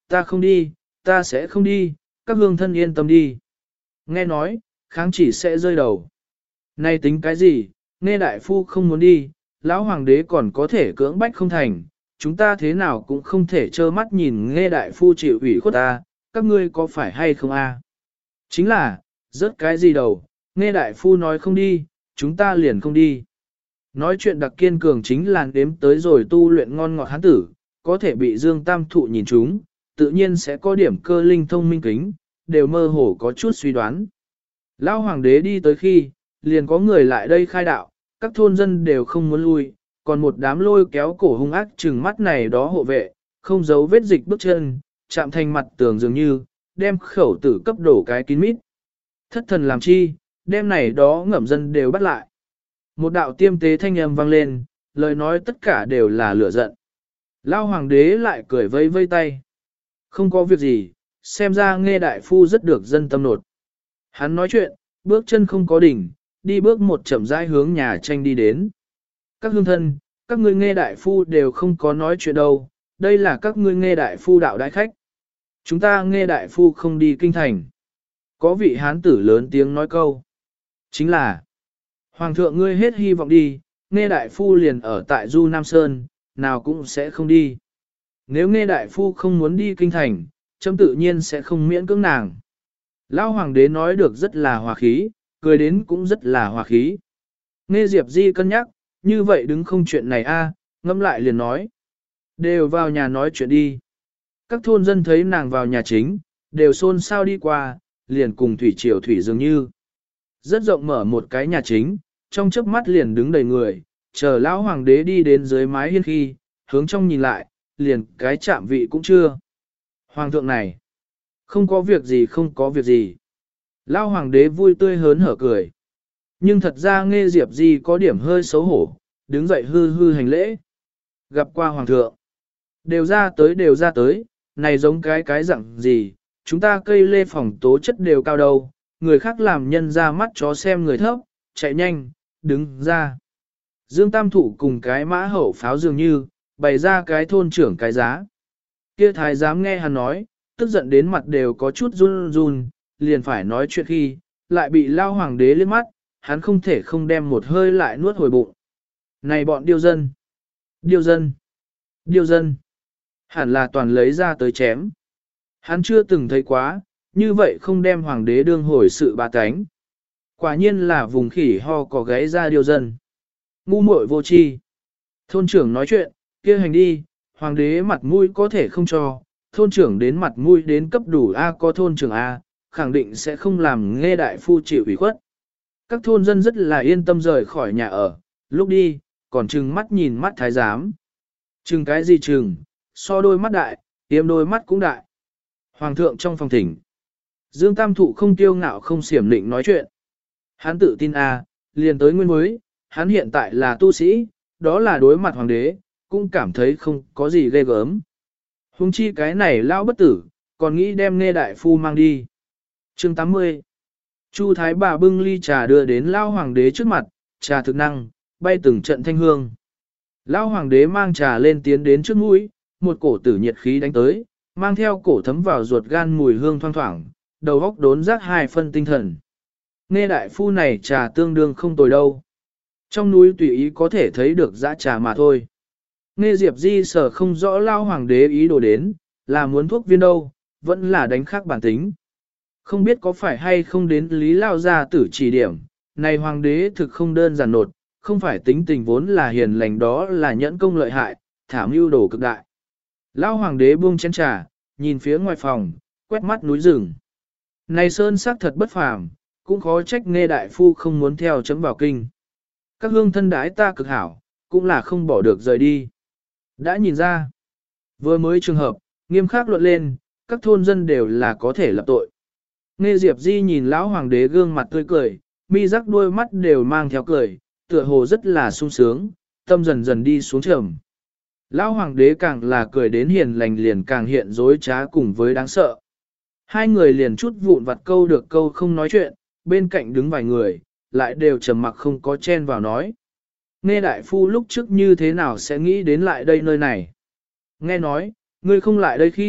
ta không đi, ta sẽ không đi, các hương thân yên tâm đi. Nghe nói, kháng chỉ sẽ rơi đầu. Này tính cái gì, nghe đại phu không muốn đi, lão hoàng đế còn có thể cưỡng bách không thành, chúng ta thế nào cũng không thể trơ mắt nhìn nghe đại phu chịu ủy khuất ta, các ngươi có phải hay không a? Chính là, rớt cái gì đầu, nghe đại phu nói không đi, chúng ta liền không đi. Nói chuyện đặc kiên cường chính là đếm tới rồi tu luyện ngon ngọt hán tử, có thể bị Dương Tam Thụ nhìn chúng, tự nhiên sẽ có điểm cơ linh thông minh kính, đều mơ hồ có chút suy đoán. Lão hoàng đế đi tới khi, liền có người lại đây khai đạo, các thôn dân đều không muốn lui, còn một đám lôi kéo cổ hung ác trừng mắt này đó hộ vệ, không giấu vết dịch bước chân, chạm thành mặt tường dường như, đem khẩu tử cấp đổ cái kín mít. Thất thần làm chi, đem này đó ngẩm dân đều bắt lại. Một đạo tiêm tế thanh âm vang lên, lời nói tất cả đều là lửa giận. Lao hoàng đế lại cười vây vây tay. Không có việc gì, xem ra nghe đại phu rất được dân tâm nột. Hắn nói chuyện, bước chân không có đỉnh, đi bước một chậm rãi hướng nhà tranh đi đến. Các hương thân, các ngươi nghe đại phu đều không có nói chuyện đâu, đây là các ngươi nghe đại phu đạo đại khách. Chúng ta nghe đại phu không đi kinh thành. Có vị hán tử lớn tiếng nói câu. Chính là, hoàng thượng ngươi hết hy vọng đi, nghe đại phu liền ở tại Du Nam Sơn, nào cũng sẽ không đi. Nếu nghe đại phu không muốn đi kinh thành, chấm tự nhiên sẽ không miễn cưỡng nàng. Lão hoàng đế nói được rất là hòa khí, cười đến cũng rất là hòa khí. Nghe Diệp Di cân nhắc, như vậy đứng không chuyện này a, ngẫm lại liền nói. Đều vào nhà nói chuyện đi. Các thôn dân thấy nàng vào nhà chính, đều xôn xao đi qua, liền cùng thủy triều thủy dường như. Rất rộng mở một cái nhà chính, trong chớp mắt liền đứng đầy người, chờ lão hoàng đế đi đến dưới mái hiên khi, hướng trong nhìn lại, liền cái chạm vị cũng chưa. Hoàng thượng này, không có việc gì không có việc gì. Lão hoàng đế vui tươi hớn hở cười. Nhưng thật ra nghe Diệp Di có điểm hơi xấu hổ, đứng dậy hư hư hành lễ. Gặp qua hoàng thượng. Đều ra tới đều ra tới, này giống cái cái dạng gì, chúng ta cây lê phòng tố chất đều cao đâu, người khác làm nhân ra mắt chó xem người thấp, chạy nhanh, đứng ra. Dương Tam Thụ cùng cái mã hậu pháo dường như, bày ra cái thôn trưởng cái giá. Kia thái giám nghe hắn nói, tức giận đến mặt đều có chút run run, liền phải nói chuyện khi, lại bị lao hoàng đế liếc mắt, hắn không thể không đem một hơi lại nuốt hồi bụng. Này bọn điêu dân! Điêu dân! Điêu dân! Hẳn là toàn lấy ra tới chém. Hắn chưa từng thấy quá, như vậy không đem hoàng đế đương hồi sự ba cánh. Quả nhiên là vùng khỉ ho có gáy ra điêu dân. Ngu muội vô tri. Thôn trưởng nói chuyện, kia hành đi, hoàng đế mặt mũi có thể không cho, thôn trưởng đến mặt mũi đến cấp đủ A có thôn trưởng A, khẳng định sẽ không làm nghe đại phu chịu ủy khuất. Các thôn dân rất là yên tâm rời khỏi nhà ở, lúc đi, còn trừng mắt nhìn mắt thái giám. Trừng cái gì trừng, so đôi mắt đại, tiêm đôi mắt cũng đại. Hoàng thượng trong phòng thỉnh. Dương Tam Thụ không tiêu ngạo không xiểm định nói chuyện. Hắn tự tin A, liền tới nguyên mới, hắn hiện tại là tu sĩ, đó là đối mặt hoàng đế, cũng cảm thấy không có gì ghê gớm. Hùng chi cái này lao bất tử, còn nghĩ đem nghe đại phu mang đi. Chương tám mươi. Chu Thái bà bưng ly trà đưa đến lao hoàng đế trước mặt, trà thực năng, bay từng trận thanh hương. Lao hoàng đế mang trà lên tiến đến trước mũi, một cổ tử nhiệt khí đánh tới, mang theo cổ thấm vào ruột gan mùi hương thoang thoảng, đầu óc đốn giác hai phân tinh thần. Nghe đại phu này trà tương đương không tồi đâu. Trong núi tùy ý có thể thấy được dã trà mà thôi. Nghe Diệp Di sở không rõ lao hoàng đế ý đồ đến, là muốn thuốc viên đâu, vẫn là đánh khác bản tính. Không biết có phải hay không đến lý lao gia tử chỉ điểm, này hoàng đế thực không đơn giản nột, không phải tính tình vốn là hiền lành đó là nhẫn công lợi hại, thảm mưu đồ cực đại. Lao hoàng đế buông chén trà, nhìn phía ngoài phòng, quét mắt núi rừng. Này sơn sắc thật bất phàm, cũng khó trách nghe đại phu không muốn theo chấm vào kinh. Các hương thân đái ta cực hảo, cũng là không bỏ được rời đi. Đã nhìn ra, vừa mới trường hợp, nghiêm khắc luận lên, các thôn dân đều là có thể lập tội. Nghe Diệp Di nhìn lão hoàng đế gương mặt tươi cười, mi rắc đôi mắt đều mang theo cười, tựa hồ rất là sung sướng, tâm dần dần đi xuống trầm. Lão hoàng đế càng là cười đến hiền lành liền càng hiện dối trá cùng với đáng sợ. Hai người liền chút vụn vặt câu được câu không nói chuyện, bên cạnh đứng vài người, lại đều trầm mặc không có chen vào nói. Nghe đại phu lúc trước như thế nào sẽ nghĩ đến lại đây nơi này. Nghe nói, ngươi không lại đây khi,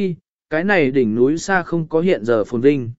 cái này đỉnh núi xa không có hiện giờ phồn vinh.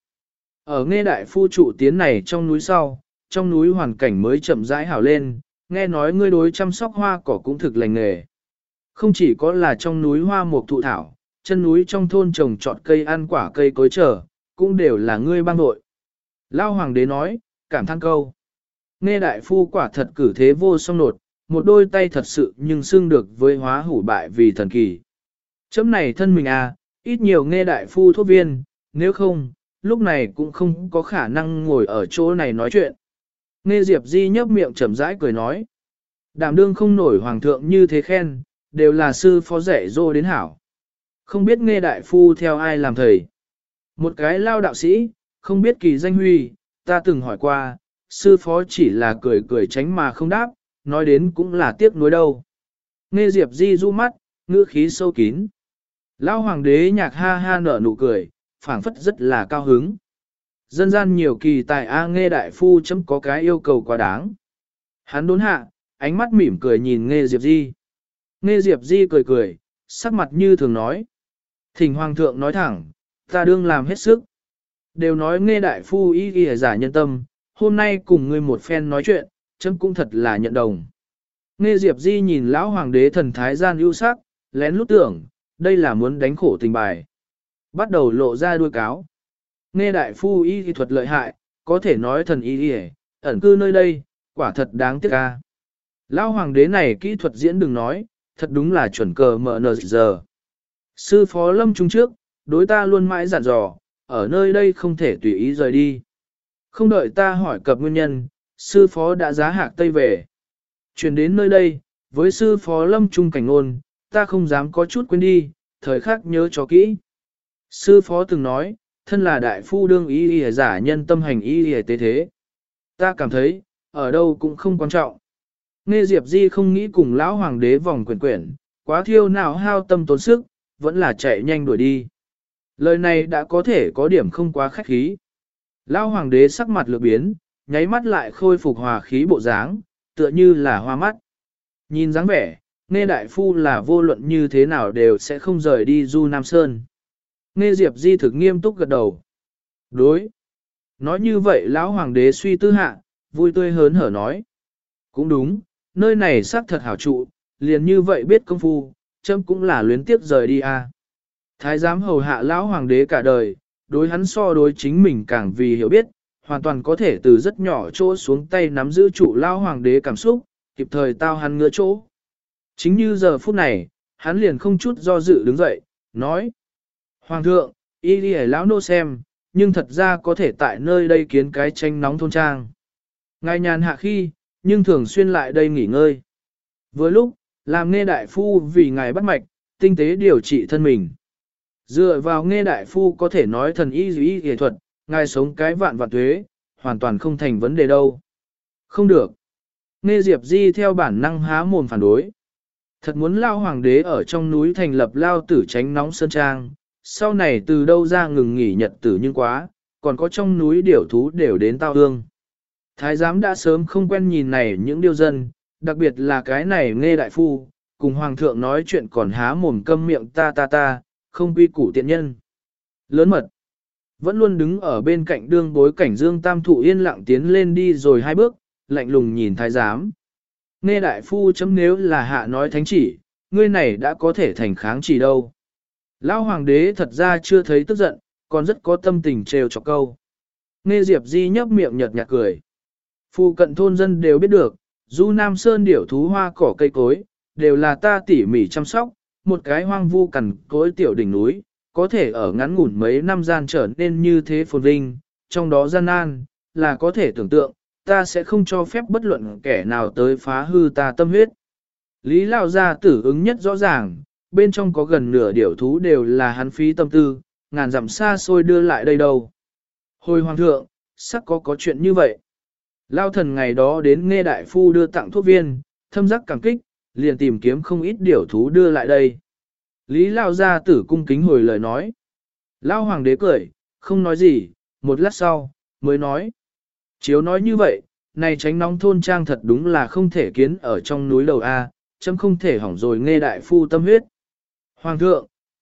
Ở nghe đại phu trụ tiến này trong núi sau, trong núi hoàn cảnh mới chậm rãi hảo lên, nghe nói ngươi đối chăm sóc hoa cỏ cũng thực lành nghề. Không chỉ có là trong núi hoa mục thụ thảo, chân núi trong thôn trồng trọt cây ăn quả cây cối trở, cũng đều là ngươi bang đội. Lao hoàng đế nói, cảm thán câu. Nghe đại phu quả thật cử thế vô song nột, một đôi tay thật sự nhưng xưng được với hóa hủ bại vì thần kỳ. Chấm này thân mình à, ít nhiều nghe đại phu thuốc viên, nếu không, lúc này cũng không có khả năng ngồi ở chỗ này nói chuyện. Nghe Diệp Di nhấp miệng chậm rãi cười nói. Đảm đương không nổi hoàng thượng như thế khen, đều là sư phó dạy dỗ đến hảo. Không biết nghe đại phu theo ai làm thầy. Một cái lao đạo sĩ, không biết kỳ danh huy, ta từng hỏi qua, sư phó chỉ là cười cười tránh mà không đáp, nói đến cũng là tiếc nuối đâu. Nghe Diệp Di du mắt, ngữ khí sâu kín. Lão hoàng đế nhạc ha ha nở nụ cười, phảng phất rất là cao hứng. Dân gian nhiều kỳ tài A nghe đại phu chấm có cái yêu cầu quá đáng. Hắn đốn hạ, ánh mắt mỉm cười nhìn nghe Diệp Di. Nghe Diệp Di cười cười, sắc mặt như thường nói. Thỉnh hoàng thượng nói thẳng, ta đương làm hết sức. Đều nói nghe đại phu ý ghi giả nhân tâm, hôm nay cùng ngươi một phen nói chuyện, chấm cũng thật là nhận đồng. Nghe Diệp Di nhìn lão hoàng đế thần thái gian ưu sắc, lén lút tưởng, đây là muốn đánh khổ tình bài. Bắt đầu lộ ra đuôi cáo. Nghe đại phu y y thuật lợi hại, có thể nói thần y y, ẩn cư nơi đây, quả thật đáng tiếc ca. Lão hoàng đế này kỹ thuật diễn đừng nói, thật đúng là chuẩn cờ mở nờ giờ. Sư phó lâm trung trước, đối ta luôn mãi dặn dò, ở nơi đây không thể tùy ý rời đi. Không đợi ta hỏi cập nguyên nhân, sư phó đã giá hạc tây về. Chuyển đến nơi đây, với sư phó lâm trung cảnh ngôn, ta không dám có chút quên đi, thời khắc nhớ cho kỹ. Sư phó từng nói, thân là đại phu đương y y giả nhân tâm hành y y tế thế. Ta cảm thấy, ở đâu cũng không quan trọng. Nghe Diệp Di không nghĩ cùng lão hoàng đế vòng quyển quyển, quá thiêu nào hao tâm tốn sức, vẫn là chạy nhanh đuổi đi. Lời này đã có thể có điểm không quá khách khí. Lão hoàng đế sắc mặt lược biến, nháy mắt lại khôi phục hòa khí bộ dáng, tựa như là hoa mắt. Nhìn dáng vẻ, nghe đại phu là vô luận như thế nào đều sẽ không rời đi Du Nam Sơn. Nghe Diệp Di thực nghiêm túc gật đầu. Đối. Nói như vậy lão hoàng đế suy tư hạ, vui tươi hớn hở nói. Cũng đúng, nơi này xác thật hảo trụ, liền như vậy biết công phu, chấm cũng là luyến tiếp rời đi à. Thái giám hầu hạ lão hoàng đế cả đời, đối hắn so đối chính mình càng vì hiểu biết, hoàn toàn có thể từ rất nhỏ chỗ xuống tay nắm giữ trụ lão hoàng đế cảm xúc, kịp thời tao hắn ngứa chỗ. Chính như giờ phút này, hắn liền không chút do dự đứng dậy, nói. Hoàng thượng, y đi lão nô xem, nhưng thật ra có thể tại nơi đây kiến cái tranh nóng thôn trang. Ngài nhàn hạ khi, nhưng thường xuyên lại đây nghỉ ngơi. Vừa lúc, làm nghe đại phu vì ngài bắt mạch, tinh tế điều trị thân mình. Dựa vào nghe đại phu có thể nói thần y y y thuật, ngài sống cái vạn vạn tuế, hoàn toàn không thành vấn đề đâu. Không được. Nghe Diệp Di theo bản năng há mồm phản đối. Thật muốn lao hoàng đế ở trong núi thành lập lao tử tránh nóng sơn trang, sau này từ đâu ra ngừng nghỉ nhật tử nhưng quá, còn có trong núi điểu thú đều đến tao hương. Thái giám đã sớm không quen nhìn này những điêu dân, đặc biệt là cái này nghe đại phu, cùng hoàng thượng nói chuyện còn há mồm câm miệng ta ta ta, không quy củ tiện nhân. Lớn mật, vẫn luôn đứng ở bên cạnh đương bối cảnh Dương Tam Thụ yên lặng tiến lên đi rồi hai bước, lạnh lùng nhìn thái giám. Nghe đại phu chấm nếu là hạ nói thánh chỉ, ngươi này đã có thể thành kháng chỉ đâu. Lão hoàng đế thật ra chưa thấy tức giận, còn rất có tâm tình trêu chọc câu. Nghe Diệp Di nhấp miệng nhợt nhạt cười. Phu cận thôn dân đều biết được, Du Nam Sơn điểu thú hoa cỏ cây cối, đều là ta tỉ mỉ chăm sóc, một cái hoang vu cằn cối tiểu đỉnh núi, có thể ở ngắn ngủn mấy năm gian trở nên như thế phồn vinh, trong đó gian nan, là có thể tưởng tượng, ta sẽ không cho phép bất luận kẻ nào tới phá hư ta tâm huyết. Lý Lão gia tử ứng nhất rõ ràng, bên trong có gần nửa điểu thú đều là hắn phí tâm tư, ngàn dặm xa xôi đưa lại đây đâu. Hồi hoàng thượng, sắc có có chuyện như vậy. Lao thần ngày đó đến nghe đại phu đưa tặng thuốc viên, thâm giác cảm kích, liền tìm kiếm không ít điểu thú đưa lại đây. Lý Lao gia tử cung kính hồi lời nói. Lao hoàng đế cười, không nói gì, một lát sau, mới nói. Chiếu nói như vậy, này tránh nóng thôn trang thật đúng là không thể kiến ở trong núi đầu A, chấm không thể hỏng rồi nghe đại phu tâm huyết. Hoàng thượng,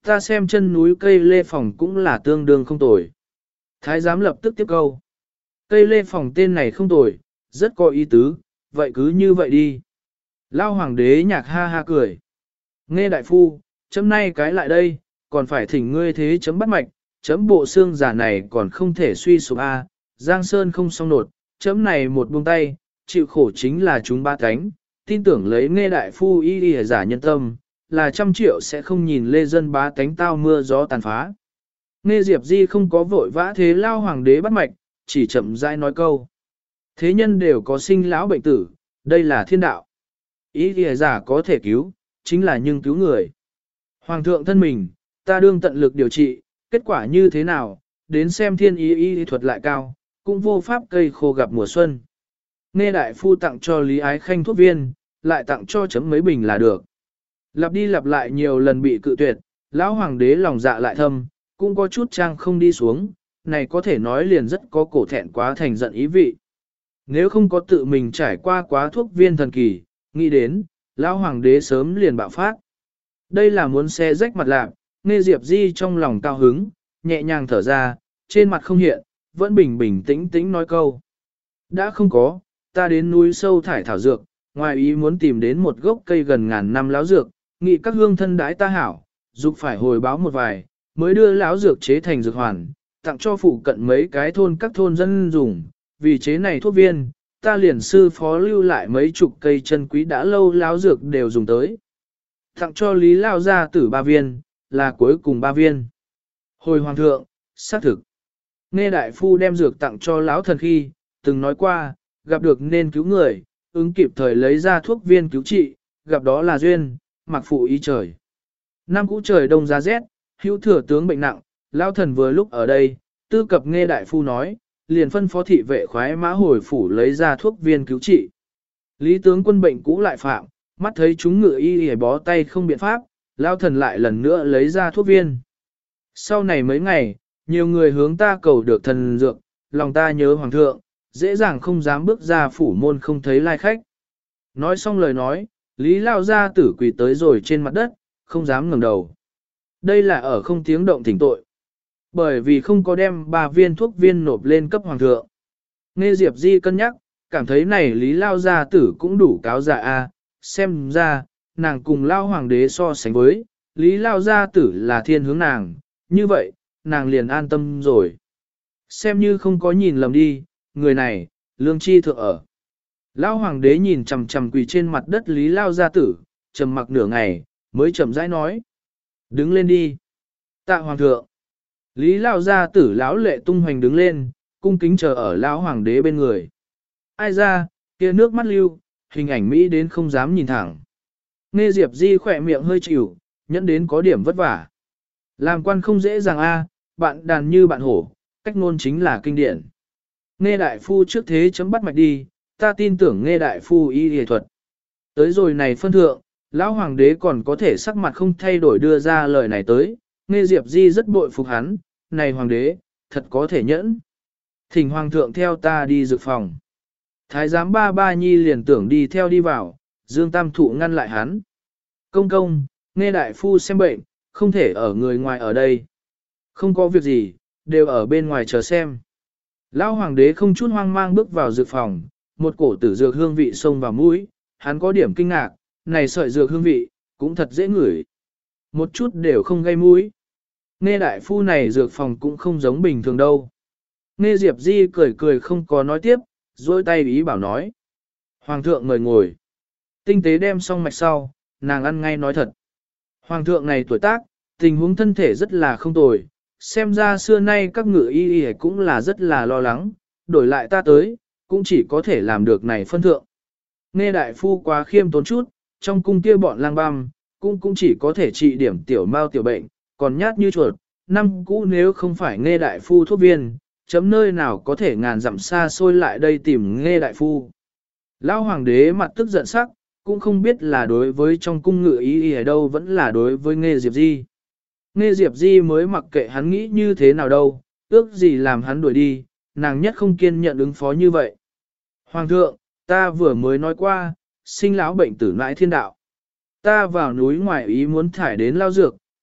ta xem chân núi cây lê phòng cũng là tương đương không tồi. Thái giám lập tức tiếp câu. Cây lê phòng tên này không tồi, rất có ý tứ, vậy cứ như vậy đi. Lao hoàng đế nhạc ha ha cười. Nghe đại phu, chấm nay cái lại đây, còn phải thỉnh ngươi thế chấm bắt mạch, chấm bộ xương giả này còn không thể suy sụp a. Giang Sơn không xong nột, chấm này một buông tay, chịu khổ chính là chúng ba cánh, tin tưởng lấy nghe đại phu y y giả nhân tâm, là trăm triệu sẽ không nhìn lê dân bá cánh tao mưa gió tàn phá. Nghe Diệp Di không có vội vã thế lao hoàng đế bắt mạch, chỉ chậm rãi nói câu. Thế nhân đều có sinh lão bệnh tử, đây là thiên đạo. Y y giả có thể cứu, chính là nhưng cứu người. Hoàng thượng thân mình, ta đương tận lực điều trị, kết quả như thế nào, đến xem thiên y y thuật lại cao, cũng vô pháp cây khô gặp mùa xuân. Nghe đại phu tặng cho Lý Ái Khanh thuốc viên, lại tặng cho chấm mấy bình là được. Lặp đi lặp lại nhiều lần bị cự tuyệt, lão hoàng đế lòng dạ lại thâm, cũng có chút trang không đi xuống, này có thể nói liền rất có cổ thẹn quá thành giận ý vị. Nếu không có tự mình trải qua quá thuốc viên thần kỳ, nghĩ đến, lão hoàng đế sớm liền bạo phát. Đây là muốn xe rách mặt lạc, nghe Diệp Di trong lòng cao hứng, nhẹ nhàng thở ra, trên mặt không hiện, vẫn bình bình tĩnh tĩnh nói câu. Đã không có, ta đến núi sâu thải thảo dược, ngoài ý muốn tìm đến một gốc cây gần ngàn năm láo dược, nghị các hương thân đái ta hảo, dục phải hồi báo một vài, mới đưa láo dược chế thành dược hoàn, tặng cho phụ cận mấy cái thôn các thôn dân dùng, vì chế này thuốc viên, ta liền sư phó lưu lại mấy chục cây chân quý đã lâu láo dược đều dùng tới. Tặng cho Lý Lao gia tử ba viên, là cuối cùng ba viên. Hồi hoàng thượng, xác thực. Nghe đại phu đem dược tặng cho lão thần khi, từng nói qua, gặp được nên cứu người, ứng kịp thời lấy ra thuốc viên cứu trị, gặp đó là duyên, mặc phụ ý trời. Năm cũ trời đông giá rét, hữu thừa tướng bệnh nặng, lão thần vừa lúc ở đây, tư cập nghe đại phu nói, liền phân phó thị vệ khoái mã hồi phủ lấy ra thuốc viên cứu trị. Lý tướng quân bệnh cũ lại phạm, mắt thấy chúng ngựa y y bó tay không biện pháp, lão thần lại lần nữa lấy ra thuốc viên. Sau này mấy ngày, nhiều người hướng ta cầu được thần dược, lòng ta nhớ hoàng thượng, dễ dàng không dám bước ra phủ môn không thấy lai khách. Nói xong lời nói, Lý Lao gia tử quỳ tới rồi trên mặt đất, không dám ngẩng đầu. Đây là ở không tiếng động thỉnh tội. Bởi vì không có đem ba viên thuốc viên nộp lên cấp hoàng thượng. Nghe Diệp Di cân nhắc, cảm thấy này Lý Lao gia tử cũng đủ cáo dạ a. Xem ra, nàng cùng Lao hoàng đế so sánh với, Lý Lao gia tử là thiên hướng nàng, như vậy, nàng liền an tâm rồi. Xem như không có nhìn lầm đi, người này, lương chi thượng ở. Lão hoàng đế nhìn chằm chằm quỳ trên mặt đất Lý Lao gia tử, trầm mặc nửa ngày, mới chậm rãi nói. Đứng lên đi. Tạ hoàng thượng. Lý Lao gia tử lão lệ tung hoành đứng lên, cung kính chờ ở lão hoàng đế bên người. Ai ra, kia nước mắt lưu, hình ảnh Mỹ đến không dám nhìn thẳng. Nghe Diệp Di khỏe miệng hơi chịu, nhẫn đến có điểm vất vả. Làm quan không dễ dàng a, bạn đàn như bạn hổ, cách ngôn chính là kinh điển. Nghe đại phu trước thế chấm bắt mạch đi, ta tin tưởng nghe đại phu y y thuật. Tới rồi này phân thượng, lão hoàng đế còn có thể sắc mặt không thay đổi đưa ra lời này tới, nghe Diệp Di rất bội phục hắn, này hoàng đế, thật có thể nhẫn. Thỉnh hoàng thượng theo ta đi dược phòng. Thái giám ba ba nhi liền tưởng đi theo đi vào, Dương Tam Thụ ngăn lại hắn. Công công, nghe đại phu xem bệnh, không thể ở người ngoài ở đây. Không có việc gì, đều ở bên ngoài chờ xem. Lão hoàng đế không chút hoang mang bước vào dược phòng, một cổ tử dược hương vị xông vào mũi, hắn có điểm kinh ngạc, này sợi dược hương vị, cũng thật dễ ngửi. Một chút đều không gây mũi. Nghe đại phu này dược phòng cũng không giống bình thường đâu. Nghe Diệp Di cười cười không có nói tiếp, dôi tay ý bảo nói. Hoàng thượng mời ngồi. Tinh tế đem xong mạch sau, nàng ăn ngay nói thật. Hoàng thượng này tuổi tác, tình huống thân thể rất là không tồi, xem ra xưa nay các ngự y y cũng là rất là lo lắng, đổi lại ta tới, cũng chỉ có thể làm được này phân thượng. Nghe đại phu quá khiêm tốn chút, trong cung kia bọn lang băm, cũng cũng chỉ có thể trị điểm tiểu mao tiểu bệnh, còn nhát như chuột, năm cũ nếu không phải nghe đại phu thuốc viên, chấm nơi nào có thể ngàn dặm xa xôi lại đây tìm nghe đại phu. Lão hoàng đế mặt tức giận sắc, cũng không biết là đối với trong cung ngự y y ở đâu vẫn là đối với nghe Diệp Di. Nghe Diệp Di mới mặc kệ hắn nghĩ như thế nào đâu, ước gì làm hắn đuổi đi, nàng nhất không kiên nhận ứng phó như vậy. Hoàng thượng, ta vừa mới nói qua, sinh lão bệnh tử mãi thiên đạo. Ta vào núi ngoài ý muốn thải đến lao dược,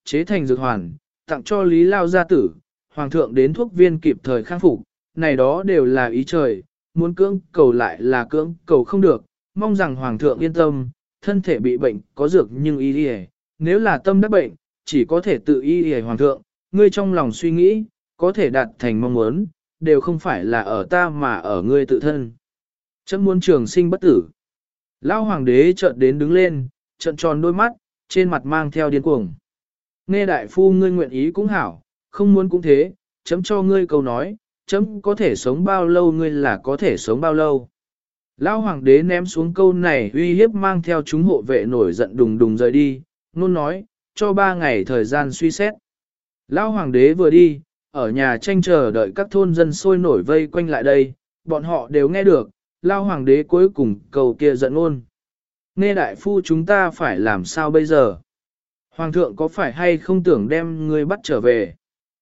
chế thành dược hoàn, tặng cho Lý Lao gia tử, hoàng thượng đến thuốc viên kịp thời khang phục, này đó đều là ý trời, muốn cưỡng cầu lại là cưỡng cầu không được, mong rằng hoàng thượng yên tâm, thân thể bị bệnh có dược nhưng y y, nếu là tâm đắc bệnh, chỉ có thể tự y y hoàng thượng, ngươi trong lòng suy nghĩ, có thể đạt thành mong muốn, đều không phải là ở ta mà ở ngươi tự thân. Chấm muốn trường sinh bất tử. Lão hoàng đế chợt đến đứng lên, trợn tròn đôi mắt, trên mặt mang theo điên cuồng. Nghe đại phu ngươi nguyện ý cũng hảo, không muốn cũng thế, chấm cho ngươi câu nói, chấm có thể sống bao lâu ngươi là có thể sống bao lâu. Lão hoàng đế ném xuống câu này uy hiếp mang theo chúng hộ vệ nổi giận đùng đùng rời đi, nôn nói, cho ba ngày thời gian suy xét. Lão hoàng đế vừa đi, ở nhà tranh chờ đợi các thôn dân sôi nổi vây quanh lại đây, bọn họ đều nghe được, Lão hoàng đế cuối cùng cầu kia giận ngôn. Nghe đại phu chúng ta phải làm sao bây giờ? Hoàng thượng có phải hay không tưởng đem ngươi bắt trở về?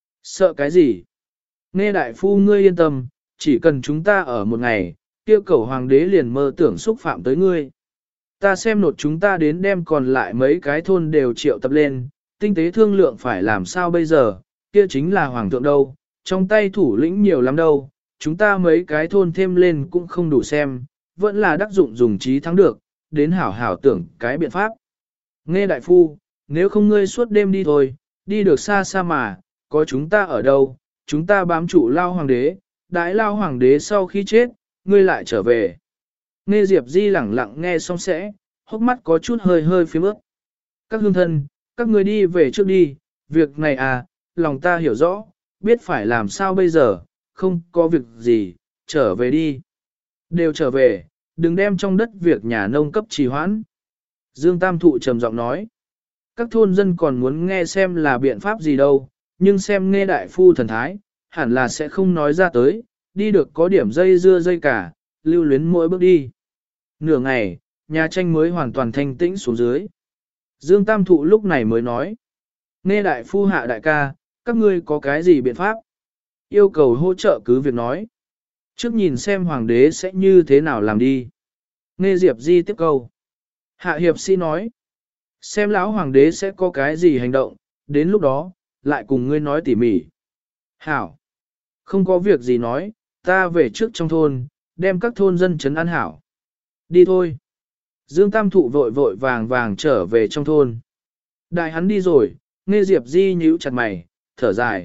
Sợ cái gì? Nghe đại phu ngươi yên tâm, chỉ cần chúng ta ở một ngày, kêu cầu hoàng đế liền mơ tưởng xúc phạm tới ngươi. Ta xem nột chúng ta đến đem còn lại mấy cái thôn đều triệu tập lên, tinh tế thương lượng phải làm sao bây giờ, kia chính là hoàng thượng đâu, trong tay thủ lĩnh nhiều lắm đâu, chúng ta mấy cái thôn thêm lên cũng không đủ xem, vẫn là đắc dụng dùng trí thắng được, đến hảo hảo tưởng cái biện pháp. Nghe đại phu, nếu không ngươi suốt đêm đi thôi, đi được xa xa mà, có chúng ta ở đâu, chúng ta bám trụ lao hoàng đế, đãi lao hoàng đế sau khi chết, ngươi lại trở về. Nghe Diệp Di lẳng lặng nghe xong sẽ, hốc mắt có chút hơi hơi phía bước. Các hương thân, các ngươi đi về trước đi, việc này à, lòng ta hiểu rõ, biết phải làm sao bây giờ, không có việc gì, trở về đi. Đều trở về, đừng đem trong đất việc nhà nông cấp trì hoãn. Dương Tam Thụ trầm giọng nói, các thôn dân còn muốn nghe xem là biện pháp gì đâu, nhưng xem nghe đại phu thần thái, hẳn là sẽ không nói ra tới, đi được có điểm dây dưa dây cả, lưu luyến mỗi bước đi. Nửa ngày, nhà tranh mới hoàn toàn thanh tĩnh xuống dưới. Dương Tam Thụ lúc này mới nói, nghe đại phu hạ đại ca, các ngươi có cái gì biện pháp? Yêu cầu hỗ trợ cứ việc nói. Trước nhìn xem hoàng đế sẽ như thế nào làm đi. Nghe Diệp Di tiếp câu. Hạ hiệp sĩ nói, xem lão hoàng đế sẽ có cái gì hành động, đến lúc đó, lại cùng ngươi nói tỉ mỉ. Hảo, không có việc gì nói, ta về trước trong thôn, đem các thôn dân trấn an hảo. Đi thôi. Dương Tam Thụ vội vội vàng vàng trở về trong thôn. Đại hắn đi rồi, nghe Diệp Di nhíu chặt mày, thở dài.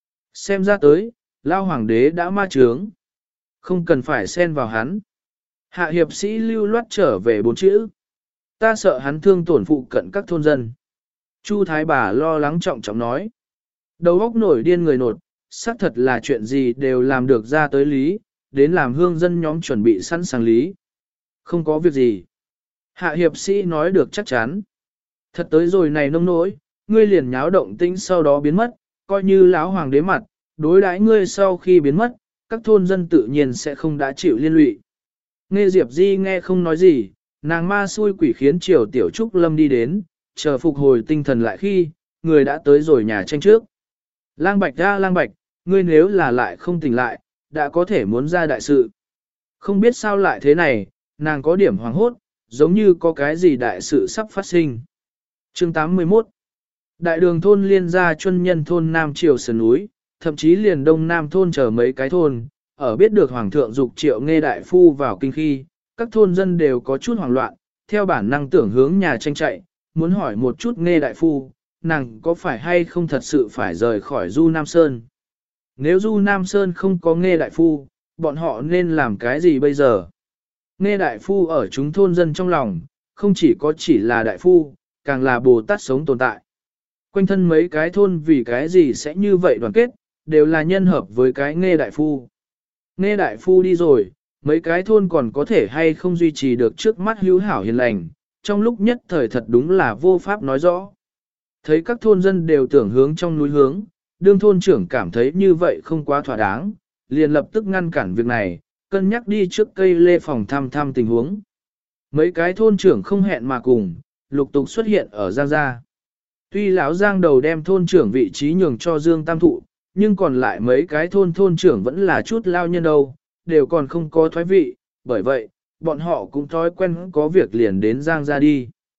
Xem ra tới, lao hoàng đế đã ma trướng. Không cần phải xen vào hắn. Hạ hiệp sĩ lưu loát trở về bốn chữ. Ta sợ hắn thương tổn phụ cận các thôn dân. Chu Thái bà lo lắng trọng trọng nói. Đầu óc nổi điên người nột, xác thật là chuyện gì đều làm được ra tới lý, đến làm hương dân nhóm chuẩn bị sẵn sàng lý. Không có việc gì. Hạ hiệp sĩ nói được chắc chắn. Thật tới rồi này nông nỗi, ngươi liền nháo động tĩnh sau đó biến mất, coi như lão hoàng đế mặt, đối đãi ngươi sau khi biến mất, các thôn dân tự nhiên sẽ không đã chịu liên lụy. Nghe Diệp Di nghe không nói gì, nàng ma xui quỷ khiến Triều Tiểu Trúc Lâm đi đến, chờ phục hồi tinh thần lại khi, người đã tới rồi nhà tranh trước. Lang Bạch ra Lang Bạch, ngươi nếu là lại không tỉnh lại, đã có thể muốn ra đại sự. Không biết sao lại thế này, nàng có điểm hoàng hốt, giống như có cái gì đại sự sắp phát sinh. Chương tám mươi mốt. Đại đường thôn liên gia chuân nhân thôn Nam Triều sườn núi, thậm chí liền đông nam thôn chờ mấy cái thôn, ở biết được Hoàng thượng dục triệu nghe đại phu vào kinh khi, các thôn dân đều có chút hoảng loạn, theo bản năng tưởng hướng nhà tranh chạy, muốn hỏi một chút nghe đại phu, nàng có phải hay không thật sự phải rời khỏi Du Nam Sơn. Nếu Du Nam Sơn không có nghe đại phu, bọn họ nên làm cái gì bây giờ? Nghe đại phu ở chúng thôn dân trong lòng, không chỉ có chỉ là đại phu, càng là Bồ Tát sống tồn tại. Quanh thân mấy cái thôn vì cái gì sẽ như vậy đoàn kết, đều là nhân hợp với cái nghe đại phu. Nghe đại phu đi rồi, mấy cái thôn còn có thể hay không duy trì được trước mắt hữu hảo hiền lành, trong lúc nhất thời thật đúng là vô pháp nói rõ. Thấy các thôn dân đều tưởng hướng trong núi hướng, đương thôn trưởng cảm thấy như vậy không quá thỏa đáng, liền lập tức ngăn cản việc này, cân nhắc đi trước cây lê phòng thăm thăm tình huống. Mấy cái thôn trưởng không hẹn mà cùng, lục tục xuất hiện ở Giang Gia. Tuy lão Giang đầu đem thôn trưởng vị trí nhường cho Dương Tam Thụ, nhưng còn lại mấy cái thôn thôn trưởng vẫn là chút lao nhân đâu, đều còn không có thoái vị, bởi vậy, bọn họ cũng thói quen có việc liền đến Giang Gia đi.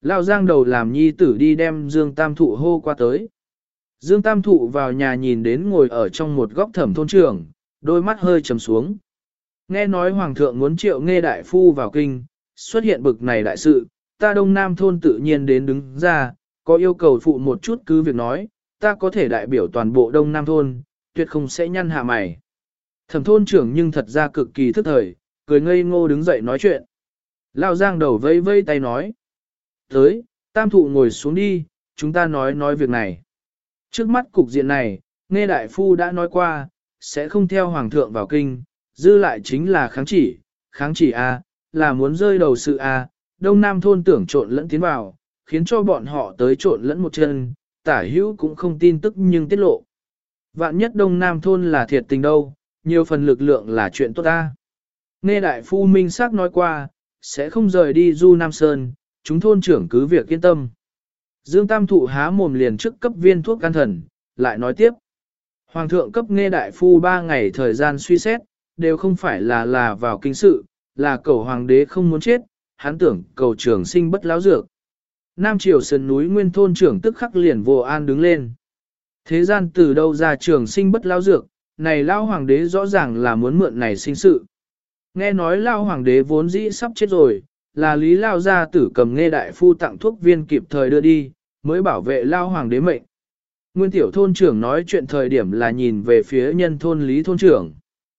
Lao Giang đầu làm nhi tử đi đem Dương Tam Thụ hô qua tới. Dương Tam Thụ vào nhà nhìn đến ngồi ở trong một góc thẩm thôn trưởng, đôi mắt hơi trầm xuống. Nghe nói Hoàng thượng muốn triệu Nghê đại phu vào kinh, xuất hiện bực này đại sự, ta Đông Nam thôn tự nhiên đến đứng ra, có yêu cầu phụ một chút cứ việc nói, ta có thể đại biểu toàn bộ Đông Nam thôn, tuyệt không sẽ nhăn hạ mày. Thẩm thôn trưởng nhưng thật ra cực kỳ thức thời, cười ngây ngô đứng dậy nói chuyện. Lao Giang đầu vây vây tay nói. Tới, Tam Thụ ngồi xuống đi, chúng ta nói nói việc này. Trước mắt cục diện này, Nghê đại phu đã nói qua, sẽ không theo Hoàng thượng vào kinh, dư lại chính là kháng chỉ, kháng chỉ A, là muốn rơi đầu sự A, Đông Nam thôn tưởng trộn lẫn tiến vào, khiến cho bọn họ tới trộn lẫn một chân, tả hữu cũng không tin tức nhưng tiết lộ. Vạn nhất Đông Nam thôn là thiệt tình đâu, nhiều phần lực lượng là chuyện tốt ta. Nghe đại phu minh xác nói qua, sẽ không rời đi Du Nam Sơn, chúng thôn trưởng cứ việc yên tâm. Dương Tam Thụ há mồm liền trước cấp viên thuốc can thần, lại nói tiếp. Hoàng thượng cấp nghe đại phu ba ngày thời gian suy xét, đều không phải là là vào kinh sự, là cầu hoàng đế không muốn chết, hắn tưởng cầu trường sinh bất lão dược. Nam Triều sườn núi nguyên thôn trưởng tức khắc liền vô an đứng lên. Thế gian từ đâu ra trường sinh bất lão dược, này lao hoàng đế rõ ràng là muốn mượn này sinh sự. Nghe nói lao hoàng đế vốn dĩ sắp chết rồi, là lý lao gia tử cầm nghe đại phu tặng thuốc viên kịp thời đưa đi, mới bảo vệ lao hoàng đế mệnh. Nguyên tiểu thôn trưởng nói chuyện thời điểm là nhìn về phía nhân thôn lý thôn trưởng.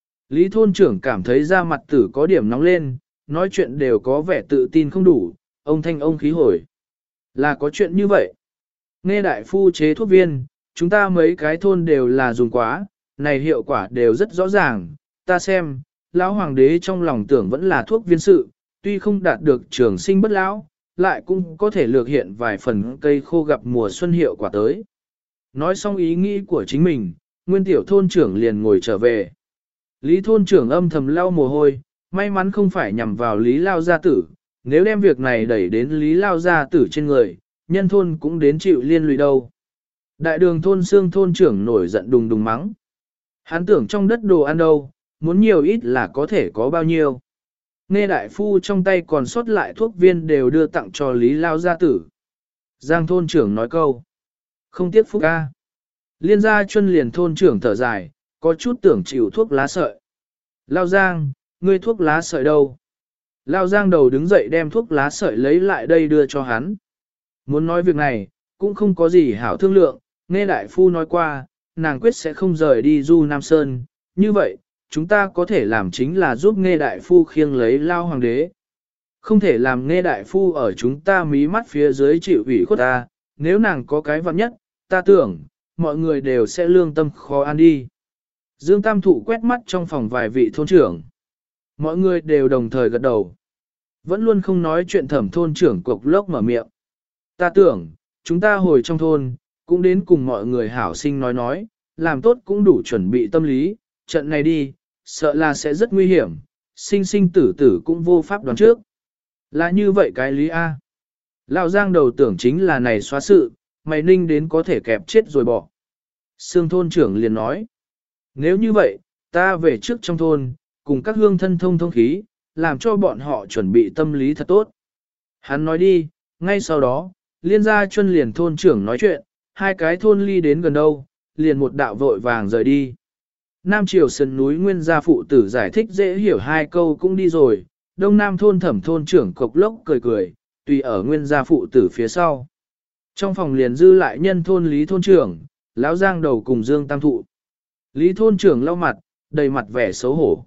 Lý thôn trưởng cảm thấy da mặt tử có điểm nóng lên, nói chuyện đều có vẻ tự tin không đủ, ông thanh ông khí hồi. Là có chuyện như vậy. Nghe đại phu chế thuốc viên, chúng ta mấy cái thôn đều là dùng quá, này hiệu quả đều rất rõ ràng, ta xem, lão hoàng đế trong lòng tưởng vẫn là thuốc viên sự, tuy không đạt được trường sinh bất lão, lại cũng có thể lược hiện vài phần cây khô gặp mùa xuân hiệu quả tới. Nói xong ý nghĩ của chính mình, nguyên tiểu thôn trưởng liền ngồi trở về. Lý thôn trưởng âm thầm lau mồ hôi, may mắn không phải nhằm vào Lý Lao Gia Tử, nếu đem việc này đẩy đến Lý Lao Gia Tử trên người, nhân thôn cũng đến chịu liên lụy đâu. Đại đường thôn xương thôn trưởng nổi giận đùng đùng mắng. Hắn tưởng trong đất đồ ăn đâu, muốn nhiều ít là có thể có bao nhiêu. Nghe đại phu trong tay còn sót lại thuốc viên đều đưa tặng cho Lý Lao Gia Tử. Giang thôn trưởng nói câu. Không tiếc phúc ca. Liên gia chuân liền thôn trưởng thở dài, có chút tưởng chịu thuốc lá sợi. Lao Giang, ngươi thuốc lá sợi đâu? Lao Giang đầu đứng dậy đem thuốc lá sợi lấy lại đây đưa cho hắn. Muốn nói việc này, cũng không có gì hảo thương lượng, nghe đại phu nói qua, nàng quyết sẽ không rời đi Du Nam Sơn. Như vậy, chúng ta có thể làm chính là giúp nghe đại phu khiêng lấy Lao Hoàng đế. Không thể làm nghe đại phu ở chúng ta mí mắt phía dưới chịu ủy khuất ta, nếu nàng có cái vặn nhất, ta tưởng, mọi người đều sẽ lương tâm khó ăn đi. Dương Tam Thụ quét mắt trong phòng vài vị thôn trưởng. Mọi người đều đồng thời gật đầu. Vẫn luôn không nói chuyện thẩm thôn trưởng cục lốc mở miệng. Ta tưởng, chúng ta hồi trong thôn, cũng đến cùng mọi người hảo sinh nói nói, làm tốt cũng đủ chuẩn bị tâm lý, trận này đi, sợ là sẽ rất nguy hiểm, sinh sinh tử tử cũng vô pháp đoán trước. Là như vậy cái lý A. Lão Giang đầu tưởng chính là này xóa sự, mày ninh đến có thể kẹp chết rồi bỏ. Sương thôn trưởng liền nói. Nếu như vậy, ta về trước trong thôn, cùng các hương thân thông thông khí, làm cho bọn họ chuẩn bị tâm lý thật tốt. Hắn nói đi, ngay sau đó, liên gia chuân liền thôn trưởng nói chuyện, hai cái thôn ly đến gần đâu, liền một đạo vội vàng rời đi. Nam Triều sườn núi nguyên gia phụ tử giải thích dễ hiểu hai câu cũng đi rồi, đông nam thôn thẩm thôn trưởng cộc lốc cười cười, tùy ở nguyên gia phụ tử phía sau. Trong phòng liền dư lại nhân thôn lý thôn trưởng, lão Giang đầu cùng Dương Tam Thụ. Lý thôn trưởng lau mặt, đầy mặt vẻ xấu hổ.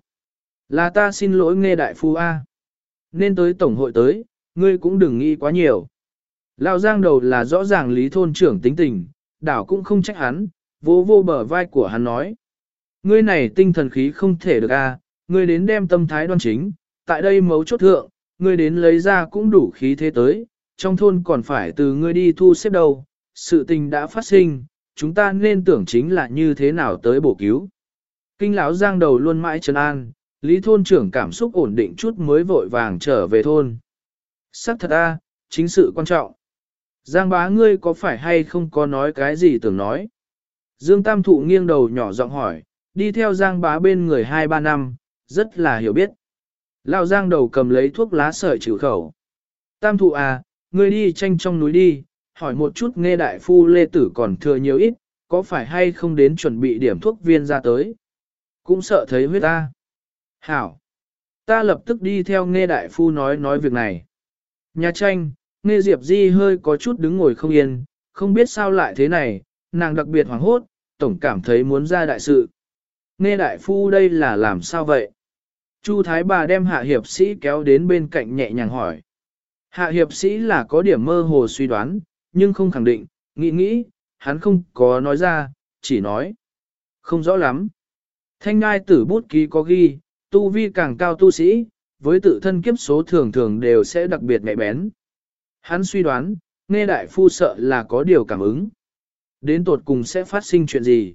Là ta xin lỗi nghe đại phu A. Nên tới tổng hội tới, ngươi cũng đừng nghĩ quá nhiều. Lão Giang đầu là rõ ràng lý thôn trưởng tính tình, đảo cũng không trách hắn, vô vô bờ vai của hắn nói. Ngươi này tinh thần khí không thể được A, ngươi đến đem tâm thái đoan chính, tại đây mấu chốt thượng, ngươi đến lấy ra cũng đủ khí thế tới, trong thôn còn phải từ ngươi đi thu xếp đâu, sự tình đã phát sinh, chúng ta nên tưởng chính là như thế nào tới bổ cứu. Kinh lão Giang đầu luôn mãi trấn an, lý thôn trưởng cảm xúc ổn định chút mới vội vàng trở về thôn. Sắc thật a, chính sự quan trọng. Giang bá ngươi có phải hay không có nói cái gì tưởng nói. Dương Tam Thụ nghiêng đầu nhỏ giọng hỏi, đi theo Giang bá bên người hai ba năm, rất là hiểu biết. Lão Giang đầu cầm lấy thuốc lá sợi chịu khẩu. Tam Thụ à, ngươi đi tranh trong núi đi, hỏi một chút nghe đại phu Lê Tử còn thừa nhiều ít, có phải hay không đến chuẩn bị điểm thuốc viên ra tới. Cũng sợ thấy huyết ta. Hảo. Ta lập tức đi theo nghe đại phu nói nói việc này. Nhà tranh, nghe Diệp Di hơi có chút đứng ngồi không yên, không biết sao lại thế này, nàng đặc biệt hoảng hốt, tổng cảm thấy muốn ra đại sự. Nghe đại phu đây là làm sao vậy? Chu Thái bà đem hạ hiệp sĩ kéo đến bên cạnh nhẹ nhàng hỏi. Hạ hiệp sĩ là có điểm mơ hồ suy đoán, nhưng không khẳng định, nghĩ nghĩ, hắn không có nói ra, chỉ nói. Không rõ lắm. Thanh ngai tử bút ký có ghi, tu vi càng cao tu sĩ, với tự thân kiếp số thường thường đều sẽ đặc biệt nhạy bén. Hắn suy đoán, nghe đại phu sợ là có điều cảm ứng. Đến tột cùng sẽ phát sinh chuyện gì?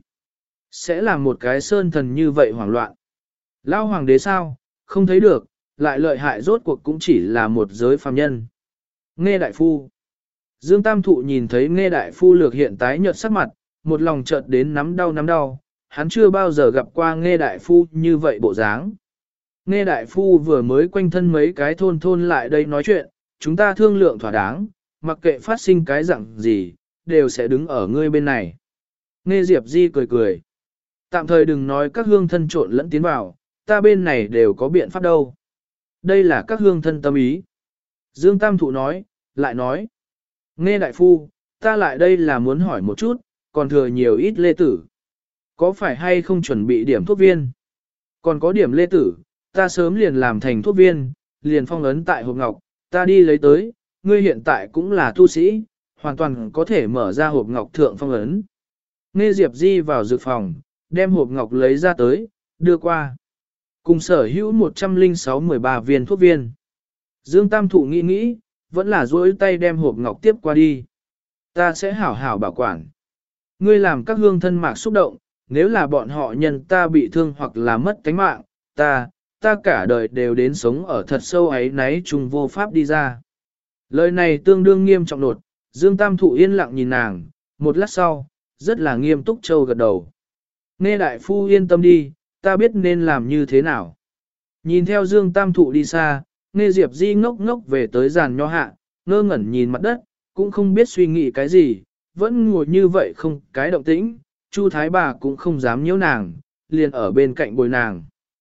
Sẽ làm một cái sơn thần như vậy hoảng loạn. Lao hoàng đế sao, không thấy được, lại lợi hại rốt cuộc cũng chỉ là một giới phàm nhân. Nghe đại phu. Dương Tam Thụ nhìn thấy nghe đại phu lược hiện tái nhợt sắc mặt, một lòng chợt đến nắm đau nắm đau, hắn chưa bao giờ gặp qua nghe đại phu như vậy bộ dáng. Nghe đại phu vừa mới quanh thân mấy cái thôn thôn lại đây nói chuyện, chúng ta thương lượng thỏa đáng, mặc kệ phát sinh cái dạng gì, đều sẽ đứng ở ngươi bên này. Nghe Diệp Di cười cười. Tạm thời đừng nói các hương thân trộn lẫn tiến vào, ta bên này đều có biện pháp đâu. Đây là các hương thân tâm ý. Dương Tam Thụ nói, lại nói. Nghe đại phu, ta lại đây là muốn hỏi một chút, còn thừa nhiều ít lê tử. Có phải hay không chuẩn bị điểm thuốc viên? Còn có điểm lê tử, ta sớm liền làm thành thuốc viên, liền phong ấn tại hộp ngọc, ta đi lấy tới, ngươi hiện tại cũng là tu sĩ, hoàn toàn có thể mở ra hộp ngọc thượng phong ấn. Nghe Diệp Di vào dược phòng, đem hộp ngọc lấy ra tới, đưa qua. Cùng sở hữu một trăm lẻ sáu mười ba viên thuốc viên. Dương Tam Thụ nghĩ nghĩ, vẫn là duỗi tay đem hộp ngọc tiếp qua đi. Ta sẽ hảo hảo bảo quản. Ngươi làm các hương thân mạc xúc động, nếu là bọn họ nhân ta bị thương hoặc là mất tánh mạng, ta, ta cả đời đều đến sống ở thật sâu ấy náy trùng vô pháp đi ra. Lời này tương đương nghiêm trọng nột, Dương Tam Thụ yên lặng nhìn nàng, một lát sau, rất là nghiêm túc châu gật đầu. Nghe đại phu yên tâm đi, ta biết nên làm như thế nào. Nhìn theo Dương Tam Thụ đi xa, nghe Diệp Di ngốc ngốc về tới giàn nho hạ, ngơ ngẩn nhìn mặt đất, cũng không biết suy nghĩ cái gì, vẫn ngồi như vậy không cái động tĩnh, Chu Thái bà cũng không dám nhiễu nàng, liền ở bên cạnh bồi nàng.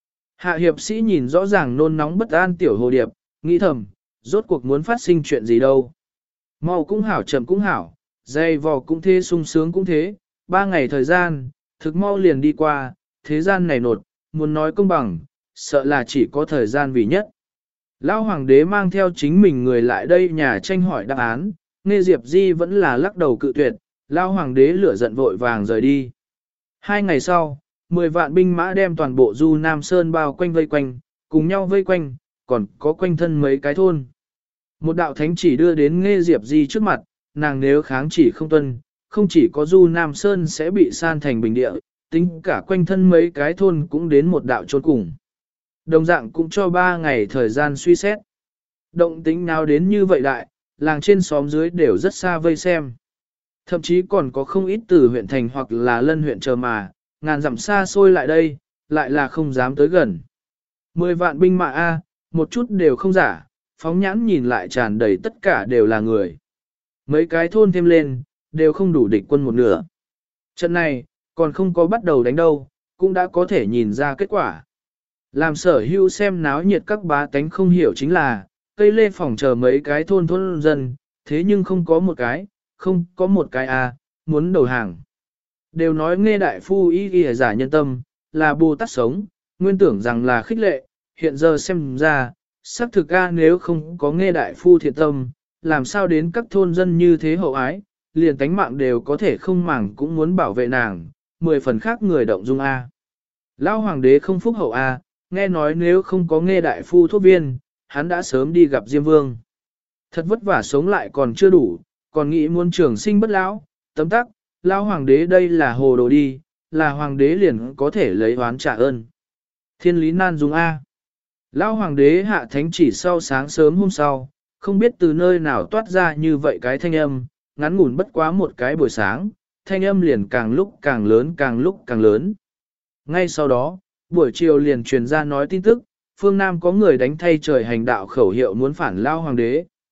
Hạ hiệp sĩ nhìn rõ ràng nôn nóng bất an tiểu hồ điệp, nghĩ thầm, rốt cuộc muốn phát sinh chuyện gì đâu. Mau cũng hảo chậm cũng hảo, dây vò cũng thế sung sướng cũng thế, ba ngày thời gian, thực mau liền đi qua, thế gian này nột, muốn nói công bằng, sợ là chỉ có thời gian vì nhất. Lão hoàng đế mang theo chính mình người lại đây nhà tranh hỏi đáp án, nghe Diệp Di vẫn là lắc đầu cự tuyệt, Lão hoàng đế lửa giận vội vàng rời đi. Hai ngày sau, mười vạn binh mã đem toàn bộ Du Nam Sơn bao quanh vây quanh, cùng nhau vây quanh, còn có quanh thân mấy cái thôn. Một đạo thánh chỉ đưa đến nghe Diệp Di trước mặt, nàng nếu kháng chỉ không tuân, không chỉ có Du Nam Sơn sẽ bị san thành bình địa, tính cả quanh thân mấy cái thôn cũng đến một đạo chôn cùng. Đồng dạng cũng cho ba ngày thời gian suy xét. Động tính nào đến như vậy đại, làng trên xóm dưới đều rất xa vây xem. Thậm chí còn có không ít từ huyện thành hoặc là lân huyện chờ mà, ngàn dặm xa xôi lại đây, lại là không dám tới gần. Mười vạn binh mã A, một chút đều không giả, phóng nhãn nhìn lại tràn đầy tất cả đều là người. Mấy cái thôn thêm lên, đều không đủ địch quân một nửa. Trận này, còn không có bắt đầu đánh đâu, cũng đã có thể nhìn ra kết quả. Làm sở hữu xem náo nhiệt các bá tánh không hiểu chính là, cây lê phòng chờ mấy cái thôn thôn dân, thế nhưng không có một cái, không có một cái à, muốn đầu hàng. Đều nói nghe đại phu y y giả nhân tâm, là Bồ Tát sống, nguyên tưởng rằng là khích lệ, hiện giờ xem ra, xác thực a nếu không có nghe đại phu thiện tâm, làm sao đến các thôn dân như thế hậu ái, liền tánh mạng đều có thể không màng cũng muốn bảo vệ nàng, mười phần khác người động dung a. Lão hoàng đế không phúc hậu a, nghe nói nếu không có nghe đại phu thuốc viên, hắn đã sớm đi gặp Diêm Vương. Thật vất vả sống lại còn chưa đủ, còn nghĩ muốn trường sinh bất lão, tấm tắc, lão hoàng đế đây là hồ đồ đi, là hoàng đế liền có thể lấy oán trả ơn. Thiên lý nan dung a. Lão hoàng đế hạ thánh chỉ sau sáng sớm hôm sau, không biết từ nơi nào toát ra như vậy cái thanh âm, ngắn ngủn bất quá một cái buổi sáng, thanh âm liền càng lúc càng lớn càng lúc càng lớn. Ngay sau đó, buổi chiều liền truyền ra nói tin tức, phương Nam có người đánh thay trời hành đạo khẩu hiệu muốn phản lao hoàng đế.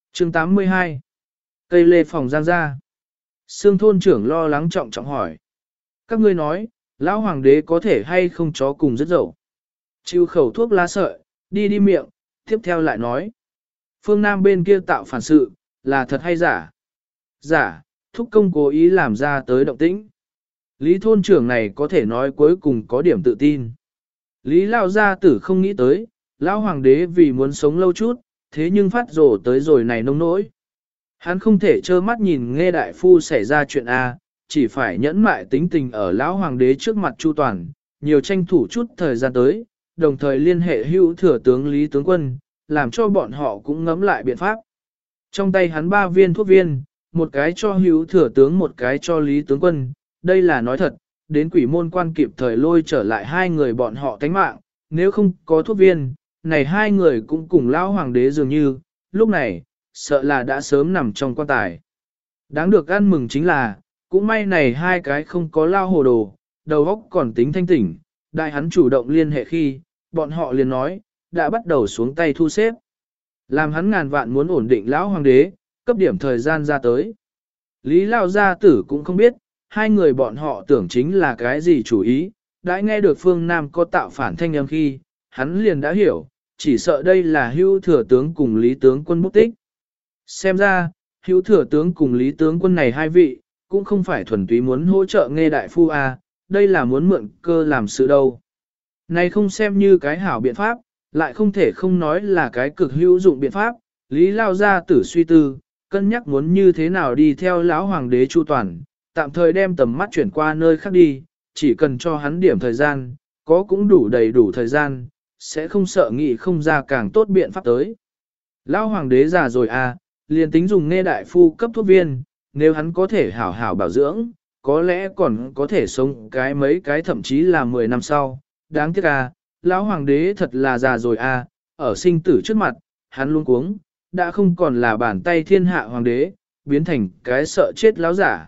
Chương tám mươi hai. Cây lê phòng giang ra. Sương thôn trưởng lo lắng trọng trọng hỏi. Các ngươi nói, lão hoàng đế có thể hay không chó cùng rất dậu. Chịu khẩu thuốc lá sợi, đi đi miệng, tiếp theo lại nói. Phương Nam bên kia tạo phản sự, là thật hay giả? Giả, thúc công cố ý làm ra tới động tĩnh. Lý thôn trưởng này có thể nói cuối cùng có điểm tự tin. Lý Lao Gia Tử không nghĩ tới, lão hoàng đế vì muốn sống lâu chút, thế nhưng phát rổ tới rồi này nông nỗi. Hắn không thể trơ mắt nhìn nghe đại phu xảy ra chuyện A, chỉ phải nhẫn mại tính tình ở lão hoàng đế trước mặt chu toàn, nhiều tranh thủ chút thời gian tới, đồng thời liên hệ hữu thừa tướng Lý tướng quân, làm cho bọn họ cũng ngẫm lại biện pháp. Trong tay hắn ba viên thuốc viên, một cái cho hữu thừa tướng một cái cho Lý tướng quân, đây là nói thật, đến quỷ môn quan kịp thời lôi trở lại hai người bọn họ tánh mạng, nếu không có thuốc viên, này hai người cũng cùng lão hoàng đế dường như, lúc này, sợ là đã sớm nằm trong quan tài. Đáng được ăn mừng chính là, cũng may này hai cái không có lao hồ đồ, đầu óc còn tính thanh tỉnh, đại hắn chủ động liên hệ khi, bọn họ liền nói, đã bắt đầu xuống tay thu xếp. Làm hắn ngàn vạn muốn ổn định lão hoàng đế, cấp điểm thời gian ra tới. Lý Lao Gia Tử cũng không biết, hai người bọn họ tưởng chính là cái gì chủ ý, đã nghe được phương Nam có tạo phản thanh âm khi, hắn liền đã hiểu, chỉ sợ đây là hữu thừa tướng cùng Lý tướng quân bút tích. Xem ra, hữu thừa tướng cùng Lý tướng quân này hai vị, cũng không phải thuần túy muốn hỗ trợ nghe đại phu A, đây là muốn mượn cơ làm sự đâu. Này không xem như cái hảo biện pháp, lại không thể không nói là cái cực hữu dụng biện pháp, Lý Lao Gia Tử suy tư, cân nhắc muốn như thế nào đi theo lão hoàng đế chu toàn, tạm thời đem tầm mắt chuyển qua nơi khác đi, chỉ cần cho hắn điểm thời gian, có cũng đủ đầy đủ thời gian, sẽ không sợ nghĩ không ra càng tốt biện pháp tới. Lão hoàng đế già rồi à, liền tính dùng nghe đại phu cấp thuốc viên, nếu hắn có thể hảo hảo bảo dưỡng, có lẽ còn có thể sống cái mấy cái thậm chí là mười năm sau. Đáng tiếc à, lão hoàng đế thật là già rồi à, ở sinh tử trước mặt, hắn luôn cuống, đã không còn là bàn tay thiên hạ hoàng đế, biến thành cái sợ chết lão giả.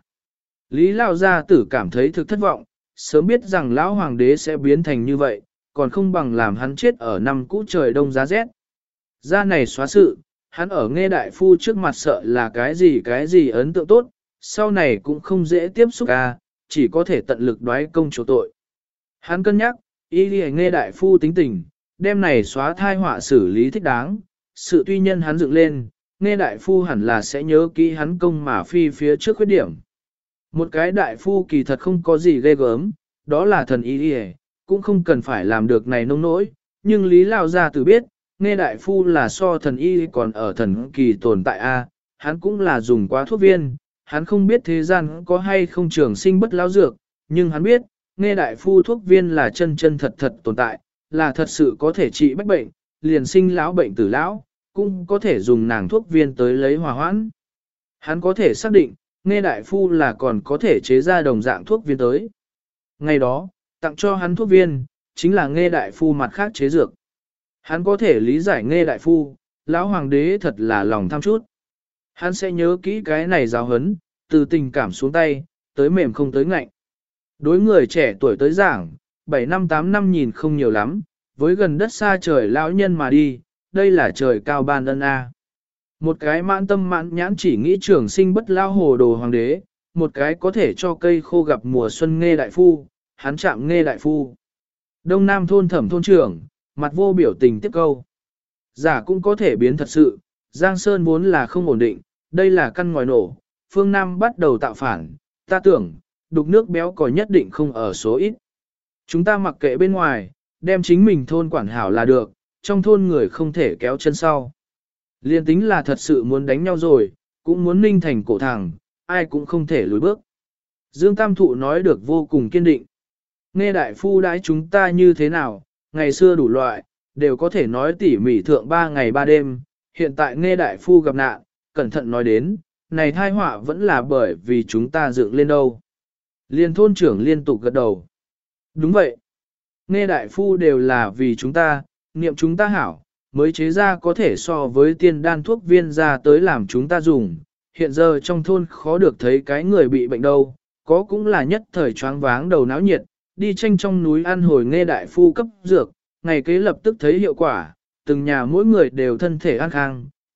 Lý Lao Gia Tử cảm thấy thực thất vọng, sớm biết rằng lão hoàng đế sẽ biến thành như vậy, còn không bằng làm hắn chết ở năm cũ trời đông giá rét. Ra này xóa sự, hắn ở nghe đại phu trước mặt sợ là cái gì cái gì ấn tượng tốt, sau này cũng không dễ tiếp xúc à, chỉ có thể tận lực đoái công chỗ tội. Hắn cân nhắc, ý đi nghe đại phu tính tình, đem này xóa thai họa xử lý thích đáng, sự tuy nhân hắn dựng lên, nghe đại phu hẳn là sẽ nhớ kỹ hắn công mà phi phía trước khuyết điểm. Một cái đại phu kỳ thật không có gì ghê gớm, đó là thần y đi cũng không cần phải làm được này nông nỗi, nhưng Lý Lao Gia Tử biết, nghe đại phu là so thần y còn ở thần kỳ tồn tại a, hắn cũng là dùng quá thuốc viên, hắn không biết thế gian có hay không trường sinh bất lão dược, nhưng hắn biết, nghe đại phu thuốc viên là chân chân thật thật tồn tại, là thật sự có thể trị bách bệnh, liền sinh lão bệnh tử lão, cũng có thể dùng nàng thuốc viên tới lấy hòa hoãn. Hắn có thể xác định, nghe đại phu là còn có thể chế ra đồng dạng thuốc viên tới. Ngày đó, tặng cho hắn thuốc viên, chính là nghe đại phu mặt khác chế dược. Hắn có thể lý giải nghe đại phu, lão hoàng đế thật là lòng tham chút. Hắn sẽ nhớ kỹ cái này giáo hấn, từ tình cảm xuống tay, tới mềm không tới ngạnh. Đối người trẻ tuổi tới giảng, bảy năm tám năm nhìn không nhiều lắm, với gần đất xa trời lão nhân mà đi, đây là trời cao ban ân a. Một cái mãn tâm mãn nhãn chỉ nghĩ trường sinh bất lao hồ đồ hoàng đế, một cái có thể cho cây khô gặp mùa xuân nghe đại phu, hắn chạm nghe đại phu. Đông Nam thôn thẩm thôn trưởng, mặt vô biểu tình tiếp câu. Giả cũng có thể biến thật sự, Giang Sơn vốn là không ổn định, đây là căn ngòi nổ, phương Nam bắt đầu tạo phản, ta tưởng, đục nước béo cò nhất định không ở số ít. Chúng ta mặc kệ bên ngoài, đem chính mình thôn quản hảo là được, trong thôn người không thể kéo chân sau. Liên tính là thật sự muốn đánh nhau rồi, cũng muốn ninh thành cổ thẳng, ai cũng không thể lùi bước. Dương Tam Thụ nói được vô cùng kiên định. Nghe đại phu đãi chúng ta như thế nào, ngày xưa đủ loại, đều có thể nói tỉ mỉ thượng ba ngày ba đêm, hiện tại nghe đại phu gặp nạn, cẩn thận nói đến, này thai họa vẫn là bởi vì chúng ta dựng lên đâu. Liên thôn trưởng liên tục gật đầu. Đúng vậy. Nghe đại phu đều là vì chúng ta, niệm chúng ta hảo, mới chế ra có thể so với tiên đan thuốc viên ra tới làm chúng ta dùng. Hiện giờ trong thôn khó được thấy cái người bị bệnh đâu, có cũng là nhất thời choáng váng đầu náo nhiệt, đi tranh trong núi ăn hồi nghe đại phu cấp dược, ngày kế lập tức thấy hiệu quả, từng nhà mỗi người đều thân thể an khang,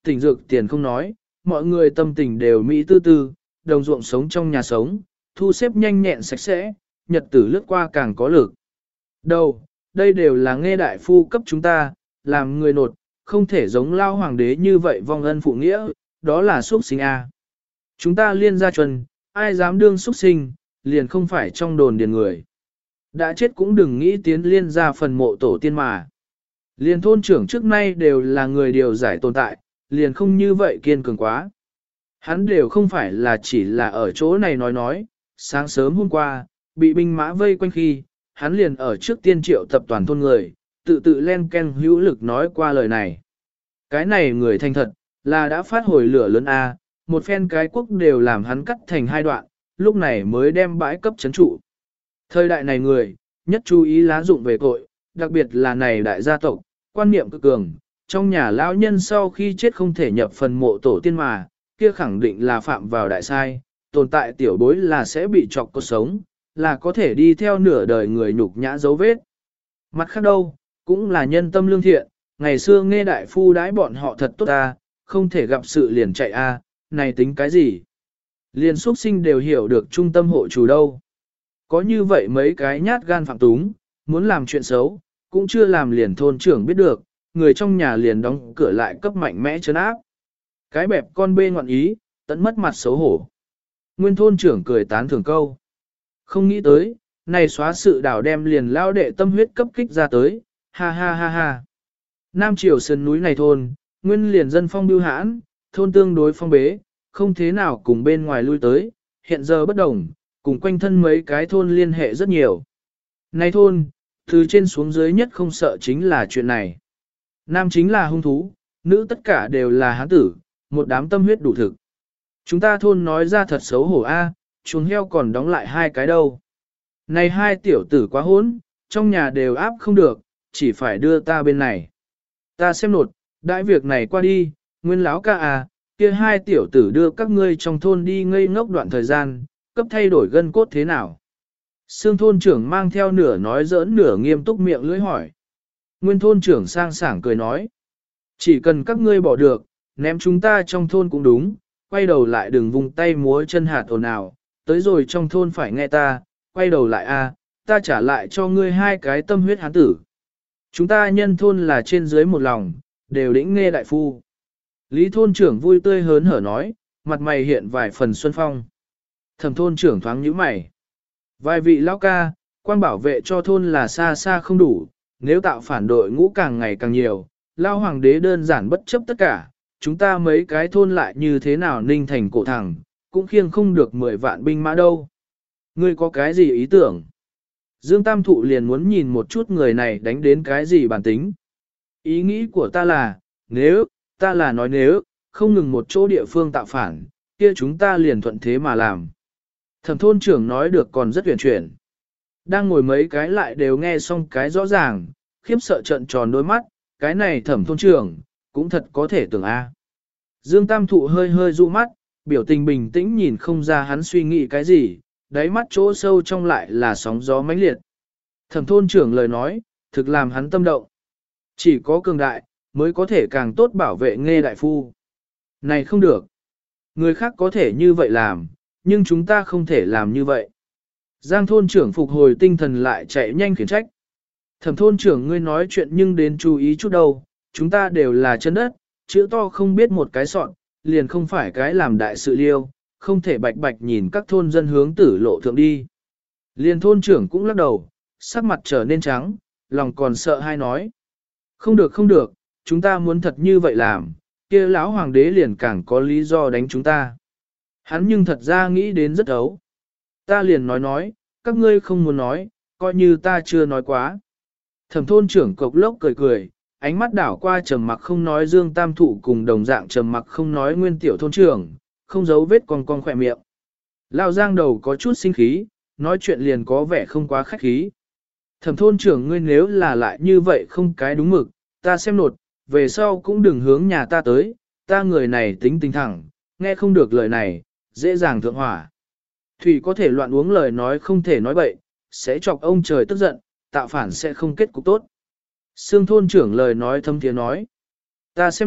tỉnh dược tiền không nói, mọi người tâm tình đều mỹ tư tư, đồng ruộng sống trong nhà sống, thu xếp nhanh nhẹn sạch sẽ, nhật tử lướt qua càng có lực. Đâu, đây đều là nghe đại phu cấp chúng ta, làm người nột, không thể giống lao hoàng đế như vậy vong ân phụ nghĩa, đó là xuất sinh a. Chúng ta liên gia chuẩn, ai dám đương xuất sinh, liền không phải trong đồn điền người. Đã chết cũng đừng nghĩ tiến liên gia phần mộ tổ tiên mà. Liền thôn trưởng trước nay đều là người điều giải tồn tại, liền không như vậy kiên cường quá. Hắn đều không phải là chỉ là ở chỗ này nói nói, sáng sớm hôm qua, bị binh mã vây quanh khi, hắn liền ở trước tiên triệu tập toàn thôn người, tự tự len ken hữu lực nói qua lời này. Cái này người thành thật, là đã phát hồi lửa lớn A, một phen cái quốc đều làm hắn cắt thành hai đoạn, lúc này mới đem bãi cấp chấn trụ. Thời đại này người, nhất chú ý lá dụng về tội, đặc biệt là này đại gia tộc, quan niệm cực cường, trong nhà lão nhân sau khi chết không thể nhập phần mộ tổ tiên mà, kia khẳng định là phạm vào đại sai, tồn tại tiểu bối là sẽ bị chọc cuộc sống, là có thể đi theo nửa đời người nhục nhã dấu vết. Mặt khác đâu, cũng là nhân tâm lương thiện, ngày xưa nghe đại phu đãi bọn họ thật tốt ta, không thể gặp sự liền chạy a, này tính cái gì? Liền xuất sinh đều hiểu được trung tâm hộ chủ đâu. Có như vậy mấy cái nhát gan phạm túng, muốn làm chuyện xấu, cũng chưa làm liền thôn trưởng biết được, người trong nhà liền đóng cửa lại cấp mạnh mẽ trấn áp. Cái bẹp con bê ngoạn ý, tận mất mặt xấu hổ. Nguyên thôn trưởng cười tán thưởng câu. Không nghĩ tới, này xóa sự đảo đem liền lao đệ tâm huyết cấp kích ra tới, ha ha ha ha. Nam Triều sơn núi này thôn, nguyên liền dân phong bưu hãn, thôn tương đối phong bế, không thế nào cùng bên ngoài lui tới, hiện giờ bất đồng, cùng quanh thân mấy cái thôn liên hệ rất nhiều. Này thôn, từ trên xuống dưới nhất không sợ chính là chuyện này. Nam chính là hung thú, nữ tất cả đều là hán tử, một đám tâm huyết đủ thực. Chúng ta thôn nói ra thật xấu hổ a, chuồng heo còn đóng lại hai cái đâu. Này hai tiểu tử quá hỗn, trong nhà đều áp không được, chỉ phải đưa ta bên này. Ta xem nột, đại việc này qua đi, nguyên láo ca à, kia hai tiểu tử đưa các ngươi trong thôn đi ngây ngốc đoạn thời gian, cấp thay đổi gân cốt thế nào. Sương thôn trưởng mang theo nửa nói giỡn nửa nghiêm túc miệng lưỡi hỏi. Nguyên thôn trưởng sang sảng cười nói. Chỉ cần các ngươi bỏ được, ném chúng ta trong thôn cũng đúng, quay đầu lại đừng vùng tay múa chân hạt ồn ào, tới rồi trong thôn phải nghe ta, quay đầu lại a, ta trả lại cho ngươi hai cái tâm huyết hán tử. Chúng ta nhân thôn là trên dưới một lòng, đều lĩnh nghe đại phu. Lý thôn trưởng vui tươi hớn hở nói, mặt mày hiện vài phần xuân phong. Thẩm thôn trưởng thoáng nhíu mày. Vài vị lão ca, quan bảo vệ cho thôn là xa xa không đủ, nếu tạo phản đội ngũ càng ngày càng nhiều, lao hoàng đế đơn giản bất chấp tất cả, chúng ta mấy cái thôn lại như thế nào ninh thành cổ thẳng, cũng khiêng không được mười vạn binh mã đâu. Ngươi có cái gì ý tưởng? Dương Tam Thụ liền muốn nhìn một chút người này đánh đến cái gì bản tính. Ý nghĩ của ta là, nếu, ta là nói nếu, không ngừng một chỗ địa phương tạo phản, kia chúng ta liền thuận thế mà làm. Thẩm thôn trưởng nói được còn rất huyền chuyển. Đang ngồi mấy cái lại đều nghe xong cái rõ ràng, khiếp sợ trận tròn đôi mắt, cái này thẩm thôn trưởng, cũng thật có thể tưởng a. Dương Tam Thụ hơi hơi dụ mắt, biểu tình bình tĩnh nhìn không ra hắn suy nghĩ cái gì, đáy mắt chỗ sâu trong lại là sóng gió mãnh liệt. Thẩm thôn trưởng lời nói, thực làm hắn tâm động. Chỉ có cường đại, mới có thể càng tốt bảo vệ nghe đại phu. Này không được. Người khác có thể như vậy làm, nhưng chúng ta không thể làm như vậy. Giang thôn trưởng phục hồi tinh thần lại chạy nhanh khiển trách. Thẩm thôn trưởng ngươi nói chuyện nhưng đến chú ý chút đâu, chúng ta đều là chân đất, chữ to không biết một cái soạn, liền không phải cái làm đại sự liêu, không thể bạch bạch nhìn các thôn dân hướng tử lộ thượng đi. Liền thôn trưởng cũng lắc đầu, sắc mặt trở nên trắng, lòng còn sợ hai nói. Không được không được, chúng ta muốn thật như vậy làm, kia lão hoàng đế liền càng có lý do đánh chúng ta. Hắn nhưng thật ra nghĩ đến rất ấu. Ta liền nói nói, các ngươi không muốn nói, coi như ta chưa nói quá. Thẩm thôn trưởng cộc lốc cười cười, ánh mắt đảo qua trầm mặc không nói Dương Tam Thụ cùng đồng dạng trầm mặc không nói nguyên tiểu thôn trưởng, không giấu vết cong cong khỏe miệng. Lão Giang đầu có chút sinh khí, nói chuyện liền có vẻ không quá khách khí. Thẩm thôn trưởng ngươi nếu là lại như vậy không cái đúng mực, ta xem nột, về sau cũng đừng hướng nhà ta tới, ta người này tính tình thẳng, nghe không được lời này, dễ dàng thượng hỏa. Thủy có thể loạn uống lời nói không thể nói bậy, sẽ chọc ông trời tức giận, tạo phản sẽ không kết cục tốt. Sương thôn trưởng lời nói thâm tiếng nói. Ta xem nột,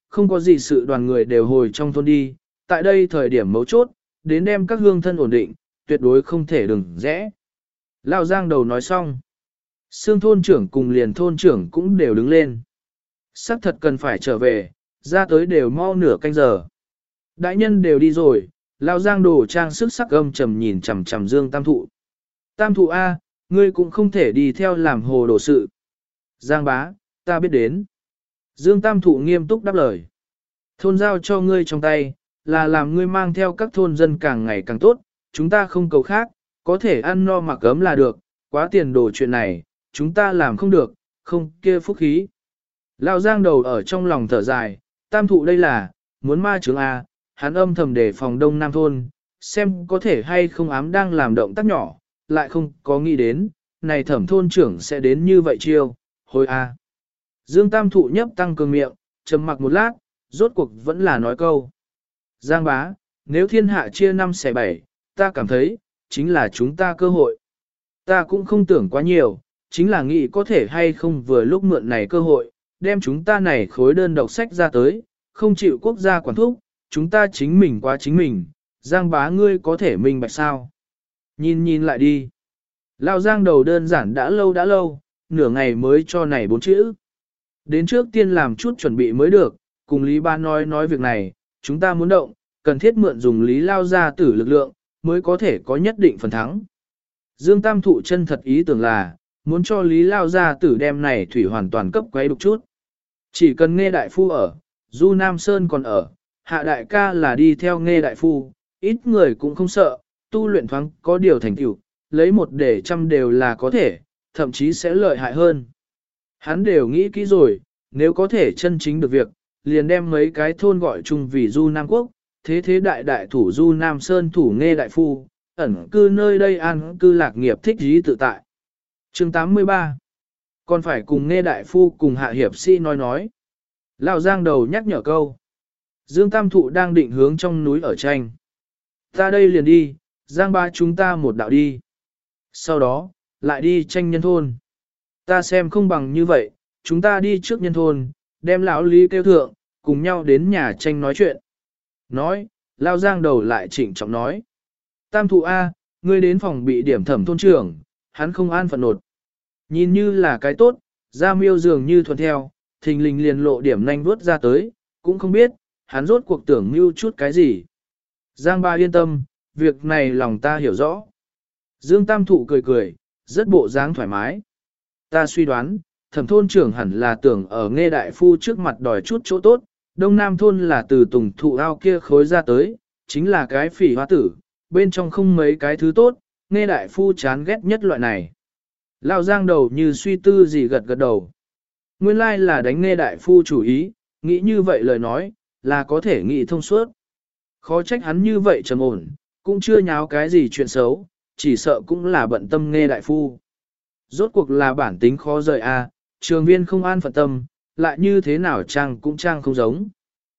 không có gì sự đoàn người đều hồi trong thôn đi, tại đây thời điểm mấu chốt, đến đem các hương thân ổn định, tuyệt đối không thể đừng rẽ. Lao Giang đầu nói xong. Sương thôn trưởng cùng liền thôn trưởng cũng đều đứng lên. Sắc thật cần phải trở về, ra tới đều mau nửa canh giờ. Đại nhân đều đi rồi, Lao Giang đồ trang sức sắc âm trầm nhìn chằm chằm Dương Tam Thụ. Tam Thụ A, ngươi cũng không thể đi theo làm hồ đồ sự. Giang bá, ta biết đến. Dương Tam Thụ nghiêm túc đáp lời. Thôn giao cho ngươi trong tay, là làm ngươi mang theo các thôn dân càng ngày càng tốt, chúng ta không cầu khác, có thể ăn no mặc ấm là được, quá tiền đồ chuyện này, chúng ta làm không được, không kia phúc khí. Lão Giang đầu ở trong lòng thở dài, Tam Thụ đây là, muốn ma chứng A, hắn âm thầm để phòng đông nam thôn, xem có thể hay không ám đang làm động tác nhỏ, lại không có nghĩ đến, này thẩm thôn trưởng sẽ đến như vậy chiêu, hồi A. Dương Tam Thụ nhấp tăng cường miệng, trầm mặc một lát, rốt cuộc vẫn là nói câu. Giang bá, nếu thiên hạ chia năm xẻ bảy, ta cảm thấy, chính là chúng ta cơ hội. Ta cũng không tưởng quá nhiều, chính là nghĩ có thể hay không vừa lúc mượn này cơ hội, đem chúng ta này khối đơn độc sách ra tới, không chịu quốc gia quản thúc, chúng ta chính mình qua chính mình, Giang bá ngươi có thể minh bạch sao. Nhìn nhìn lại đi. Lao Giang đầu đơn giản đã lâu đã lâu, nửa ngày mới cho này bốn chữ. Đến trước tiên làm chút chuẩn bị mới được, cùng Lý Ba nói nói việc này, chúng ta muốn động, cần thiết mượn dùng Lý Lao gia tử lực lượng, mới có thể có nhất định phần thắng. Dương Tam Thụ chân thật ý tưởng là, muốn cho Lý Lao gia tử đem này thủy hoàn toàn cấp quấy đục chút. Chỉ cần nghe đại phu ở, Du Nam Sơn còn ở, hạ đại ca là đi theo nghe đại phu, ít người cũng không sợ, tu luyện thoáng có điều thành tựu, lấy một để trăm đều là có thể, thậm chí sẽ lợi hại hơn. Hắn đều nghĩ kỹ rồi, nếu có thể chân chính được việc, liền đem mấy cái thôn gọi chung vì Du Nam Quốc, thế thế đại đại thủ Du Nam Sơn thủ nghe đại phu, ẩn cư nơi đây an cư lạc nghiệp thích dí tự tại. Chương tám mươi ba còn phải cùng nghe đại phu cùng hạ hiệp sĩ nói nói. Lão Giang đầu nhắc nhở câu. Dương Tam Thụ đang định hướng trong núi ở tranh. Ta đây liền đi, Giang ba chúng ta một đạo đi. Sau đó, lại đi tranh nhân thôn. Ta xem không bằng như vậy, chúng ta đi trước nhân thôn, đem lão Lý kêu thượng, cùng nhau đến nhà tranh nói chuyện. Nói, Lao Giang đầu lại chỉnh trọng nói. Tam Thụ A, ngươi đến phòng bị điểm thẩm thôn trưởng, hắn không an phận nột. Nhìn như là cái tốt, ra miêu dường như thuần theo, thình lình liền lộ điểm nhanh vuốt ra tới, cũng không biết, hắn rốt cuộc tưởng mưu chút cái gì. Giang ba yên tâm, việc này lòng ta hiểu rõ. Dương Tam Thụ cười cười, rất bộ dáng thoải mái. Ta suy đoán, thẩm thôn trưởng hẳn là tưởng ở nghe đại phu trước mặt đòi chút chỗ tốt, đông nam thôn là từ tùng thụ ao kia khối ra tới, chính là cái phỉ hoa tử, bên trong không mấy cái thứ tốt, nghe đại phu chán ghét nhất loại này. Lão Giang đầu như suy tư gì gật gật đầu. Nguyên lai là đánh nghe đại phu chủ ý, nghĩ như vậy lời nói, là có thể nghĩ thông suốt. Khó trách hắn như vậy trầm ổn, cũng chưa nháo cái gì chuyện xấu, chỉ sợ cũng là bận tâm nghe đại phu. Rốt cuộc là bản tính khó rời a, trường viên không an phận tâm, lại như thế nào trang cũng trang không giống.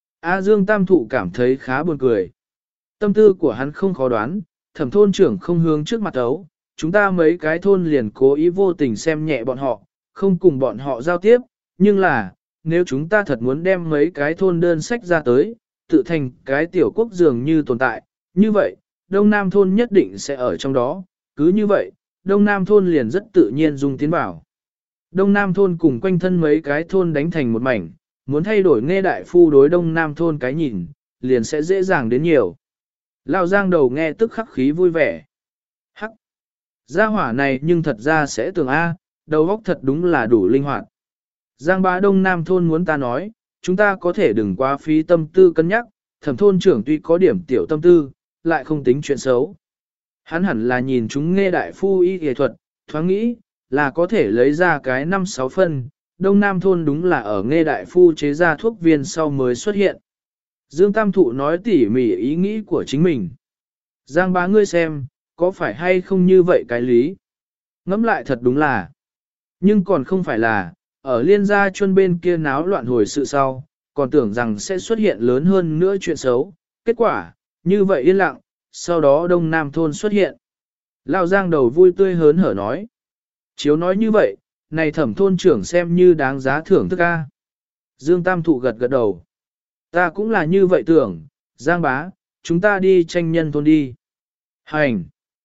A Dương Tam Thụ cảm thấy khá buồn cười. Tâm tư của hắn không khó đoán, thẩm thôn trưởng không hướng trước mặt ấu, chúng ta mấy cái thôn liền cố ý vô tình xem nhẹ bọn họ, không cùng bọn họ giao tiếp, nhưng là, nếu chúng ta thật muốn đem mấy cái thôn đơn sách ra tới, tự thành cái tiểu quốc dường như tồn tại, như vậy, Đông Nam thôn nhất định sẽ ở trong đó, cứ như vậy, Đông Nam thôn liền rất tự nhiên dung tiến vào. Đông Nam thôn cùng quanh thân mấy cái thôn đánh thành một mảnh, muốn thay đổi nghe đại phu đối Đông Nam thôn cái nhìn, liền sẽ dễ dàng đến nhiều. Lão Giang đầu nghe tức khắc khí vui vẻ. Hắc! Gia hỏa này nhưng thật ra sẽ tưởng A, đầu óc thật đúng là đủ linh hoạt. Giang bá Đông Nam thôn muốn ta nói, chúng ta có thể đừng quá phí tâm tư cân nhắc, thẩm thôn trưởng tuy có điểm tiểu tâm tư, lại không tính chuyện xấu. Hắn hẳn là nhìn chúng nghe đại phu y y thuật, thoáng nghĩ, là có thể lấy ra cái năm sáu phân, Đông Nam thôn đúng là ở nghe đại phu chế ra thuốc viên sau mới xuất hiện. Dương Tam Thụ nói tỉ mỉ ý nghĩ của chính mình. Giang bá ngươi xem, có phải hay không như vậy cái lý? Ngẫm lại thật đúng là. Nhưng còn không phải là, ở liên gia chuân bên kia náo loạn hồi sự sau, còn tưởng rằng sẽ xuất hiện lớn hơn nữa chuyện xấu. Kết quả, như vậy yên lặng, sau đó Đông Nam thôn xuất hiện. Lão Giang đầu vui tươi hớn hở nói. Chiếu nói như vậy, này thẩm thôn trưởng xem như đáng giá thưởng thức a. Dương Tam Thụ gật gật đầu. Ta cũng là như vậy tưởng, Giang bá, chúng ta đi tranh nhân thôn đi. Hành!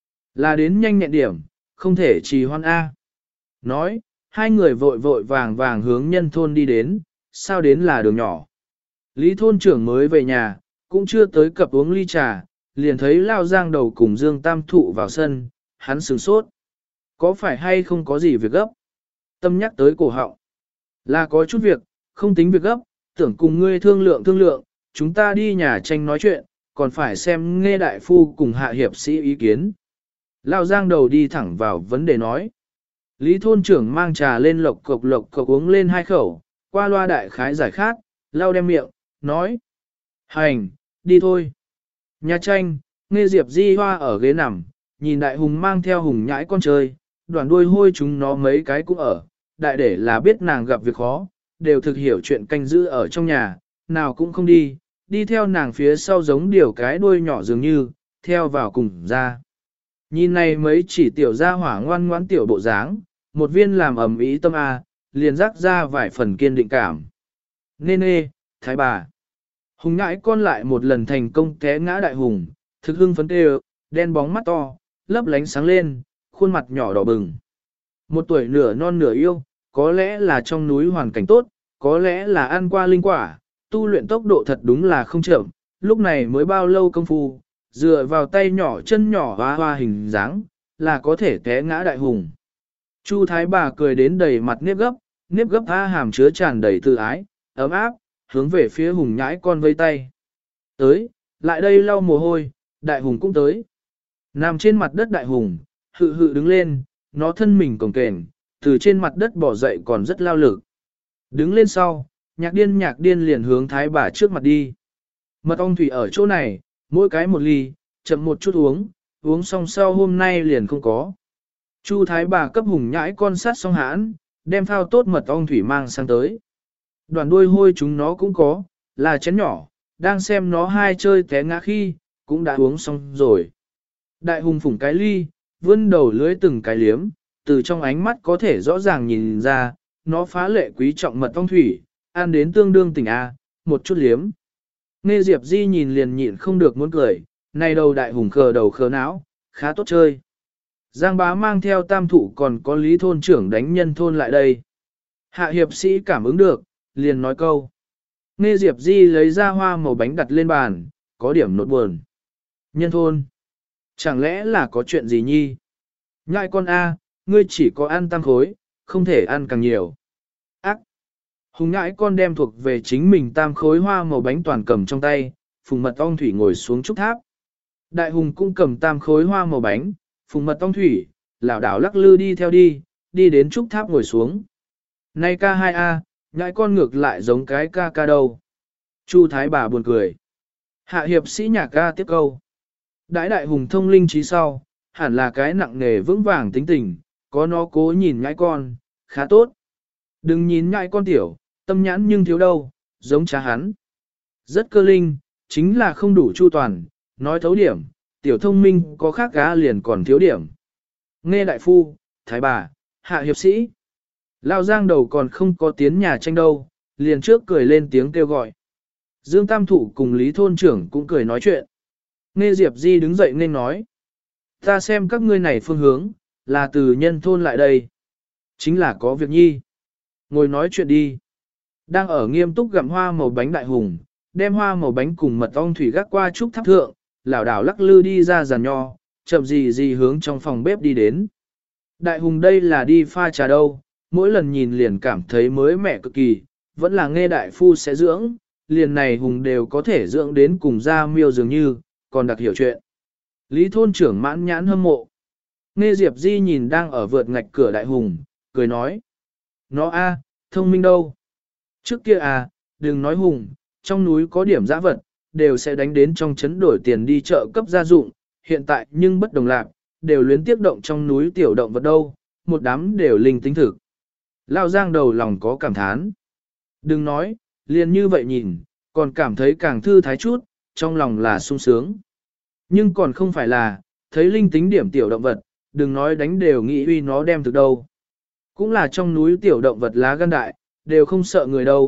Là đến nhanh nhẹn điểm, không thể trì hoãn A. Nói, hai người vội vội vàng vàng hướng nhân thôn đi đến, sao đến là đường nhỏ. Lý thôn trưởng mới về nhà, cũng chưa tới cập uống ly trà, liền thấy Lao Giang đầu cùng Dương Tam Thụ vào sân, hắn sửng sốt. Có phải hay không có gì việc gấp? Tâm nhắc tới cổ họng. Là có chút việc, không tính việc gấp, tưởng cùng ngươi thương lượng thương lượng, chúng ta đi nhà tranh nói chuyện, còn phải xem nghe đại phu cùng hạ hiệp sĩ ý kiến. Lao Giang đầu đi thẳng vào vấn đề nói. Lý thôn trưởng mang trà lên lộc cộc lộc cộc uống lên hai khẩu, qua loa đại khái giải khát, Lao đem miệng, nói. Hành, đi thôi. Nhà tranh, nghe Diệp Di Hoa ở ghế nằm, nhìn đại hùng mang theo hùng nhãi con chơi, đoàn đuôi hôi chúng nó mấy cái cũng ở, đại để là biết nàng gặp việc khó, đều thực hiểu chuyện canh giữ ở trong nhà, nào cũng không đi, đi theo nàng phía sau giống điều cái đuôi nhỏ dường như, theo vào cùng ra. Nhìn này mấy chỉ tiểu gia hỏa ngoan ngoãn tiểu bộ dáng, một viên làm ẩm ý tâm A, liền rắc ra vài phần kiên định cảm. Nê nê, thái bà. Hùng ngãi con lại một lần thành công té ngã đại hùng, thực hưng phấn tê đen bóng mắt to, lấp lánh sáng lên, khuôn mặt nhỏ đỏ bừng. Một tuổi nửa non nửa yêu, có lẽ là trong núi hoàn cảnh tốt, có lẽ là ăn qua linh quả, tu luyện tốc độ thật đúng là không chậm, lúc này mới bao lâu công phu, dựa vào tay nhỏ chân nhỏ hoa hoa hình dáng, là có thể té ngã đại hùng. Chu thái bà cười đến đầy mặt nếp gấp, nếp gấp tha hàm chứa tràn đầy tự ái, ấm áp, hướng về phía hùng nhãi con vây tay. Tới, lại đây lau mồ hôi, đại hùng cũng tới. Nằm trên mặt đất đại hùng, hự hự đứng lên, nó thân mình cồng kềnh, từ trên mặt đất bỏ dậy còn rất lao lực. Đứng lên sau, nhạc điên nhạc điên liền hướng thái bà trước mặt đi. Mật ong thủy ở chỗ này, mỗi cái một ly, chậm một chút uống, uống xong sau hôm nay liền không có. Chu thái bà cấp hùng nhãi con sát xong hãn, đem phao tốt mật ong thủy mang sang tới. Đoàn đuôi hôi chúng nó cũng có, là chén nhỏ, đang xem nó hai chơi té ngã khi, cũng đã uống xong rồi. Đại hùng phủng cái ly, vươn đầu lưới từng cái liếm, từ trong ánh mắt có thể rõ ràng nhìn ra, nó phá lệ quý trọng mật ong thủy, ăn đến tương đương tỉnh A, một chút liếm. Nghe Diệp Di nhìn liền nhịn không được muốn cười, này đầu đại hùng khờ đầu khờ não, khá tốt chơi. Giang bá mang theo tam thụ còn có lý thôn trưởng đánh nhân thôn lại đây. Hạ hiệp sĩ cảm ứng được, liền nói câu. Nghe Diệp Di lấy ra hoa màu bánh đặt lên bàn, có điểm nốt buồn. Nhân thôn. Chẳng lẽ là có chuyện gì nhi? Ngại con A, ngươi chỉ có ăn tăng khối, không thể ăn càng nhiều. Ác! Hùng ngãi con đem thuộc về chính mình tam khối hoa màu bánh toàn cầm trong tay, phùng mật ong thủy ngồi xuống trúc tháp. Đại hùng cũng cầm tam khối hoa màu bánh, phùng mật ong thủy, lảo đảo lắc lư đi theo đi, đi đến trúc tháp ngồi xuống. Này ca hai A, ngãi con ngược lại giống cái ca ca đâu. Chu thái bà buồn cười. Hạ hiệp sĩ nhạc ca tiếp câu. Đãi đại hùng thông linh trí sau, hẳn là cái nặng nề vững vàng tính tình, có nó cố nhìn ngãi con, khá tốt. Đừng nhìn ngãi con tiểu, tâm nhãn nhưng thiếu đâu, giống cha hắn. Rất cơ linh, chính là không đủ chu toàn, nói thấu điểm, tiểu thông minh có khác gá liền còn thiếu điểm. Nghe đại phu, thái bà, hạ hiệp sĩ. Lao Giang đầu còn không có tiến nhà tranh đâu, liền trước cười lên tiếng kêu gọi. Dương Tam Thụ cùng Lý thôn trưởng cũng cười nói chuyện. Nghe Diệp Di đứng dậy nên nói. Ta xem các ngươi này phương hướng, là từ nhân thôn lại đây. Chính là có việc nhi. Ngồi nói chuyện đi. Đang ở nghiêm túc gặm hoa màu bánh đại hùng, đem hoa màu bánh cùng mật ong thủy gác qua trúc tháp thượng, lảo đảo lắc lư đi ra giàn nho, chậm gì gì hướng trong phòng bếp đi đến. Đại hùng đây là đi pha trà đâu, mỗi lần nhìn liền cảm thấy mới mẻ cực kỳ, vẫn là nghe đại phu sẽ dưỡng, liền này hùng đều có thể dưỡng đến cùng ra miêu dường như, còn đặc hiểu chuyện. Lý thôn trưởng mãn nhãn hâm mộ. Nghe Diệp Di nhìn đang ở vượt ngạch cửa đại hùng, cười nói. Nó a, thông minh đâu. Trước kia à, đừng nói hùng, trong núi có điểm dã vật, đều sẽ đánh đến trong chấn đổi tiền đi chợ cấp gia dụng, hiện tại nhưng bất đồng lạc, đều luyến tiếp động trong núi tiểu động vật đâu, một đám đều linh tính thực. Lao Giang đầu lòng có cảm thán. Đừng nói, liền như vậy nhìn, còn cảm thấy càng thư thái chút, trong lòng là sung sướng. Nhưng còn không phải là, thấy linh tính điểm tiểu động vật, đừng nói đánh đều nghĩ uy nó đem thực đâu. Cũng là trong núi tiểu động vật lá gan đại, đều không sợ người đâu,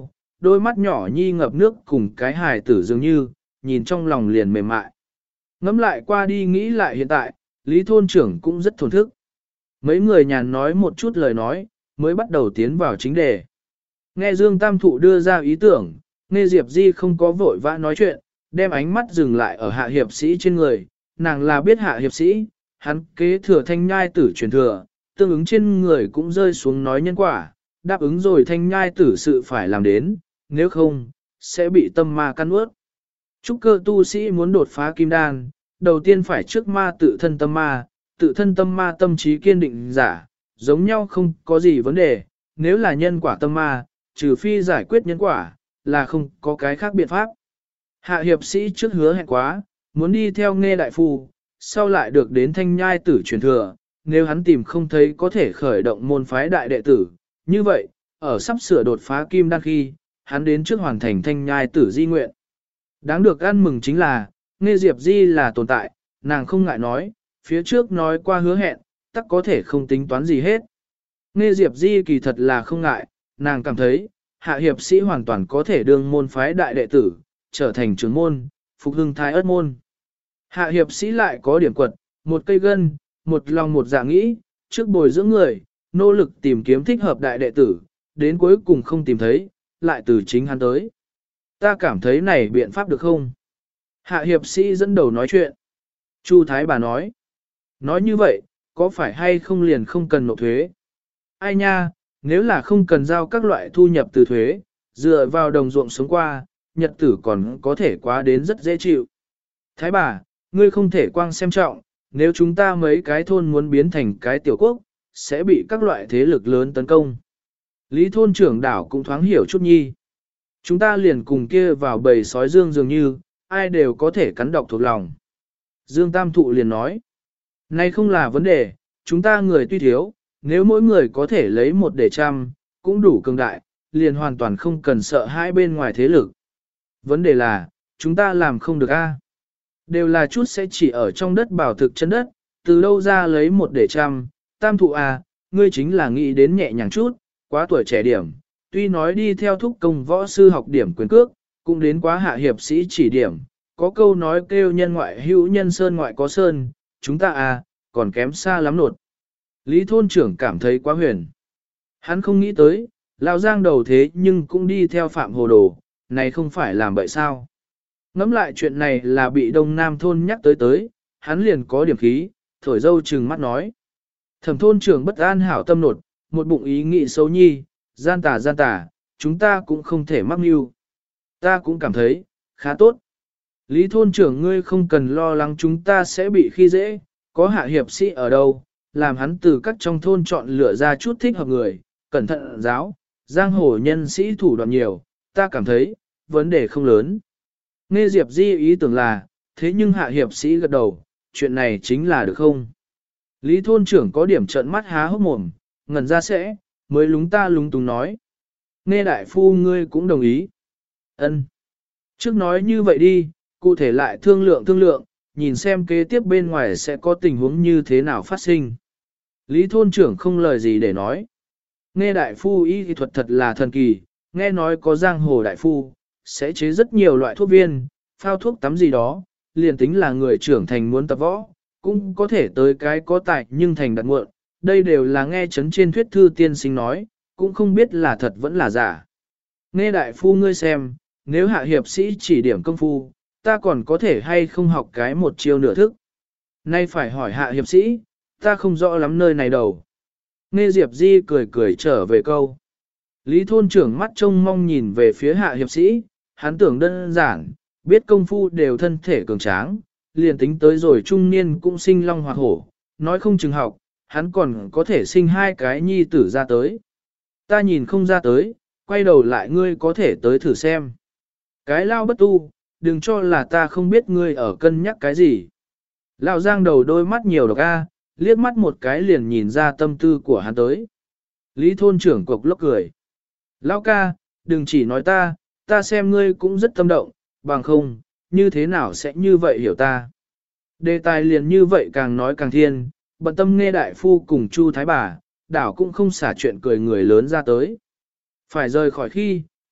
đôi mắt nhỏ nhi ngập nước cùng cái hài tử dường như, nhìn trong lòng liền mềm mại. Ngắm lại qua đi nghĩ lại hiện tại, Lý thôn trưởng cũng rất thổn thức. Mấy người nhàn nói một chút lời nói, mới bắt đầu tiến vào chính đề. Nghe Dương Tam Thụ đưa ra ý tưởng, nghe Diệp Di không có vội vã nói chuyện, đem ánh mắt dừng lại ở hạ hiệp sĩ trên người, nàng là biết hạ hiệp sĩ, hắn kế thừa thanh nhai tử truyền thừa, tương ứng trên người cũng rơi xuống nói nhân quả, đáp ứng rồi thanh nhai tử sự phải làm đến, nếu không, sẽ bị tâm ma căn ướt. Trúc cơ tu sĩ muốn đột phá kim đan, đầu tiên phải trước ma tự thân tâm ma, tự thân tâm ma tâm trí kiên định giả, giống nhau không có gì vấn đề, nếu là nhân quả tâm ma, trừ phi giải quyết nhân quả, là không có cái khác biện pháp. Hạ hiệp sĩ trước hứa hẹn quá, muốn đi theo nghe đại phu, sau lại được đến thanh nhai tử truyền thừa, nếu hắn tìm không thấy có thể khởi động môn phái đại đệ tử, như vậy, ở sắp sửa đột phá kim đan khi, hắn đến trước hoàn thành thanh nhai tử di nguyện. Đáng được ăn mừng chính là, nghe Diệp Di là tồn tại, nàng không ngại nói, phía trước nói qua hứa hẹn, tắc có thể không tính toán gì hết. Nghe Diệp Di kỳ thật là không ngại, nàng cảm thấy, hạ hiệp sĩ hoàn toàn có thể đương môn phái đại đệ tử, trở thành trưởng môn, phục hưng thái ất môn. Hạ hiệp sĩ lại có điểm quật, một cây gân, một lòng một dạ nghĩ, trước bồi dưỡng người, nỗ lực tìm kiếm thích hợp đại đệ tử, đến cuối cùng không tìm thấy, lại từ chính hắn tới. Ta cảm thấy này biện pháp được không? Hạ hiệp sĩ dẫn đầu nói chuyện. Chu Thái bà nói. Nói như vậy, có phải hay không liền không cần nộp thuế? Ai nha, nếu là không cần giao các loại thu nhập từ thuế, dựa vào đồng ruộng sống qua, nhật tử còn có thể quá đến rất dễ chịu. Thái bà, ngươi không thể quang xem trọng, nếu chúng ta mấy cái thôn muốn biến thành cái tiểu quốc, sẽ bị các loại thế lực lớn tấn công. Lý thôn trưởng đảo cũng thoáng hiểu chút nhi. Chúng ta liền cùng kia vào bầy sói dương dường như, ai đều có thể cắn độc thuộc lòng. Dương Tam Thụ liền nói, này không là vấn đề, chúng ta người tuy thiếu, nếu mỗi người có thể lấy một để trăm, cũng đủ cường đại, liền hoàn toàn không cần sợ hai bên ngoài thế lực. Vấn đề là, chúng ta làm không được a. Đều là chút sẽ chỉ ở trong đất bảo thực chân đất, từ đâu ra lấy một để trăm, Tam Thụ à, ngươi chính là nghĩ đến nhẹ nhàng chút, quá tuổi trẻ điểm, tuy nói đi theo thúc công võ sư học điểm quyền cước, cũng đến quá hạ hiệp sĩ chỉ điểm, có câu nói kêu nhân ngoại hữu nhân sơn ngoại có sơn, chúng ta à, còn kém xa lắm nột. Lý thôn trưởng cảm thấy quá huyền. Hắn không nghĩ tới, lão giang đầu thế nhưng cũng đi theo phạm hồ đồ, này không phải làm bậy sao. Ngẫm lại chuyện này là bị đông nam thôn nhắc tới tới, hắn liền có điểm khí, thổi dâu trừng mắt nói. Thẩm thôn trưởng bất an hảo tâm nột, một bụng ý nghĩ xấu nhi, gian tà gian tà, chúng ta cũng không thể mắc mưu. Ta cũng cảm thấy, khá tốt. Lý thôn trưởng ngươi không cần lo lắng chúng ta sẽ bị khi dễ, có hạ hiệp sĩ ở đâu, làm hắn từ các trong thôn chọn lựa ra chút thích hợp người, cẩn thận giáo, giang hồ nhân sĩ thủ đoạn nhiều, ta cảm thấy, vấn đề không lớn. Nghe Diệp Di ý tưởng là, thế nhưng hạ hiệp sĩ gật đầu, chuyện này chính là được không? Lý thôn trưởng có điểm trợn mắt há hốc mồm, ngẩn ra sẽ, mới lúng ta lúng túng nói. Nghe đại phu ngươi cũng đồng ý. Ân. Trước nói như vậy đi, cụ thể lại thương lượng thương lượng, nhìn xem kế tiếp bên ngoài sẽ có tình huống như thế nào phát sinh. Lý thôn trưởng không lời gì để nói. Nghe đại phu y thì thuật thật là thần kỳ, nghe nói có giang hồ đại phu, sẽ chế rất nhiều loại thuốc viên, phao thuốc tắm gì đó, liền tính là người trưởng thành muốn tập võ, cũng có thể tới cái có tài nhưng thành đặt muộn. Đây đều là nghe chấn trên thuyết thư tiên sinh nói, cũng không biết là thật vẫn là giả. Nghe đại phu ngươi xem, nếu hạ hiệp sĩ chỉ điểm công phu, ta còn có thể hay không học cái một chiêu nửa thức. Nay phải hỏi hạ hiệp sĩ, ta không rõ lắm nơi này đâu. Nghe Diệp Di cười cười trở về câu. Lý thôn trưởng mắt trông mong nhìn về phía hạ hiệp sĩ, hắn tưởng đơn giản, biết công phu đều thân thể cường tráng, liền tính tới rồi trung niên cũng sinh long hoặc hổ, nói không chừng học, hắn còn có thể sinh hai cái nhi tử ra tới. Ta nhìn không ra tới, quay đầu lại ngươi có thể tới thử xem. Cái lao bất tu, đừng cho là ta không biết ngươi ở cân nhắc cái gì. Lão giang đầu đôi mắt nhiều độc a, liếc mắt một cái liền nhìn ra tâm tư của hắn tới. Lý thôn trưởng cục lốc cười. Lão ca, đừng chỉ nói ta, ta xem ngươi cũng rất tâm động, bằng không, như thế nào sẽ như vậy hiểu ta. Đề tài liền như vậy càng nói càng thiên, bận tâm nghe đại phu cùng Chu Thái bà, đảo cũng không xả chuyện cười người lớn ra tới. Phải rời khỏi khi,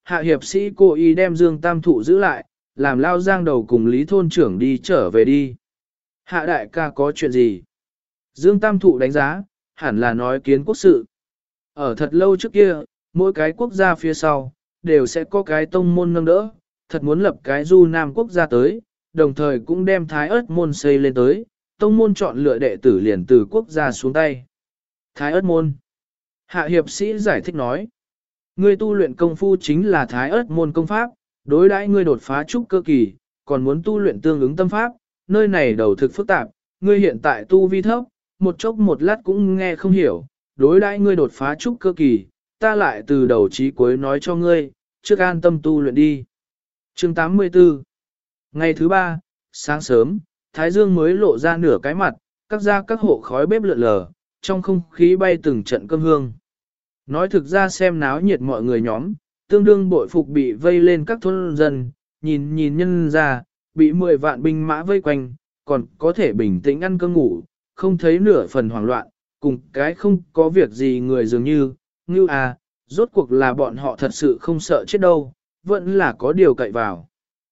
hạ hiệp sĩ cố ý đem Dương Tam Thụ giữ lại, làm lao giang đầu cùng Lý thôn trưởng đi trở về đi. Hạ đại ca có chuyện gì? Dương Tam Thụ đánh giá, hẳn là nói kiến quốc sự. Ở thật lâu trước kia, mỗi cái quốc gia phía sau, đều sẽ có cái tông môn nâng đỡ, thật muốn lập cái du nam quốc gia tới, đồng thời cũng đem thái ớt môn xây lên tới, tông môn chọn lựa đệ tử liền từ quốc gia xuống tay. Thái ớt môn. Hạ hiệp sĩ giải thích nói, ngươi tu luyện công phu chính là thái ớt môn công pháp, đối đãi ngươi đột phá trúc cơ kỳ, còn muốn tu luyện tương ứng tâm pháp, nơi này đầu thực phức tạp, ngươi hiện tại tu vi thấp, một chốc một lát cũng nghe không hiểu, đối đãi ngươi đột phá trúc cơ kỳ, ta lại từ đầu chí cuối nói cho ngươi, trước an tâm tu luyện đi. Chương tám mươi tư. Ngày thứ ba, sáng sớm, Thái Dương mới lộ ra nửa cái mặt, các gia các hộ khói bếp lượn lờ, trong không khí bay từng trận cơm hương. Nói thực ra xem náo nhiệt mọi người nhóm, tương đương bội phục bị vây lên các thôn dân, nhìn nhìn nhân ra, bị mười vạn binh mã vây quanh, còn có thể bình tĩnh ăn cơm ngủ, không thấy nửa phần hoảng loạn, cùng cái không có việc gì người dường như, như à, rốt cuộc là bọn họ thật sự không sợ chết đâu, vẫn là có điều cậy vào.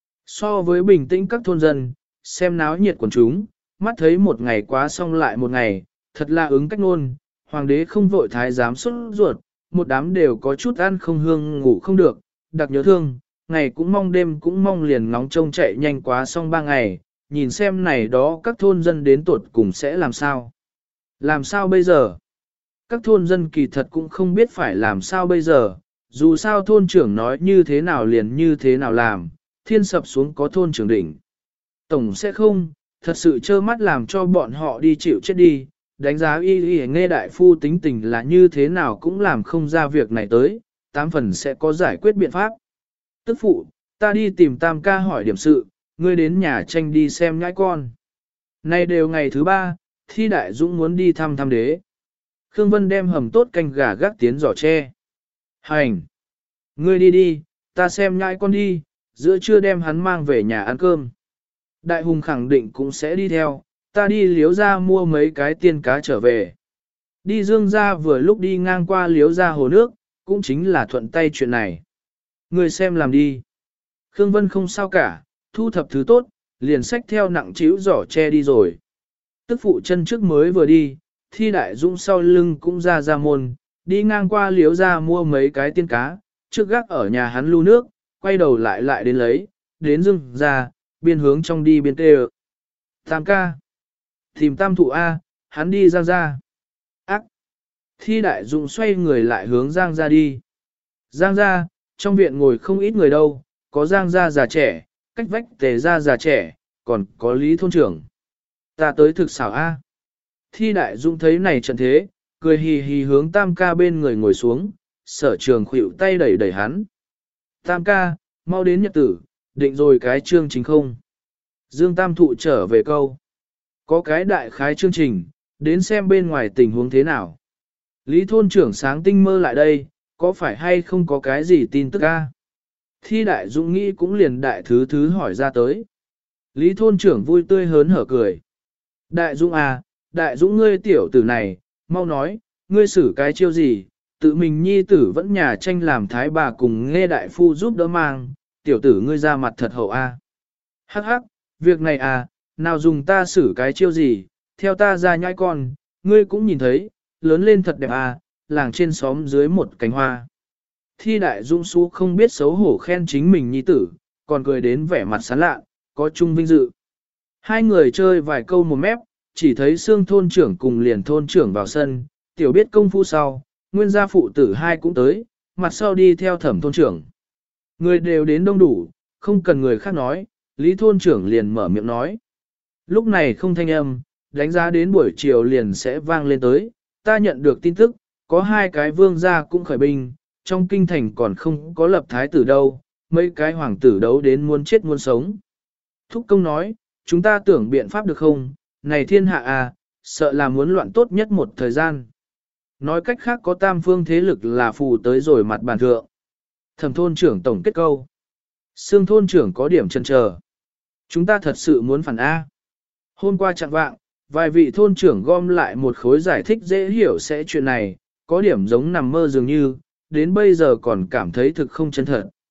So với bình tĩnh các thôn dân, xem náo nhiệt quần chúng, mắt thấy một ngày quá xong lại một ngày, thật là ứng cách nôn, hoàng đế không vội thái giám xuất ruột, một đám đều có chút ăn không hương ngủ không được, đặc nhớ thương, ngày cũng mong đêm cũng mong liền ngóng trông chạy nhanh quá xong ba ngày, nhìn xem này đó các thôn dân đến tuột cùng sẽ làm sao. Làm sao bây giờ? Các thôn dân kỳ thật cũng không biết phải làm sao bây giờ, dù sao thôn trưởng nói như thế nào liền như thế nào làm, thiên sập xuống có thôn trưởng đỉnh. Tổng sẽ không, thật sự trơ mắt làm cho bọn họ đi chịu chết đi, đánh giá y y nghe đại phu tính tình là như thế nào cũng làm không ra việc này tới, tám phần sẽ có giải quyết biện pháp. Tức phụ, ta đi tìm tam ca hỏi điểm sự, ngươi đến nhà tranh đi xem nhãi con. Nay đều ngày thứ ba, Thi Đại Dũng muốn đi thăm thăm đế. Khương Vân đem hầm tốt canh gà gác tiến giỏ tre. Hành! Ngươi đi đi, ta xem nhãi con đi, giữa trưa đem hắn mang về nhà ăn cơm. Đại Hùng khẳng định cũng sẽ đi theo, ta đi Liếu ra mua mấy cái tiên cá trở về. Đi Dương ra vừa lúc đi ngang qua Liếu ra hồ nước, cũng chính là thuận tay chuyện này. Ngươi xem làm đi. Khương Vân không sao cả, thu thập thứ tốt, liền xách theo nặng chiếu giỏ che đi rồi. Tức phụ chân trước mới vừa đi, Thi Đại Dũng sau lưng cũng ra ra môn, đi ngang qua Liếu ra mua mấy cái tiên cá, trước gác ở nhà hắn lưu nước, quay đầu lại lại đến lấy, đến Dương ra, biên hướng trong đi biên tê. Tam ca. Tìm Tam Thụ A, hắn đi Giang ra. Ác. Thi Đại Dũng xoay người lại hướng Giang ra đi. Giang ra, trong viện ngồi không ít người đâu, có Giang ra già trẻ, cách vách Tề ra già trẻ, còn có Lý thôn trưởng. Ta tới thực xảo A. Thi Đại Dũng thấy này trận thế, cười hì hì hướng Tam ca bên người ngồi xuống, Sở Trường khuỵu tay đẩy đẩy hắn. Tam ca, mau đến nhật tử, định rồi cái chương trình không? Dương Tam Thụ trở về câu. Có cái đại khái chương trình, đến xem bên ngoài tình huống thế nào. Lý thôn trưởng sáng tinh mơ lại đây, có phải hay không có cái gì tin tức a? Thi Đại Dũng nghĩ cũng liền đại thứ thứ hỏi ra tới. Lý thôn trưởng vui tươi hớn hở cười. Đại Dũng à, Đại Dũng ngươi tiểu tử này, mau nói, ngươi xử cái chiêu gì, tự mình nhi tử vẫn nhà tranh làm thái bà cùng nghe đại phu giúp đỡ mang, tiểu tử ngươi ra mặt thật hậu a. Hắc hắc, việc này à, nào dùng ta xử cái chiêu gì, theo ta ra nhãi con, ngươi cũng nhìn thấy, lớn lên thật đẹp à, làng trên xóm dưới một cánh hoa. Thi Đại Dũng Xú không biết xấu hổ khen chính mình nhi tử, còn cười đến vẻ mặt sán lạ, có chung vinh dự. Hai người chơi vài câu một mép, chỉ thấy Sương thôn trưởng cùng liền thôn trưởng vào sân, tiểu biết công phu sau, nguyên gia phụ tử hai cũng tới, mặt sau đi theo Thẩm thôn trưởng. Người đều đến đông đủ, không cần người khác nói, Lý thôn trưởng liền mở miệng nói. Lúc này không thanh âm, đánh giá đến buổi chiều liền sẽ vang lên tới, ta nhận được tin tức, có hai cái vương gia cũng khởi binh, trong kinh thành còn không có lập thái tử đâu, mấy cái hoàng tử đấu đến muốn chết muốn sống. Thúc công nói, chúng ta tưởng biện pháp được không, này thiên hạ à, sợ là muốn loạn tốt nhất một thời gian. Nói cách khác có tam phương thế lực là phù tới rồi mặt bàn thượng. Thẩm thôn trưởng tổng kết câu. Sương thôn trưởng có điểm chần chờ. Chúng ta thật sự muốn phản A. Hôm qua chẳng vạng, vài vị thôn trưởng gom lại một khối giải thích dễ hiểu sẽ chuyện này, có điểm giống nằm mơ dường như, đến bây giờ còn cảm thấy thực không chân thật.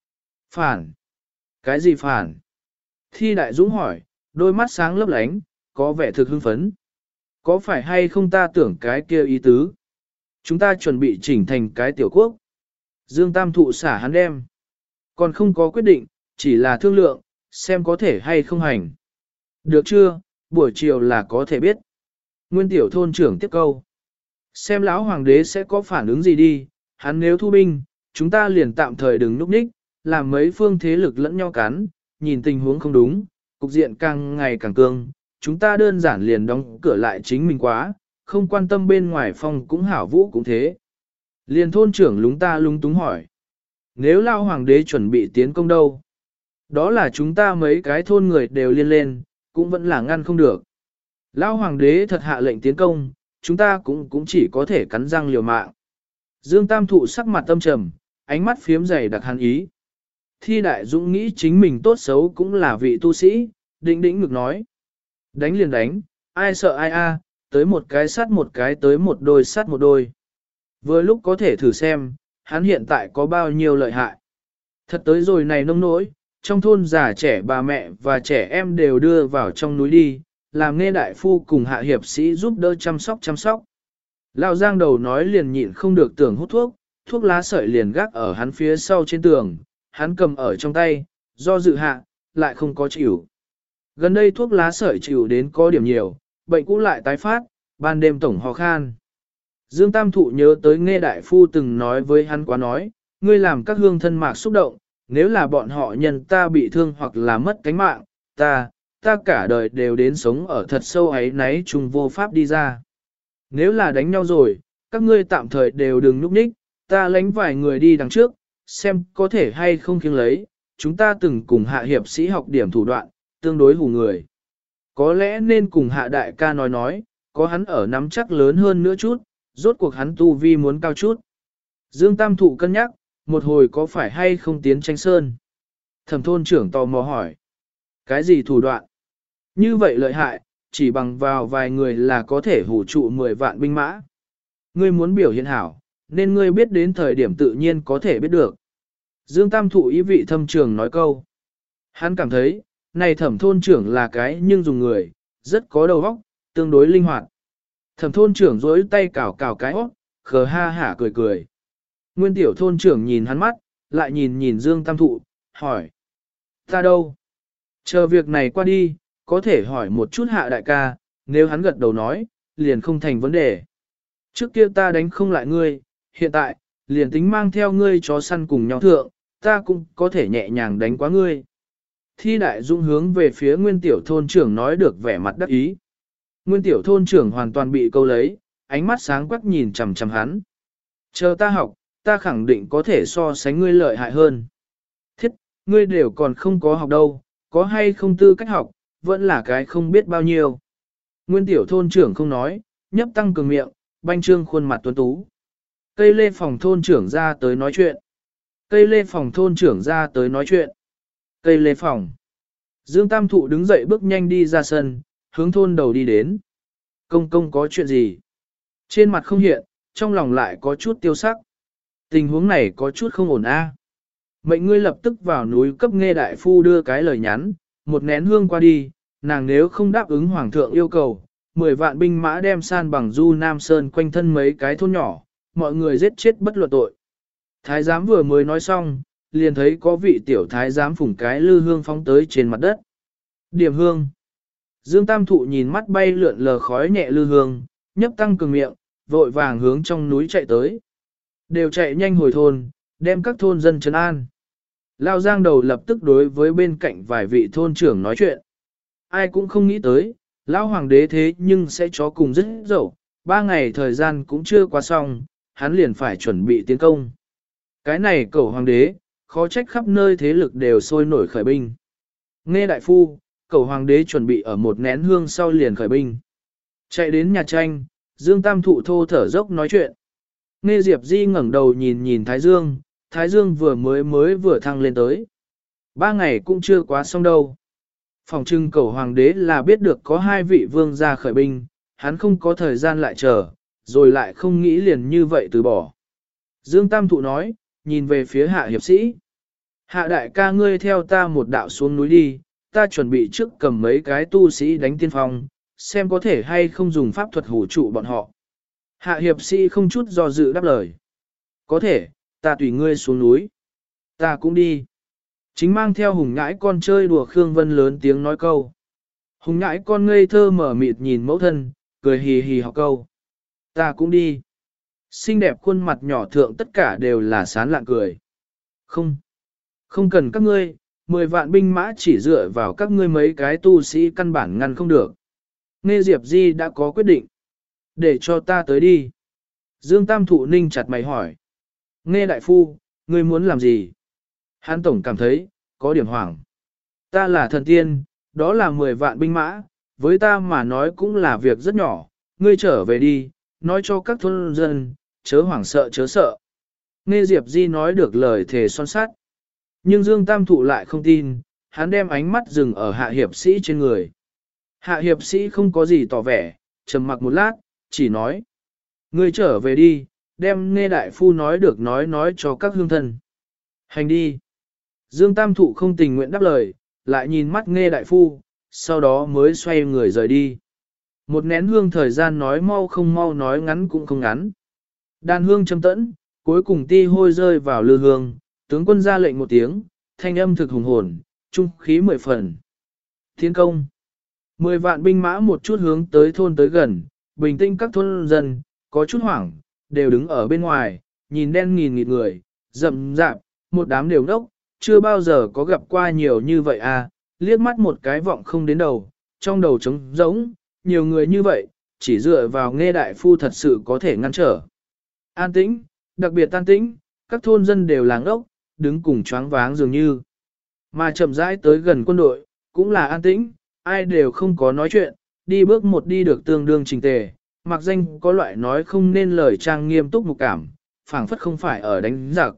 Phản? Cái gì phản? Thi Đại Dũng hỏi, đôi mắt sáng lấp lánh, có vẻ thực hưng phấn. Có phải hay không ta tưởng cái kia ý tứ? Chúng ta chuẩn bị chỉnh thành cái tiểu quốc. Dương Tam Thụ xả hắn đem. Còn không có quyết định, chỉ là thương lượng, xem có thể hay không hành. Được chưa, buổi chiều là có thể biết. Nguyên tiểu thôn trưởng tiếp câu. Xem lão hoàng đế sẽ có phản ứng gì đi, hắn nếu thu binh, chúng ta liền tạm thời đừng núp ních, làm mấy phương thế lực lẫn nhau cắn, nhìn tình huống không đúng, cục diện càng ngày càng cương, chúng ta đơn giản liền đóng cửa lại chính mình quá, không quan tâm bên ngoài phòng cũng hảo vũ cũng thế. Liền thôn trưởng lúng ta lúng túng hỏi. Nếu lao hoàng đế chuẩn bị tiến công đâu? Đó là chúng ta mấy cái thôn người đều liên lên, cũng vẫn là ngăn không được. Lao hoàng đế thật hạ lệnh tiến công, chúng ta cũng cũng chỉ có thể cắn răng liều mạng. Dương Tam Thụ sắc mặt tâm trầm, ánh mắt phiếm dày đặc hắn ý. Thi Đại Dũng nghĩ chính mình tốt xấu cũng là vị tu sĩ, định đĩnh ngực nói. Đánh liền đánh, ai sợ ai a, tới một cái sát một cái tới một đôi sát một đôi. Vừa lúc có thể thử xem, hắn hiện tại có bao nhiêu lợi hại. Thật tới rồi này nông nỗi, trong thôn già trẻ bà mẹ và trẻ em đều đưa vào trong núi đi, làm nghe đại phu cùng hạ hiệp sĩ giúp đỡ chăm sóc chăm sóc. Lão Giang đầu nói liền nhịn không được tưởng hút thuốc, thuốc lá sợi liền gác ở hắn phía sau trên tường, hắn cầm ở trong tay, do dự hạ, lại không có chịu. Gần đây thuốc lá sợi chịu đến có điểm nhiều, bệnh cũ lại tái phát, ban đêm tổng ho khan. Dương Tam Thụ nhớ tới nghe đại phu từng nói với hắn quá nói, ngươi làm các hương thân mạc xúc động, nếu là bọn họ nhân ta bị thương hoặc là mất cánh mạng, ta, ta cả đời đều đến sống ở thật sâu ấy náy chung vô pháp đi ra. Nếu là đánh nhau rồi, các ngươi tạm thời đều đừng núp ních, ta lánh vài người đi đằng trước, xem có thể hay không kiêng lấy, chúng ta từng cùng hạ hiệp sĩ học điểm thủ đoạn, tương đối hù người. Có lẽ nên cùng hạ đại ca nói nói, có hắn ở nắm chắc lớn hơn nữa chút, rốt cuộc hắn tu vi muốn cao chút. Dương Tam Thụ cân nhắc, một hồi có phải hay không tiến tranh sơn. Thẩm thôn trưởng tò mò hỏi. Cái gì thủ đoạn? Như vậy lợi hại, chỉ bằng vào vài người là có thể hủ trụ mười vạn binh mã. Ngươi muốn biểu hiện hảo, nên ngươi biết đến thời điểm tự nhiên có thể biết được. Dương Tam Thụ ý vị thâm trường nói câu. Hắn cảm thấy, này thẩm thôn trưởng là cái nhưng dùng người, rất có đầu óc, tương đối linh hoạt. Thẩm thôn trưởng dối tay cào cào cái óc, khờ ha hả cười cười. Nguyên tiểu thôn trưởng nhìn hắn mắt, lại nhìn nhìn Dương Tam Thụ, hỏi. Ta đâu? Chờ việc này qua đi, có thể hỏi một chút hạ đại ca, nếu hắn gật đầu nói, liền không thành vấn đề. Trước kia ta đánh không lại ngươi, hiện tại, liền tính mang theo ngươi chó săn cùng nhau thượng, ta cũng có thể nhẹ nhàng đánh quá ngươi. Thi Đại Dũng hướng về phía nguyên tiểu thôn trưởng nói được vẻ mặt đắc ý. Nguyên tiểu thôn trưởng hoàn toàn bị câu lấy, ánh mắt sáng quắc nhìn chằm chằm hắn. Chờ ta học, ta khẳng định có thể so sánh ngươi lợi hại hơn. Thiết, ngươi đều còn không có học đâu, có hay không tư cách học, vẫn là cái không biết bao nhiêu. Nguyên tiểu thôn trưởng không nói, nhấp tăng cường miệng, banh trương khuôn mặt tuấn tú. Cây lê phòng thôn trưởng ra tới nói chuyện. Cây lê phòng thôn trưởng ra tới nói chuyện. Cây lê phòng. Dương Tam Thụ đứng dậy bước nhanh đi ra sân, hướng thôn đầu đi đến. Công công có chuyện gì? Trên mặt không hiện, trong lòng lại có chút tiêu sắc. Tình huống này có chút không ổn a. Mệnh ngươi lập tức vào núi cấp nghe đại phu đưa cái lời nhắn, một nén hương qua đi, nàng nếu không đáp ứng hoàng thượng yêu cầu, mười vạn binh mã đem san bằng du Nam Sơn quanh thân mấy cái thôn nhỏ, mọi người giết chết bất luận tội. Thái giám vừa mới nói xong, liền thấy có vị tiểu thái giám phủng cái lư hương phóng tới trên mặt đất. Điểm hương. Dương Tam Thụ nhìn mắt bay lượn lờ khói nhẹ lư hương, nhấp tăng cường miệng, vội vàng hướng trong núi chạy tới. Đều chạy nhanh hồi thôn, đem các thôn dân trấn an. Lao Giang đầu lập tức đối với bên cạnh vài vị thôn trưởng nói chuyện. Ai cũng không nghĩ tới, Lão Hoàng đế thế nhưng sẽ chó cùng rất dẫu, ba ngày thời gian cũng chưa qua xong, hắn liền phải chuẩn bị tiến công. Cái này cẩu Hoàng đế, khó trách khắp nơi thế lực đều sôi nổi khởi binh. Nghe đại phu, cẩu Hoàng đế chuẩn bị ở một nén hương sau liền khởi binh. Chạy đến nhà tranh, Dương Tam Thụ thô thở dốc nói chuyện. Nghe Diệp Di ngẩng đầu nhìn nhìn Thái Dương, Thái Dương vừa mới mới vừa thăng lên tới. Ba ngày cũng chưa quá xong đâu. Phòng trưng cầu hoàng đế là biết được có hai vị vương gia khởi binh, hắn không có thời gian lại chờ, rồi lại không nghĩ liền như vậy từ bỏ. Dương Tam Thụ nói, nhìn về phía hạ hiệp sĩ. Hạ đại ca ngươi theo ta một đạo xuống núi đi, ta chuẩn bị trước cầm mấy cái tu sĩ đánh tiên phong, xem có thể hay không dùng pháp thuật hủ trụ bọn họ. Hạ hiệp sĩ không chút do dự đáp lời. Có thể, ta tùy ngươi xuống núi. Ta cũng đi. Chính mang theo hùng ngãi con chơi đùa Khương Vân lớn tiếng nói câu. Hùng ngãi con ngây thơ mở mịt nhìn mẫu thân, cười hì hì học câu. Ta cũng đi. Xinh đẹp khuôn mặt nhỏ thượng tất cả đều là sán lạng cười. Không. Không cần các ngươi, mười vạn binh mã chỉ dựa vào các ngươi mấy cái tu sĩ căn bản ngăn không được. Nghe Diệp Di đã có quyết định. Để cho ta tới đi. Dương Tam Thụ ninh chặt mày hỏi. Nghe đại phu, ngươi muốn làm gì? Hán Tổng cảm thấy, có điểm hoảng. Ta là thần tiên, đó là mười vạn binh mã, với ta mà nói cũng là việc rất nhỏ. Ngươi trở về đi, nói cho các thôn dân, chớ hoảng sợ chớ sợ. Nghe Diệp Di nói được lời thề son sát. Nhưng Dương Tam Thụ lại không tin, hắn đem ánh mắt dừng ở hạ hiệp sĩ trên người. Hạ hiệp sĩ không có gì tỏ vẻ, trầm mặc một lát, chỉ nói. Ngươi trở về đi, đem nghe đại phu nói được nói nói cho các hương thân. Hành đi. Dương Tam Thụ không tình nguyện đáp lời, lại nhìn mắt nghe đại phu, sau đó mới xoay người rời đi. Một nén hương thời gian nói mau không mau nói ngắn cũng không ngắn. Đàn hương châm tẫn, cuối cùng ti hôi rơi vào lư hương, tướng quân ra lệnh một tiếng, thanh âm thực hùng hồn, trung khí mười phần. Thiên công. Mười vạn binh mã một chút hướng tới thôn tới gần, bình tĩnh các thôn dân, có chút hoảng, đều đứng ở bên ngoài, nhìn đen nghìn nghịt người, rậm rạp, một đám đều đốc, chưa bao giờ có gặp qua nhiều như vậy à, liếc mắt một cái vọng không đến đầu, trong đầu trống rỗng, nhiều người như vậy, chỉ dựa vào nghe đại phu thật sự có thể ngăn trở. An tĩnh, đặc biệt an tĩnh, các thôn dân đều làng ốc, đứng cùng choáng váng dường như. Mà chậm rãi tới gần quân đội, cũng là an tĩnh, ai đều không có nói chuyện, đi bước một đi được tương đương trình tề, mặc danh có loại nói không nên lời trang nghiêm túc mục cảm, phảng phất không phải ở đánh giặc.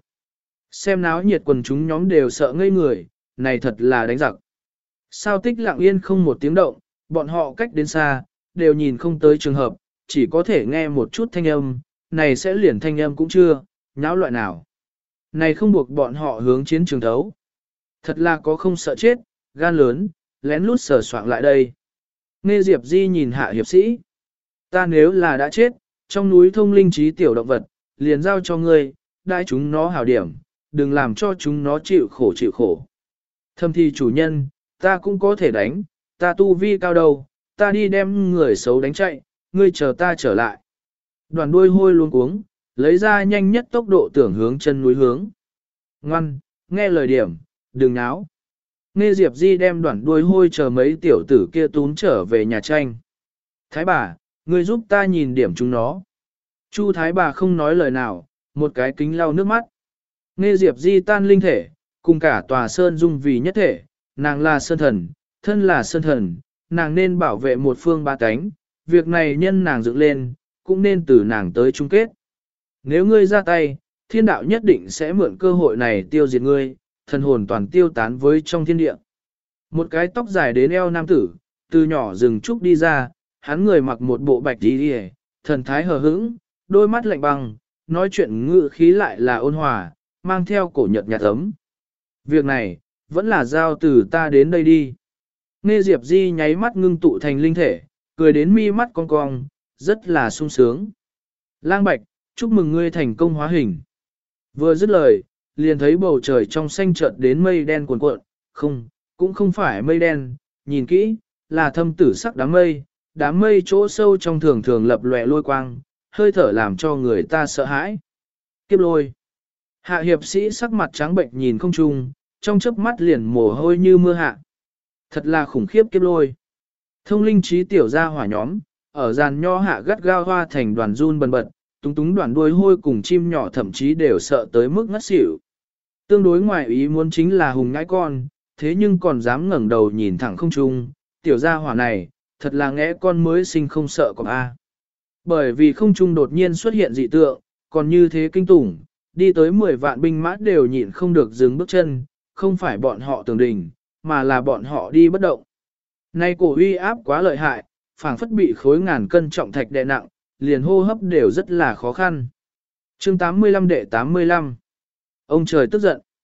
Xem náo nhiệt quần chúng nhóm đều sợ ngây người, này thật là đánh giặc. Sao tích lặng yên không một tiếng động, bọn họ cách đến xa, đều nhìn không tới trường hợp, chỉ có thể nghe một chút thanh âm, này sẽ liền thanh âm cũng chưa, nháo loại nào. Này không buộc bọn họ hướng chiến trường thấu. Thật là có không sợ chết, gan lớn, lén lút sờ soạng lại đây. Nghe Diệp Di nhìn hạ hiệp sĩ. Ta nếu là đã chết, trong núi thông linh trí tiểu động vật, liền giao cho ngươi, đai chúng nó hảo điểm, đừng làm cho chúng nó chịu khổ chịu khổ. Thâm thi chủ nhân, ta cũng có thể đánh, ta tu vi cao đầu, ta đi đem người xấu đánh chạy, ngươi chờ ta trở lại. Đoàn đuôi hôi luôn cuống, lấy ra nhanh nhất tốc độ tưởng hướng chân núi hướng. Ngoan, nghe lời điểm, đừng náo. Nghe Diệp Di đem đoạn đuôi hôi chờ mấy tiểu tử kia tún trở về nhà tranh. Thái bà, ngươi giúp ta nhìn điểm chúng nó. Chu thái bà không nói lời nào, một cái kính lau nước mắt. Nghe Diệp Di tan linh thể, cùng cả tòa sơn dung vì nhất thể, nàng là sơn thần, thân là sơn thần, nàng nên bảo vệ một phương ba cánh, việc này nhân nàng dựng lên, cũng nên từ nàng tới chung kết. Nếu ngươi ra tay, thiên đạo nhất định sẽ mượn cơ hội này tiêu diệt ngươi, thần hồn toàn tiêu tán với trong thiên địa. Một cái tóc dài đến eo nam tử, từ nhỏ rừng trúc đi ra, hắn người mặc một bộ bạch đi đi, thần thái hờ hững, đôi mắt lạnh băng, nói chuyện ngự khí lại là ôn hòa, mang theo cổ nhật nhạt ấm. Việc này, vẫn là giao từ ta đến đây đi. Nghe Diệp Di nháy mắt ngưng tụ thành linh thể, cười đến mi mắt cong cong, rất là sung sướng. Lang Bạch, chúc mừng ngươi thành công hóa hình. Vừa dứt lời, liền thấy bầu trời trong xanh chợt đến mây đen cuồn cuộn, không, cũng không phải mây đen, nhìn kỹ, là thâm tử sắc đám mây, đám mây chỗ sâu trong thường thường lập lòe lôi quang, hơi thở làm cho người ta sợ hãi. Kiếp lôi. Hạ hiệp sĩ sắc mặt trắng bệnh nhìn không trung, trong chớp mắt liền mồ hôi như mưa hạ. Thật là khủng khiếp kiếp lôi. Thông linh trí tiểu gia hỏa nhóm, ở giàn nho hạ gắt gao hoa thành đoàn run bần bật, túng túng đoàn đuôi hôi cùng chim nhỏ thậm chí đều sợ tới mức ngất xỉu. Tương đối ngoài ý muốn chính là hùng ngãi con, thế nhưng còn dám ngẩng đầu nhìn thẳng không trung, tiểu gia hỏa này, thật là ngẽ con mới sinh không sợ còn a. Bởi vì không trung đột nhiên xuất hiện dị tượng, còn như thế kinh tủng, đi tới mười vạn binh mã đều nhịn không được dừng bước chân, không phải bọn họ tường đình, mà là bọn họ đi bất động. Nay cổ uy áp quá lợi hại, phảng phất bị khối ngàn cân trọng thạch đè nặng, liền hô hấp đều rất là khó khăn. Chương tám mươi lăm đệ tám mươi lăm. Ông trời tức giận.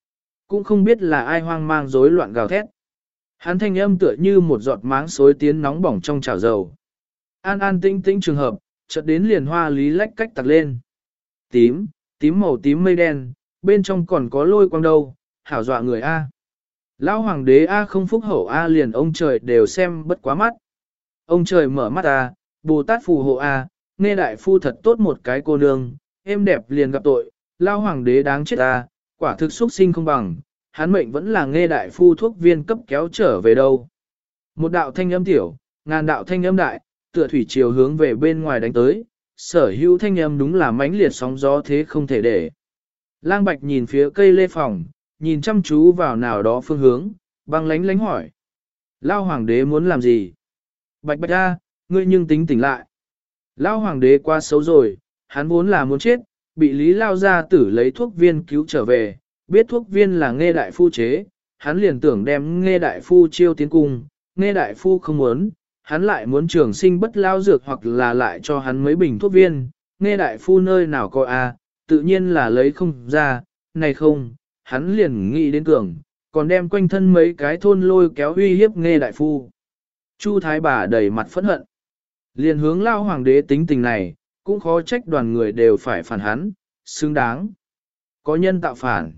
cũng không biết là ai hoang mang rối loạn gào thét. Hắn thanh âm tựa như một giọt máng xối tiến nóng bỏng trong chảo dầu. An an tĩnh tĩnh trường hợp, chợt đến liền hoa lý lách cách tặc lên. Tím, tím màu tím mây đen, bên trong còn có lôi quang đâu, hảo dọa người A. Lão hoàng đế A không phúc hậu A liền ông trời đều xem bất quá mắt. Ông trời mở mắt A, Bồ Tát phù hộ A, nghe đại phu thật tốt một cái cô nương, êm đẹp liền gặp tội, lão hoàng đế đáng chết A, quả thực xuất sinh không bằng, hắn mệnh vẫn là nghe đại phu thuốc viên cấp kéo trở về đâu. Một đạo thanh âm tiểu, ngàn đạo thanh âm đại, tựa thủy chiều hướng về bên ngoài đánh tới, sở hữu thanh âm đúng là mãnh liệt sóng gió thế không thể để. Lang Bạch nhìn phía cây lê phòng, nhìn chăm chú vào nào đó phương hướng, băng lánh lánh hỏi. Lao hoàng đế muốn làm gì? Bạch Bạch ra, ngươi nhưng tính tỉnh lại. Lao hoàng đế quá xấu rồi, hắn vốn là muốn chết, bị Lý Lao gia tử lấy thuốc viên cứu trở về, biết thuốc viên là nghe đại phu chế, hắn liền tưởng đem nghe đại phu chiêu tiến cung, nghe đại phu không muốn, hắn lại muốn trường sinh bất lao dược hoặc là lại cho hắn mấy bình thuốc viên, nghe đại phu nơi nào có a, tự nhiên là lấy không ra, này không, hắn liền nghĩ đến cường, còn đem quanh thân mấy cái thôn lôi kéo uy hiếp nghe đại phu. Chu thái bà đầy mặt phẫn hận, liền hướng lao hoàng đế tính tình này, cũng khó trách đoàn người đều phải phản hắn, xứng đáng. Có nhân tạo phản.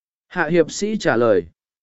Hạ hiệp sĩ trả lời.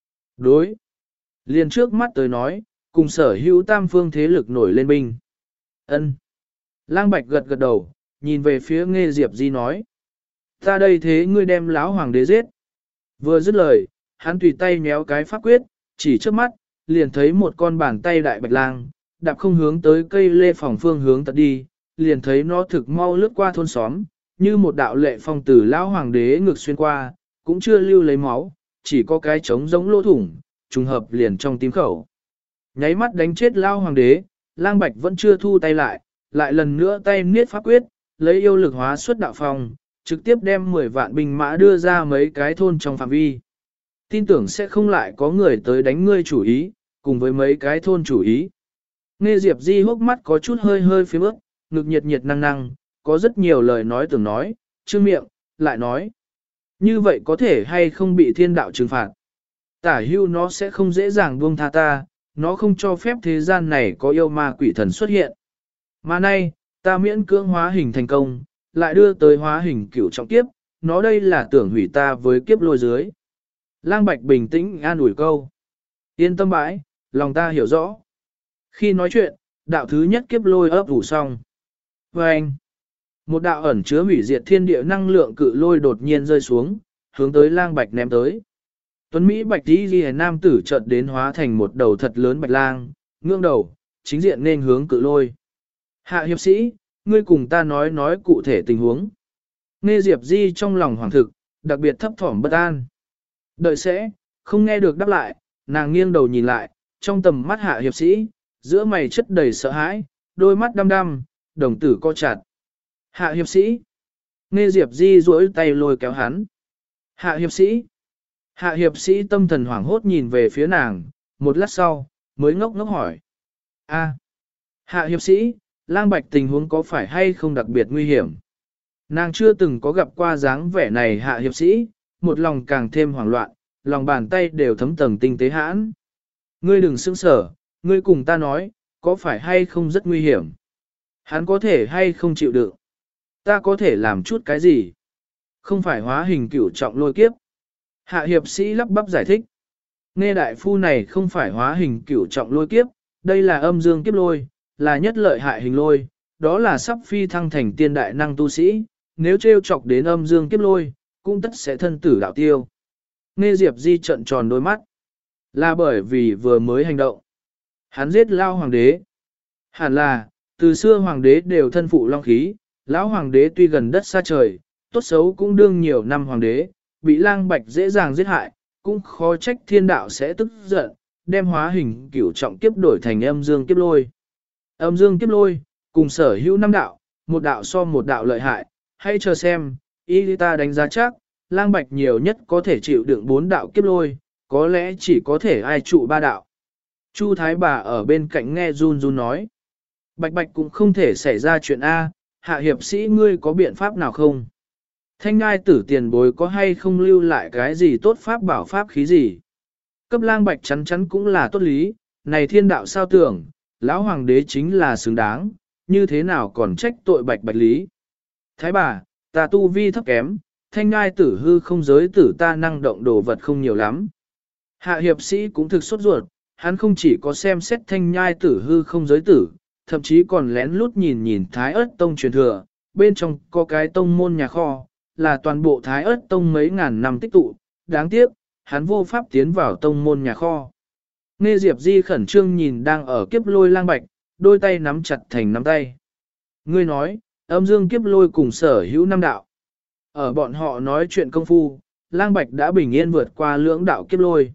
Đối. Liền trước mắt tới nói, cùng sở hữu tam phương thế lực nổi lên binh. Ân. Lang Bạch gật gật đầu, nhìn về phía Nghe Diệp Di nói. Ta đây thế ngươi đem lão hoàng đế giết. Vừa dứt lời, hắn tùy tay méo cái pháp quyết, chỉ trước mắt, liền thấy một con bàn tay đại bạch lang, đạp không hướng tới cây lê phòng phương hướng tật đi, liền thấy nó thực mau lướt qua thôn xóm, như một đạo lệ phong tử lão hoàng đế ngược xuyên qua, cũng chưa lưu lấy máu, chỉ có cái trống giống lỗ thủng, trùng hợp liền trong tim khẩu. Nháy mắt đánh chết lão hoàng đế, Lang Bạch vẫn chưa thu tay lại, lại lần nữa tay niết pháp quyết, lấy yêu lực hóa xuất đạo phong, trực tiếp đem mười vạn binh mã đưa ra mấy cái thôn trong phạm vi. Tin tưởng sẽ không lại có người tới đánh ngươi chủ ý, cùng với mấy cái thôn chủ ý. Nghe Diệp Di hốc mắt có chút hơi hơi phía bước, ngực nhiệt nhiệt năng năng, có rất nhiều lời nói tưởng nói, trương miệng, lại nói. Như vậy có thể hay không bị thiên đạo trừng phạt. Tả hưu nó sẽ không dễ dàng buông tha ta, nó không cho phép thế gian này có yêu ma quỷ thần xuất hiện. Mà nay, ta miễn cưỡng hóa hình thành công, lại đưa tới hóa hình cửu trọng kiếp, nó đây là tưởng hủy ta với kiếp lôi dưới. Lang Bạch bình tĩnh an ủi câu. Yên tâm bãi, lòng ta hiểu rõ. Khi nói chuyện, đạo thứ nhất kiếp lôi ấp ủ xong. Và anh, một đạo ẩn chứa hủy diệt thiên địa năng lượng cự lôi đột nhiên rơi xuống, hướng tới Lang Bạch ném tới. Tuấn Mỹ Bạch Di Ghi nam tử chợt đến hóa thành một đầu thật lớn bạch lang, ngưỡng đầu, chính diện nên hướng cự lôi. Hạ hiệp sĩ, ngươi cùng ta nói nói cụ thể tình huống. Nghe Diệp Di trong lòng hoàng thực, đặc biệt thấp thỏm bất an. Đợi sẽ, không nghe được đáp lại, nàng nghiêng đầu nhìn lại, trong tầm mắt hạ hiệp sĩ, giữa mày chất đầy sợ hãi, đôi mắt đăm đăm, đồng tử co chặt. Hạ hiệp sĩ. Nghe Diệp Di duỗi tay lôi kéo hắn. Hạ hiệp sĩ. Hạ hiệp sĩ tâm thần hoảng hốt nhìn về phía nàng, một lát sau, mới ngốc ngốc hỏi. A. Hạ hiệp sĩ, Lang Bạch tình huống có phải hay không đặc biệt nguy hiểm? Nàng chưa từng có gặp qua dáng vẻ này hạ hiệp sĩ, một lòng càng thêm hoảng loạn, lòng bàn tay đều thấm tầng tinh tế hãn. Ngươi đừng sững sở, ngươi cùng ta nói, có phải hay không rất nguy hiểm? Hắn có thể hay không chịu đựng? Ta có thể làm chút cái gì? Không phải hóa hình cửu trọng lôi kiếp. Hạ hiệp sĩ lắp bắp giải thích. Nghe đại phu này không phải hóa hình cửu trọng lôi kiếp, đây là âm dương kiếp lôi, là nhất lợi hại hình lôi, đó là sắp phi thăng thành tiên đại năng tu sĩ, nếu trêu chọc đến âm dương kiếp lôi, cũng tất sẽ thân tử đạo tiêu. Nghe Diệp Di trận tròn đôi mắt, là bởi vì vừa mới hành động. Hắn giết lao hoàng đế. Hẳn là, từ xưa hoàng đế đều thân phụ long khí, lão hoàng đế tuy gần đất xa trời, tốt xấu cũng đương nhiều năm hoàng đế, bị Lang Bạch dễ dàng giết hại, cũng khó trách thiên đạo sẽ tức giận, đem hóa hình cửu trọng kiếp đổi thành âm dương kiếp lôi. Âm dương kiếp lôi, cùng sở hữu năm đạo, một đạo so một đạo lợi hại, hãy chờ xem, ý ta đánh giá chắc, Lang Bạch nhiều nhất có thể chịu đựng bốn đạo kiếp lôi, có lẽ chỉ có thể ai trụ ba đạo. Chu Thái bà ở bên cạnh nghe run run nói, Bạch Bạch cũng không thể xảy ra chuyện A, hạ hiệp sĩ ngươi có biện pháp nào không? Thanh ngai tử tiền bối có hay không lưu lại cái gì tốt pháp bảo pháp khí gì? Cấp lang bạch chắn chắn cũng là tốt lý, này thiên đạo sao tưởng, lão hoàng đế chính là xứng đáng, như thế nào còn trách tội bạch bạch lý. Thái bà, ta tu vi thấp kém, thanh ngai tử hư không giới tử ta năng động đồ vật không nhiều lắm. Hạ hiệp sĩ cũng thực sốt ruột, hắn không chỉ có xem xét thanh nhai tử hư không giới tử, thậm chí còn lén lút nhìn nhìn thái ớt tông truyền thừa, bên trong có cái tông môn nhà kho, là toàn bộ thái ớt tông mấy ngàn năm tích tụ, đáng tiếc, hắn vô pháp tiến vào tông môn nhà kho. Nghe Diệp Di khẩn trương nhìn đang ở kiếp lôi lang bạch, đôi tay nắm chặt thành nắm tay. Ngươi nói, âm dương kiếp lôi cùng sở hữu năm đạo. Ở bọn họ nói chuyện công phu, lang bạch đã bình yên vượt qua lưỡng đạo kiếp lôi.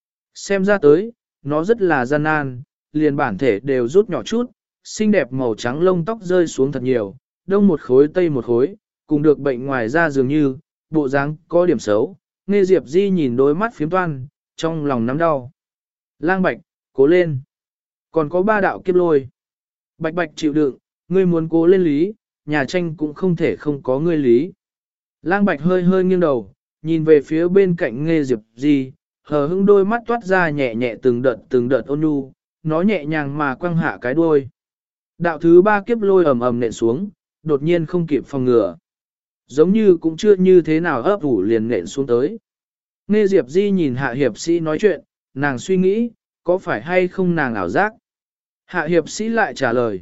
Xem ra tới, nó rất là gian nan, liền bản thể đều rút nhỏ chút, xinh đẹp màu trắng lông tóc rơi xuống thật nhiều, đông một khối tây một khối, cùng được bệnh ngoài da dường như, bộ dáng có điểm xấu. Nghe Diệp Di nhìn đôi mắt phiếm toan, trong lòng nắm đau. Lang bạch, cố lên. Còn có ba đạo kiếp lôi. Bạch bạch chịu đựng, ngươi muốn cố lên lý, nhà tranh cũng không thể không có ngươi lý. Lang bạch hơi hơi nghiêng đầu, nhìn về phía bên cạnh Nghe Diệp Di, hờ hững đôi mắt toát ra nhẹ nhẹ từng đợt từng đợt ôn nhu, nó nhẹ nhàng mà quăng hạ cái đuôi. Đạo thứ ba kiếp lôi ầm ầm nện xuống, đột nhiên không kịp phòng ngừa. Giống như cũng chưa như thế nào ấp ủ liền nện xuống tới. Nghe Diệp Di nhìn hạ hiệp sĩ nói chuyện, nàng suy nghĩ, có phải hay không nàng ảo giác. Hạ hiệp sĩ lại trả lời.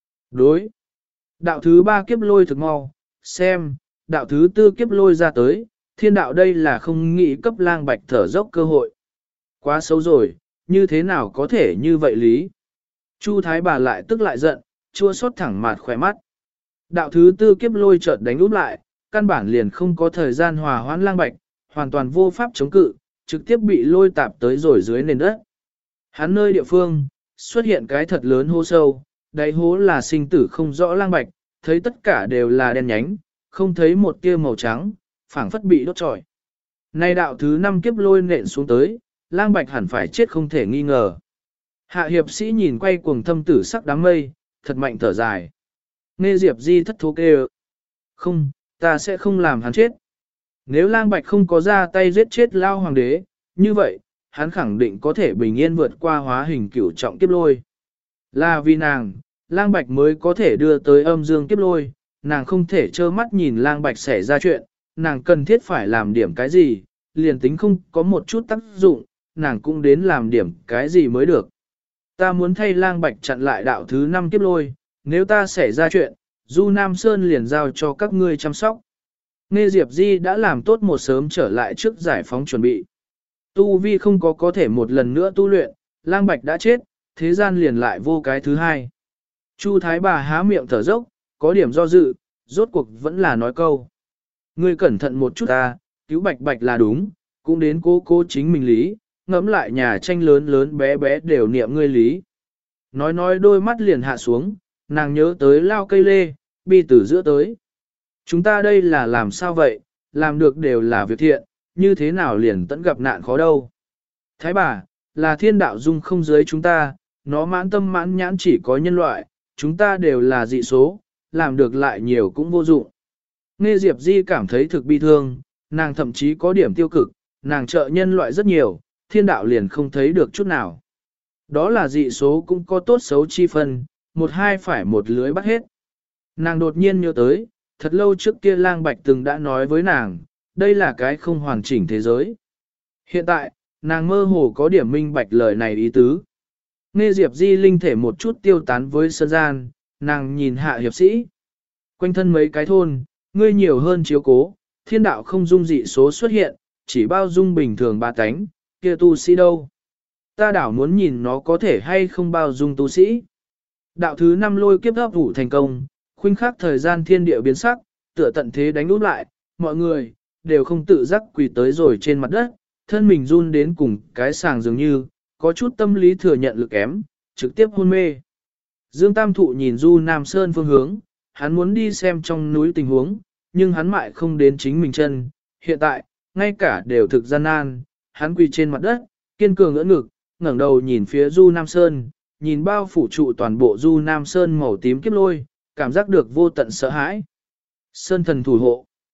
Đối. Đạo thứ ba kiếp lôi thực mau, xem, đạo thứ tư kiếp lôi ra tới, thiên đạo đây là không nghĩ cấp lang bạch thở dốc cơ hội. Quá xấu rồi, như thế nào có thể như vậy lý. Chu Thái bà lại tức lại giận, chua xót thẳng mặt khỏe mắt. Đạo thứ tư kiếp lôi chợt đánh úp lại, căn bản liền không có thời gian hòa hoãn lang bạch, hoàn toàn vô pháp chống cự, trực tiếp bị lôi tạp tới rồi dưới nền đất. Hắn nơi địa phương, xuất hiện cái thật lớn hố sâu, đáy hố là sinh tử không rõ lang bạch, thấy tất cả đều là đen nhánh, không thấy một tia màu trắng, phảng phất bị đốt trọi. Nay đạo thứ năm kiếp lôi nện xuống tới, lang bạch hẳn phải chết không thể nghi ngờ. Hạ hiệp sĩ nhìn quay cuồng thâm tử sắc đám mây, thật mạnh thở dài. Nghe Diệp Di thất thố kêu. Không, ta sẽ không làm hắn chết. Nếu lang bạch không có ra tay giết chết lao hoàng đế, như vậy, hắn khẳng định có thể bình yên vượt qua hóa hình cửu trọng kiếp lôi. Là vì nàng, lang bạch mới có thể đưa tới âm dương kiếp lôi, nàng không thể trơ mắt nhìn lang bạch xảy ra chuyện, nàng cần thiết phải làm điểm cái gì, liền tính không có một chút tác dụng, nàng cũng đến làm điểm cái gì mới được. Ta muốn thay lang bạch chặn lại đạo thứ năm kiếp lôi, nếu ta xảy ra chuyện, Du Nam Sơn liền giao cho các ngươi chăm sóc. Nghe Diệp Di đã làm tốt một sớm trở lại trước giải phóng chuẩn bị. Tu Vi không có có thể một lần nữa tu luyện, lang bạch đã chết, thế gian liền lại vô cái thứ hai. Chu Thái bà há miệng thở dốc, có điểm do dự, rốt cuộc vẫn là nói câu. Ngươi cẩn thận một chút ta, cứu bạch bạch là đúng, cũng đến cố cố chính mình lý, ngẫm lại nhà tranh lớn lớn bé bé đều niệm ngươi lý. Nói nói đôi mắt liền hạ xuống, nàng nhớ tới lao cây lê, bi từ giữa tới. Chúng ta đây là làm sao vậy, làm được đều là việc thiện, như thế nào liền tận gặp nạn khó đâu. Thái bà, là thiên đạo dung không dưới chúng ta, nó mãn tâm mãn nhãn chỉ có nhân loại, chúng ta đều là dị số, làm được lại nhiều cũng vô dụng. Nghe Diệp Di cảm thấy thực bi thương, nàng thậm chí có điểm tiêu cực, nàng trợ nhân loại rất nhiều, thiên đạo liền không thấy được chút nào. Đó là dị số cũng có tốt xấu chi phân, một hai phải một lưới bắt hết. Nàng đột nhiên nhớ tới, thật lâu trước kia lang bạch từng đã nói với nàng, đây là cái không hoàn chỉnh thế giới. Hiện tại, nàng mơ hồ có điểm minh bạch lời này ý tứ. Nghe Diệp Di linh thể một chút tiêu tán với sân gian, nàng nhìn hạ hiệp sĩ. Quanh thân mấy cái thôn, ngươi nhiều hơn chiếu cố, thiên đạo không dung dị số xuất hiện, chỉ bao dung bình thường ba cánh, kia tu sĩ đâu. Ta đảo muốn nhìn nó có thể hay không bao dung tu sĩ. Đạo thứ năm lôi kiếp ấp ủ thành công, khuynh khắc thời gian thiên địa biến sắc, tựa tận thế đánh úp lại, mọi người, đều không tự giác quỳ tới rồi trên mặt đất, thân mình run đến cùng cái sàng dường như, có chút tâm lý thừa nhận lực kém, trực tiếp hôn mê. Dương Tam Thụ nhìn Du Nam Sơn phương hướng, hắn muốn đi xem trong núi tình huống, nhưng hắn mại không đến chính mình chân, hiện tại, ngay cả đều thực gian nan, hắn quỳ trên mặt đất, kiên cường ngỡ ngực, ngẩng đầu nhìn phía Du Nam Sơn, nhìn bao phủ trụ toàn bộ Du Nam Sơn màu tím kiếp lôi, cảm giác được vô tận sợ hãi. Sơn thần thủ hộ.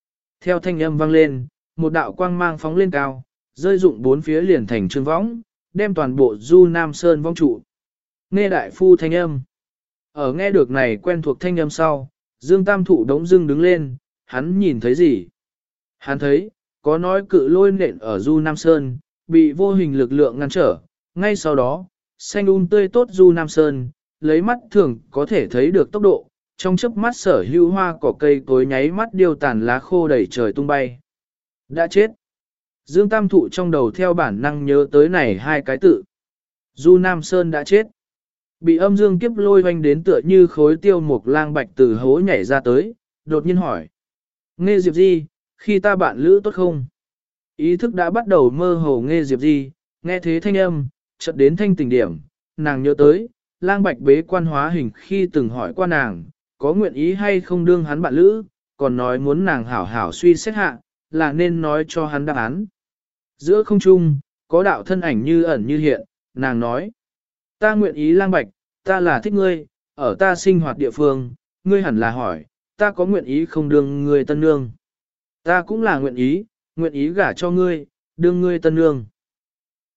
theo thanh âm vang lên, một đạo quang mang phóng lên cao, rơi dụng bốn phía liền thành trường võng, đem toàn bộ Du Nam Sơn vong trụ. Nghe đại phu thanh âm. Ở nghe được này quen thuộc thanh âm sau, Dương Tam Thụ đống dưng đứng lên, hắn nhìn thấy gì? Hắn thấy, có nói cự lôi nện ở Du Nam Sơn, bị vô hình lực lượng ngăn trở, ngay sau đó, xanh un um tươi tốt Du Nam Sơn, lấy mắt thường có thể thấy được tốc độ, trong chớp mắt sở hữu hoa cỏ cây cối nháy mắt điêu tàn lá khô đầy trời tung bay. Đã chết. Dương Tam Thụ trong đầu theo bản năng nhớ tới này hai cái tự. Du Nam Sơn đã chết. Bị âm dương kiếp lôi hoanh đến tựa như khối tiêu mục lang bạch từ hố nhảy ra tới, đột nhiên hỏi. Nghe Diệp Di, khi ta bạn lữ tốt không? Ý thức đã bắt đầu mơ hồ nghe Diệp Di, nghe thế thanh âm, chợt đến thanh tỉnh điểm, nàng nhớ tới, lang bạch bế quan hóa hình khi từng hỏi qua nàng, có nguyện ý hay không đương hắn bạn lữ, còn nói muốn nàng hảo hảo suy xét hạ, là nên nói cho hắn đáp án. Giữa không trung, có đạo thân ảnh như ẩn như hiện, nàng nói, ta nguyện ý lang bạch, ta là thích ngươi, ở ta sinh hoạt địa phương, ngươi hẳn là hỏi, ta có nguyện ý không đương ngươi tân nương. Ta cũng là nguyện ý, nguyện ý gả cho ngươi, đương ngươi tân nương.